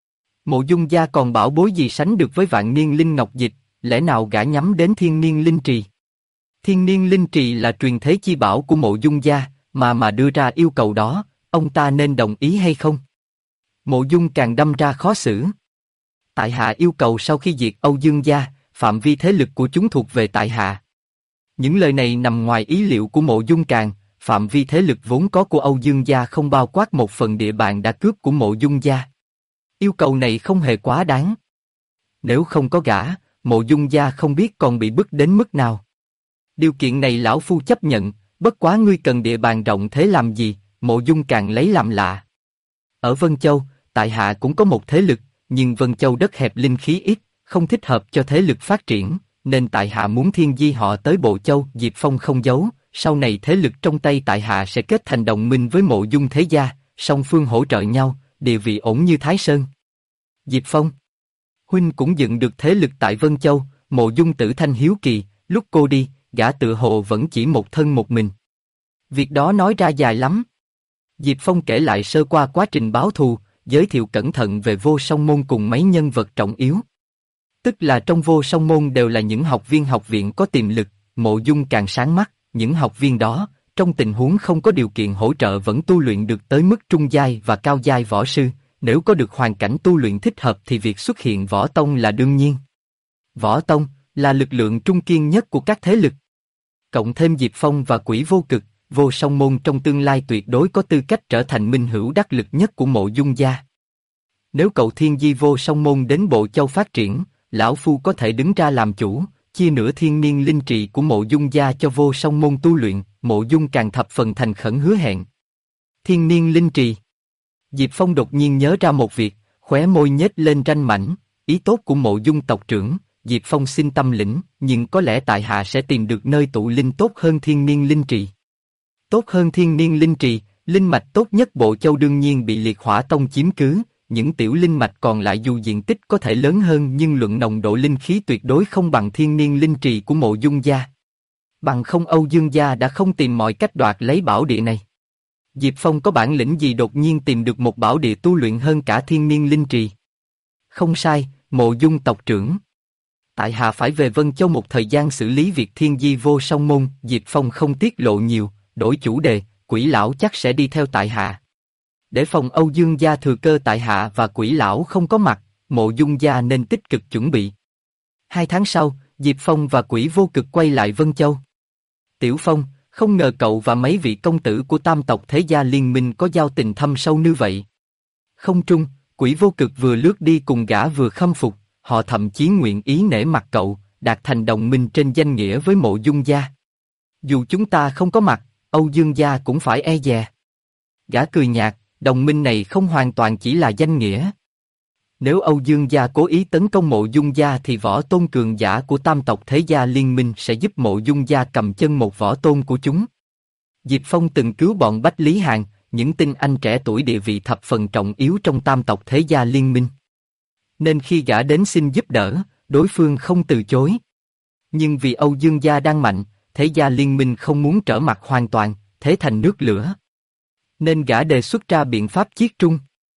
Mộ Dung gia còn bảo bối gì sánh được với vạn niên linh ngọc dịch, lẽ nào gã nhắm đến thiên niên linh trì? Thiên niên linh trì là truyền thế chi bảo của Mộ Dung gia, mà đưa ra yêu cầu đó, ông ta nên đồng ý hay không? Mộ Dung càng đâm ra khó xử. Tại hạ yêu cầu sau khi diệt Âu Dương gia, phạm vi thế lực của chúng thuộc về tại hạ. Những lời này nằm ngoài ý liệu của Mộ Dung càng, phạm vi thế lực vốn có của Âu Dương gia không bao quát một phần địa bàn đã cướp của Mộ Dung gia. Yêu cầu này không hề quá đáng. Nếu không có gã, Mộ Dung gia không biết còn bị bức đến mức nào. Điều kiện này lão phu chấp nhận, bất quá ngươi cần địa bàn rộng thế làm gì? Mộ Dung càng lấy làm lạ. Ở Vân Châu, tại hạ cũng có một thế lực, nhưng Vân Châu đất hẹp linh khí ít, không thích hợp cho thế lực phát triển, nên tại hạ muốn thiên di họ tới Bộ Châu. Diệp Phong không giấu, sau này thế lực trong tay tại hạ sẽ kết thành đồng minh với Mộ Dung thế gia, song phương hỗ trợ nhau, địa vị ổn như Thái Sơn. Diệp Phong, huynh cũng dựng được thế lực tại Vân Châu. Mộ Dung Tử Thanh hiếu kỳ, lúc cô đi, gã tựa hồ vẫn chỉ một thân một mình. Việc đó nói ra dài lắm. Diệp Phong kể lại sơ qua quá trình báo thù, giới thiệu cẩn thận về Vô Song Môn cùng mấy nhân vật trọng yếu. Tức là trong Vô Song Môn đều là những học viên học viện có tiềm lực. Mộ Dung càng sáng mắt, những học viên đó, trong tình huống không có điều kiện hỗ trợ vẫn tu luyện được tới mức trung giai và cao giai võ sư, nếu có được hoàn cảnh tu luyện thích hợp thì việc xuất hiện võ tông là đương nhiên. Võ tông là lực lượng trung kiên nhất của các thế lực. Cộng thêm Diệp Phong và Quỷ Vô Cực, Vô Song Môn trong tương lai tuyệt đối có tư cách trở thành minh hữu đắc lực nhất của Mộ Dung gia. Nếu cậu thiên di Vô Song Môn đến Bộ Châu phát triển, lão phu có thể đứng ra làm chủ, chia nửa thiên niên linh trì của Mộ Dung gia cho Vô Song Môn tu luyện. Mộ Dung càng thập phần thành khẩn hứa hẹn. Thiên niên linh trì. Diệp Phong đột nhiên nhớ ra một việc, khóe môi nhếch lên ranh mảnh. Ý tốt của Mộ Dung tộc trưởng, Diệp Phong xin tâm lĩnh, nhưng có lẽ tại hạ sẽ tìm được nơi tụ linh tốt hơn thiên niên linh trì. Tốt hơn thiên niên linh trì, linh mạch tốt nhất Bộ Châu đương nhiên bị Liệt Hỏa Tông chiếm cứ, những tiểu linh mạch còn lại dù diện tích có thể lớn hơn nhưng luận nồng độ linh khí tuyệt đối không bằng thiên niên linh trì của Mộ Dung gia. Bằng không Âu Dương gia đã không tìm mọi cách đoạt lấy bảo địa này. Diệp Phong có bản lĩnh gì đột nhiên tìm được một bảo địa tu luyện hơn cả thiên niên linh trì? Không sai, Mộ Dung tộc trưởng. tại hạ phải về Vân Châu một thời gian xử lý việc thiên di vô song môn. Diệp Phong không tiết lộ nhiều, đổi chủ đề, Quỷ lão chắc sẽ đi theo tại hạ. Để phòng Âu Dương gia thừa cơ tại hạ và Quỷ lão không có mặt, Mộ Dung gia nên tích cực chuẩn bị. 2 tháng sau, Diệp Phong và Quỷ Vô Cực quay lại Vân Châu. Tiểu Phong, không ngờ cậu và mấy vị công tử của tam tộc Thế Gia Liên Minh có giao tình thâm sâu như vậy. Không trung, Quỷ Vô Cực vừa lướt đi cùng gã vừa khâm phục, họ thậm chí nguyện ý nể mặt cậu, đạt thành đồng minh trên danh nghĩa với Mộ Dung gia. Dù chúng ta không có mặt, Âu Dương gia cũng phải e dè. Gã cười nhạt, đồng minh này không hoàn toàn chỉ là danh nghĩa. Nếu Âu Dương gia cố ý tấn công Mộ Dung gia thì võ tôn cường giả của tam tộc Thế Gia Liên Minh sẽ giúp Mộ Dung gia cầm chân một võ tôn của chúng. Diệp Phong từng cứu bọn Bách Lý Hàn, những tinh anh trẻ tuổi địa vị thập phần trọng yếu trong tam tộc Thế Gia Liên Minh. Nên khi gã đến xin giúp đỡ, đối phương không từ chối. Nhưng vì Âu Dương gia đang mạnh, Thế Gia Liên Minh không muốn trở mặt hoàn toàn, thế thành nước lửa. Nên gã đề xuất ra biện pháp chiết trung.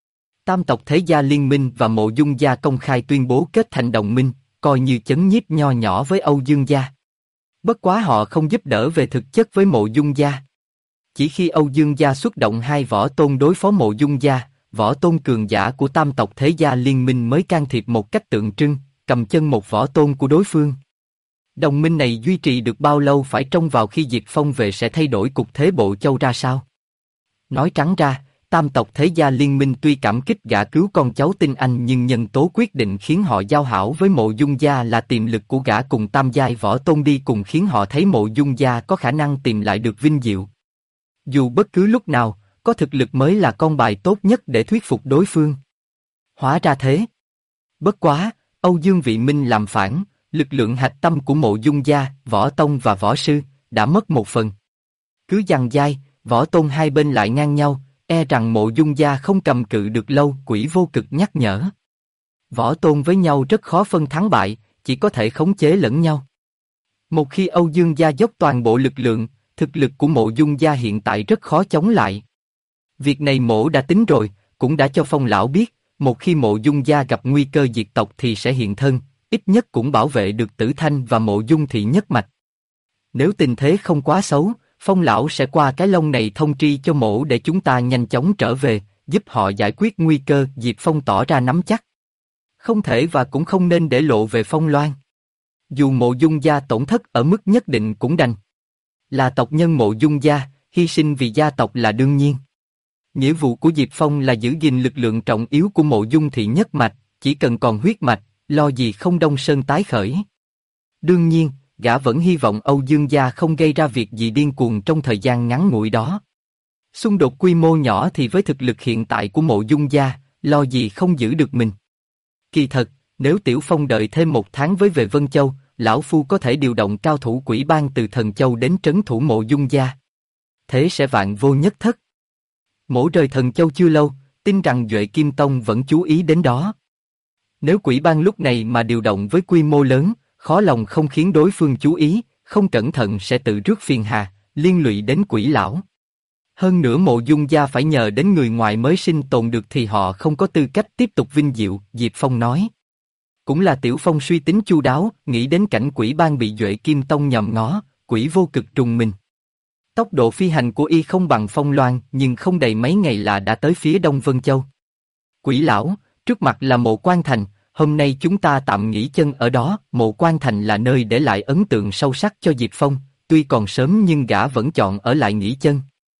Tam tộc Thế Gia Liên Minh và Mộ Dung gia công khai tuyên bố kết thành đồng minh, coi như chấn nhiếp nho nhỏ với Âu Dương gia. Bất quá họ không giúp đỡ về thực chất với Mộ Dung gia. Chỉ khi Âu Dương gia xuất động 2 võ tôn đối phó Mộ Dung gia, võ tôn cường giả của tam tộc Thế Gia Liên Minh mới can thiệp một cách tượng trưng, cầm chân một võ tôn của đối phương. Đồng minh này duy trì được bao lâu phải trông vào khi Diệp Phong về sẽ thay đổi cục thế Bộ Châu ra sao. Nói trắng ra, tam tộc Thế Gia Liên Minh tuy cảm kích gã cứu con cháu tinh anh nhưng nhân tố quyết định khiến họ giao hảo với Mộ Dung gia là tiềm lực của gã cùng tam giai võ tôn đi cùng khiến họ thấy Mộ Dung gia có khả năng tìm lại được vinh diệu. Dù bất cứ lúc nào, có thực lực mới là con bài tốt nhất để thuyết phục đối phương. Hóa ra thế. Bất quá, Âu Dương Vị Minh làm phản, lực lượng hạch tâm của Mộ Dung gia, võ tông và võ sư, đã mất một phần. Cứ giằng giai, võ tôn hai bên lại ngang nhau, e rằng Mộ Dung gia không cầm cự được lâu. Quỷ Vô Cực nhắc nhở. Võ tôn với nhau rất khó phân thắng bại, chỉ có thể khống chế lẫn nhau. Một khi Âu Dương gia dốc toàn bộ lực lượng, thực lực của Mộ Dung gia hiện tại rất khó chống lại. Việc này Mộ đã tính rồi, cũng đã cho Phong lão biết, một khi Mộ Dung gia gặp nguy cơ diệt tộc thì sẽ hiện thân, ít nhất cũng bảo vệ được Tử Thanh và Mộ Dung thị nhất mạch. Nếu tình thế không quá xấu, Phong lão sẽ qua cái lông này thông tri cho Mộ để chúng ta nhanh chóng trở về, giúp họ giải quyết nguy cơ. Diệp Phong tỏ ra nắm chắc. Không thể và cũng không nên để lộ về Phong Loan. Dù Mộ Dung gia tổn thất ở mức nhất định cũng đành. Là tộc nhân Mộ Dung gia, hy sinh vì gia tộc là đương nhiên. Nghĩa vụ của Diệp Phong là giữ gìn lực lượng trọng yếu của Mộ Dung thị nhất mạch, chỉ cần còn huyết mạch, lo gì không Đông Sơn tái khởi. Đương nhiên, gã vẫn hy vọng Âu Dương gia không gây ra việc gì điên cuồng trong thời gian ngắn ngủi đó. Xung đột quy mô nhỏ thì với thực lực hiện tại của Mộ Dung gia, lo gì không giữ được mình. Kỳ thật, nếu Tiểu Phong đợi thêm 1 tháng với về Vân Châu, lão phu có thể điều động cao thủ Quỷ Bang từ Thần Châu đến trấn thủ Mộ Dung gia. Thế sẽ vạn vô nhất thất. Mỗ rời Thần Châu chưa lâu, tin rằng Duệ Kim Tông vẫn chú ý đến đó. Nếu Quỷ Bang lúc này mà điều động với quy mô lớn, khó lòng không khiến đối phương chú ý, không cẩn thận sẽ tự rước phiền hà, liên lụy đến Quỷ lão. Hơn nữa Mộ Dung gia phải nhờ đến người ngoài mới sinh tồn được thì họ không có tư cách tiếp tục vinh diệu. Diệp Phong nói. Cũng là Tiểu Phong suy tính chu đáo, nghĩ đến cảnh Quỷ Bang bị Duệ Kim Tông nhòm ngó, Quỷ Vô Cực trùng mình. Tốc độ phi hành của y không bằng Phong Loan, nhưng không đầy mấy ngày là đã tới phía đông Vân Châu. Quỷ lão, trước mặt là Mộ Quan Thành, hôm nay chúng ta tạm nghỉ chân ở đó. Mộ Quan Thành là nơi để lại ấn tượng sâu sắc cho Diệp Phong, tuy còn sớm nhưng gã vẫn chọn ở lại nghỉ chân.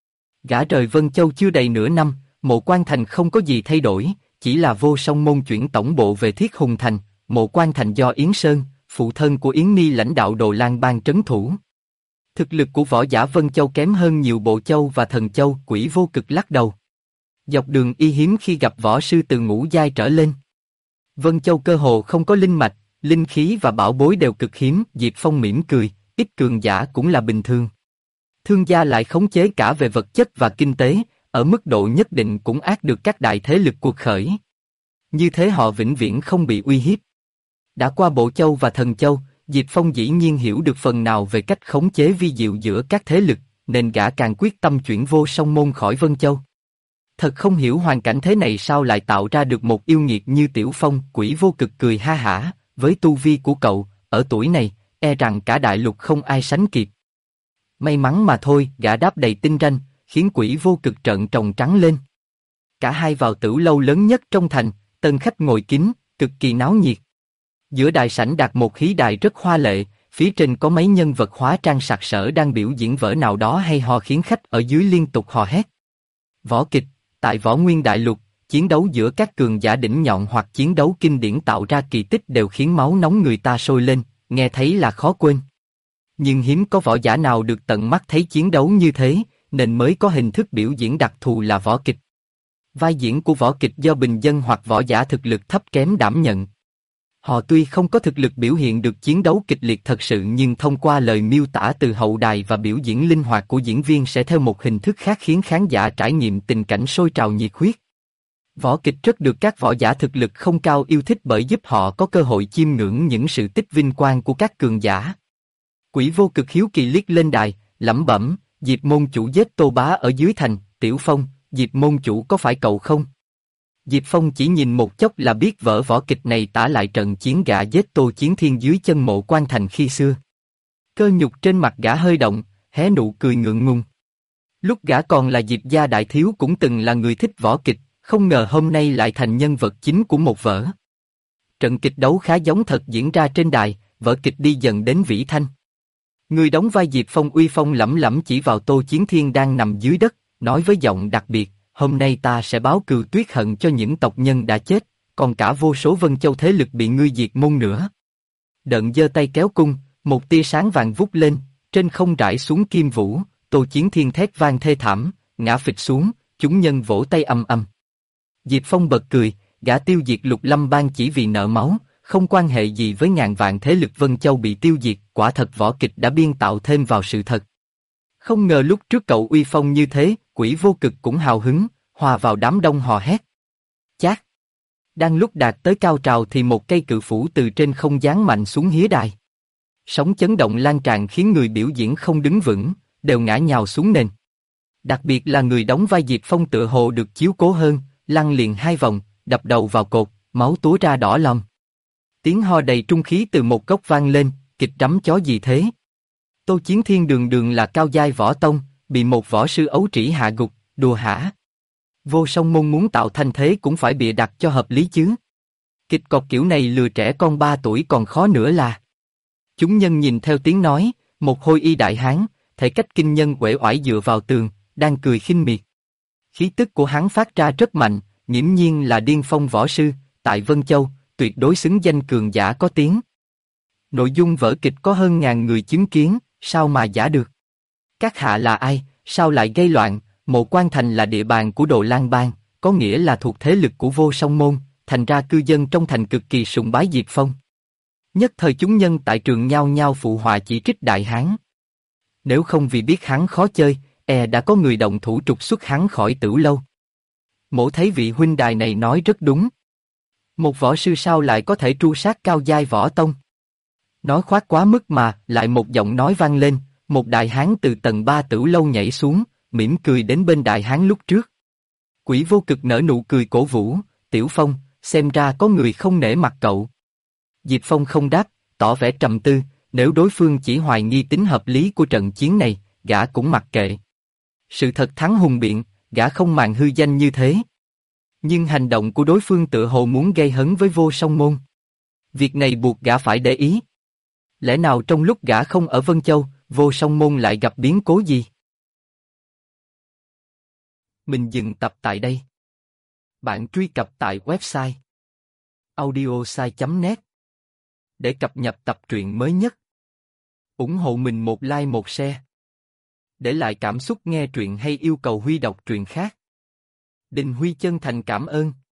Gã rời Vân Châu chưa đầy nửa năm, Mộ Quan Thành không có gì thay đổi, chỉ là Vô Song môn chuyển tổng bộ về Thiết Hùng Thành. Mộ Quan Thành do Yến Sơn, phụ thân của Yến Ni lãnh đạo Đồ Lan Bang trấn thủ. Thực lực của võ giả Vân Châu kém hơn nhiều Bộ Châu và Thần Châu. Quỷ Vô Cực lắc đầu. Dọc đường y hiếm khi gặp võ sư từ ngũ giai trở lên. Vân Châu cơ hồ không có linh mạch, linh khí và bảo bối đều cực hiếm. Diệp Phong mỉm cười, ít cường giả cũng là bình thường. Thương gia lại khống chế cả về vật chất và kinh tế, ở mức độ nhất định cũng ác được các đại thế lực cuộc khởi. Như thế họ vĩnh viễn không bị uy hiếp. Đã qua Bộ Châu và Thần Châu, Diệp Phong dĩ nhiên hiểu được phần nào về cách khống chế vi diệu giữa các thế lực, nên gã càng quyết tâm chuyển Vô Song môn khỏi Vân Châu. Thật không hiểu hoàn cảnh thế này sao lại tạo ra được một yêu nghiệt như Tiểu Phong. Quỷ Vô Cực cười ha hả, với tu vi của cậu, ở tuổi này, e rằng cả đại lục không ai sánh kịp. May mắn mà thôi, gã đáp đầy tinh ranh, khiến Quỷ Vô Cực trợn tròng trắng lên. Cả hai vào tửu lâu lớn nhất trong thành, tân khách ngồi kín, cực kỳ náo nhiệt. Giữa đại sảnh đặt một khí đài rất hoa lệ, phía trên có mấy nhân vật hóa trang sặc sỡ đang biểu diễn vở nào đó hay ho khiến khách ở dưới liên tục hò hét. Võ kịch, tại Võ Nguyên Đại Lục, chiến đấu giữa các cường giả đỉnh nhọn hoặc chiến đấu kinh điển tạo ra kỳ tích đều khiến máu nóng người ta sôi lên, nghe thấy là khó quên. Nhưng hiếm có võ giả nào được tận mắt thấy chiến đấu như thế, nên mới có hình thức biểu diễn đặc thù là võ kịch. Vai diễn của võ kịch do bình dân hoặc võ giả thực lực thấp kém đảm nhận. Họ tuy không có thực lực biểu hiện được chiến đấu kịch liệt thật sự nhưng thông qua lời miêu tả từ hậu đài và biểu diễn linh hoạt của diễn viên sẽ theo một hình thức khác khiến khán giả trải nghiệm tình cảnh sôi trào nhiệt huyết. Võ kịch rất được các võ giả thực lực không cao yêu thích bởi giúp họ có cơ hội chiêm ngưỡng những sự tích vinh quang của các cường giả. Quỷ Vô Cực hiếu kỳ liếc lên đài, lẩm bẩm, Diệp môn chủ giết Tô Bá ở dưới thành, Tiểu Phong, Diệp môn chủ có phải cậu không? Diệp Phong chỉ nhìn một chốc là biết vở võ kịch này tả lại trận chiến gã giết Tô Chiến Thiên dưới chân Mộ Quan Thành khi xưa. Cơ nhục trên mặt gã hơi động, hé nụ cười ngượng ngùng. Lúc gã còn là Diệp gia đại thiếu cũng từng là người thích võ kịch, không ngờ hôm nay lại thành nhân vật chính của một vở. Trận kịch đấu khá giống thật diễn ra trên đài, vở kịch đi dần đến vĩ thanh. Người đóng vai Diệp Phong uy phong lẫm lẫm chỉ vào Tô Chiến Thiên đang nằm dưới đất, nói với giọng đặc biệt, hôm nay ta sẽ báo cừu tuyết hận cho những tộc nhân đã chết, còn cả vô số Vân Châu thế lực bị ngươi diệt môn nữa. Đợn giơ tay kéo cung, một tia sáng vàng vút lên, trên không rải xuống kim vũ, Tô Chiến Thiên thét vang thê thảm, ngã phịch xuống, chúng nhân vỗ tay ầm ầm. Diệp Phong bật cười, gã tiêu diệt Lục Lâm Bang chỉ vì nợ máu, không quan hệ gì với ngàn vạn thế lực Vân Châu bị tiêu diệt, quả thật võ kịch đã biên tạo thêm vào sự thật. Không ngờ lúc trước cậu uy phong như thế, Quỷ Vô Cực cũng hào hứng, hòa vào đám đông hò hét. Chát! Đang lúc đạt tới cao trào thì một cây cự phủ từ trên không giáng mạnh xuống hía đài. Sóng chấn động lan tràn khiến người biểu diễn không đứng vững, đều ngã nhào xuống nền. Đặc biệt là người đóng vai Diệp Phong tựa hồ được chiếu cố hơn, lăn liền 2 vòng, đập đầu vào cột, máu túa ra đỏ lòm. Tiếng ho đầy trung khí từ một góc vang lên, kịch trắm chó gì thế? Tô Chiến Thiên đường đường là cao giai võ tông, bị một võ sư ấu trĩ hạ gục, đùa hả? Vô Song Môn muốn tạo thành thế cũng phải bịa đặt cho hợp lý chứ. Kịch cọc kiểu này lừa trẻ con 3 tuổi còn khó nữa là. Chúng nhân nhìn theo tiếng nói, một hôi y đại hán, thể cách kinh nhân uể oải dựa vào tường, đang cười khinh miệt. Khí tức của hắn phát ra rất mạnh, nghiễm nhiên là điên phong võ sư, tại Vân Châu, tuyệt đối xứng danh cường giả có tiếng. Nội dung vở kịch có hơn ngàn người chứng kiến, sao mà giả được? Các hạ là ai, sao lại gây loạn? Mộ Quan Thành là địa bàn của Đồ Lang Bang, có nghĩa là thuộc thế lực của Vô Song Môn, thành ra cư dân trong thành cực kỳ sùng bái Diệp Phong. Nhất thời chúng nhân tại trường nhao nhao phụ họa chỉ trích đại hán. Nếu không vì biết hắn khó chơi, đã có người động thủ trục xuất hắn khỏi Tửu Lâu. Mỗ thấy vị huynh đài này nói rất đúng. Một võ sư sao lại có thể tru sát cao giai võ tông? Nói khoác quá mức mà, lại một giọng nói vang lên, một đại hán từ tầng 3 Tửu Lâu nhảy xuống, mỉm cười đến bên đại hán lúc trước. Quỷ Vô Cực nở nụ cười cổ vũ, Tiểu Phong, xem ra có người không nể mặt cậu. Diệp Phong không đáp, tỏ vẻ trầm tư, nếu đối phương chỉ hoài nghi tính hợp lý của trận chiến này, gã cũng mặc kệ. Sự thật thắng hùng biện, gã không màng hư danh như thế. Nhưng hành động của đối phương tựa hồ muốn gây hấn với Vô Song Môn. Việc này buộc gã phải để ý. Lẽ nào trong lúc gã không ở Vân Châu, Vô Song Môn lại gặp biến cố gì? Mình dừng tập tại đây. Bạn truy cập tại website audiosai.net để cập nhật tập truyện mới nhất. Ủng hộ mình một like một share. Để lại cảm xúc nghe truyện hay yêu cầu Huy đọc truyện khác. Đình Huy chân thành cảm ơn.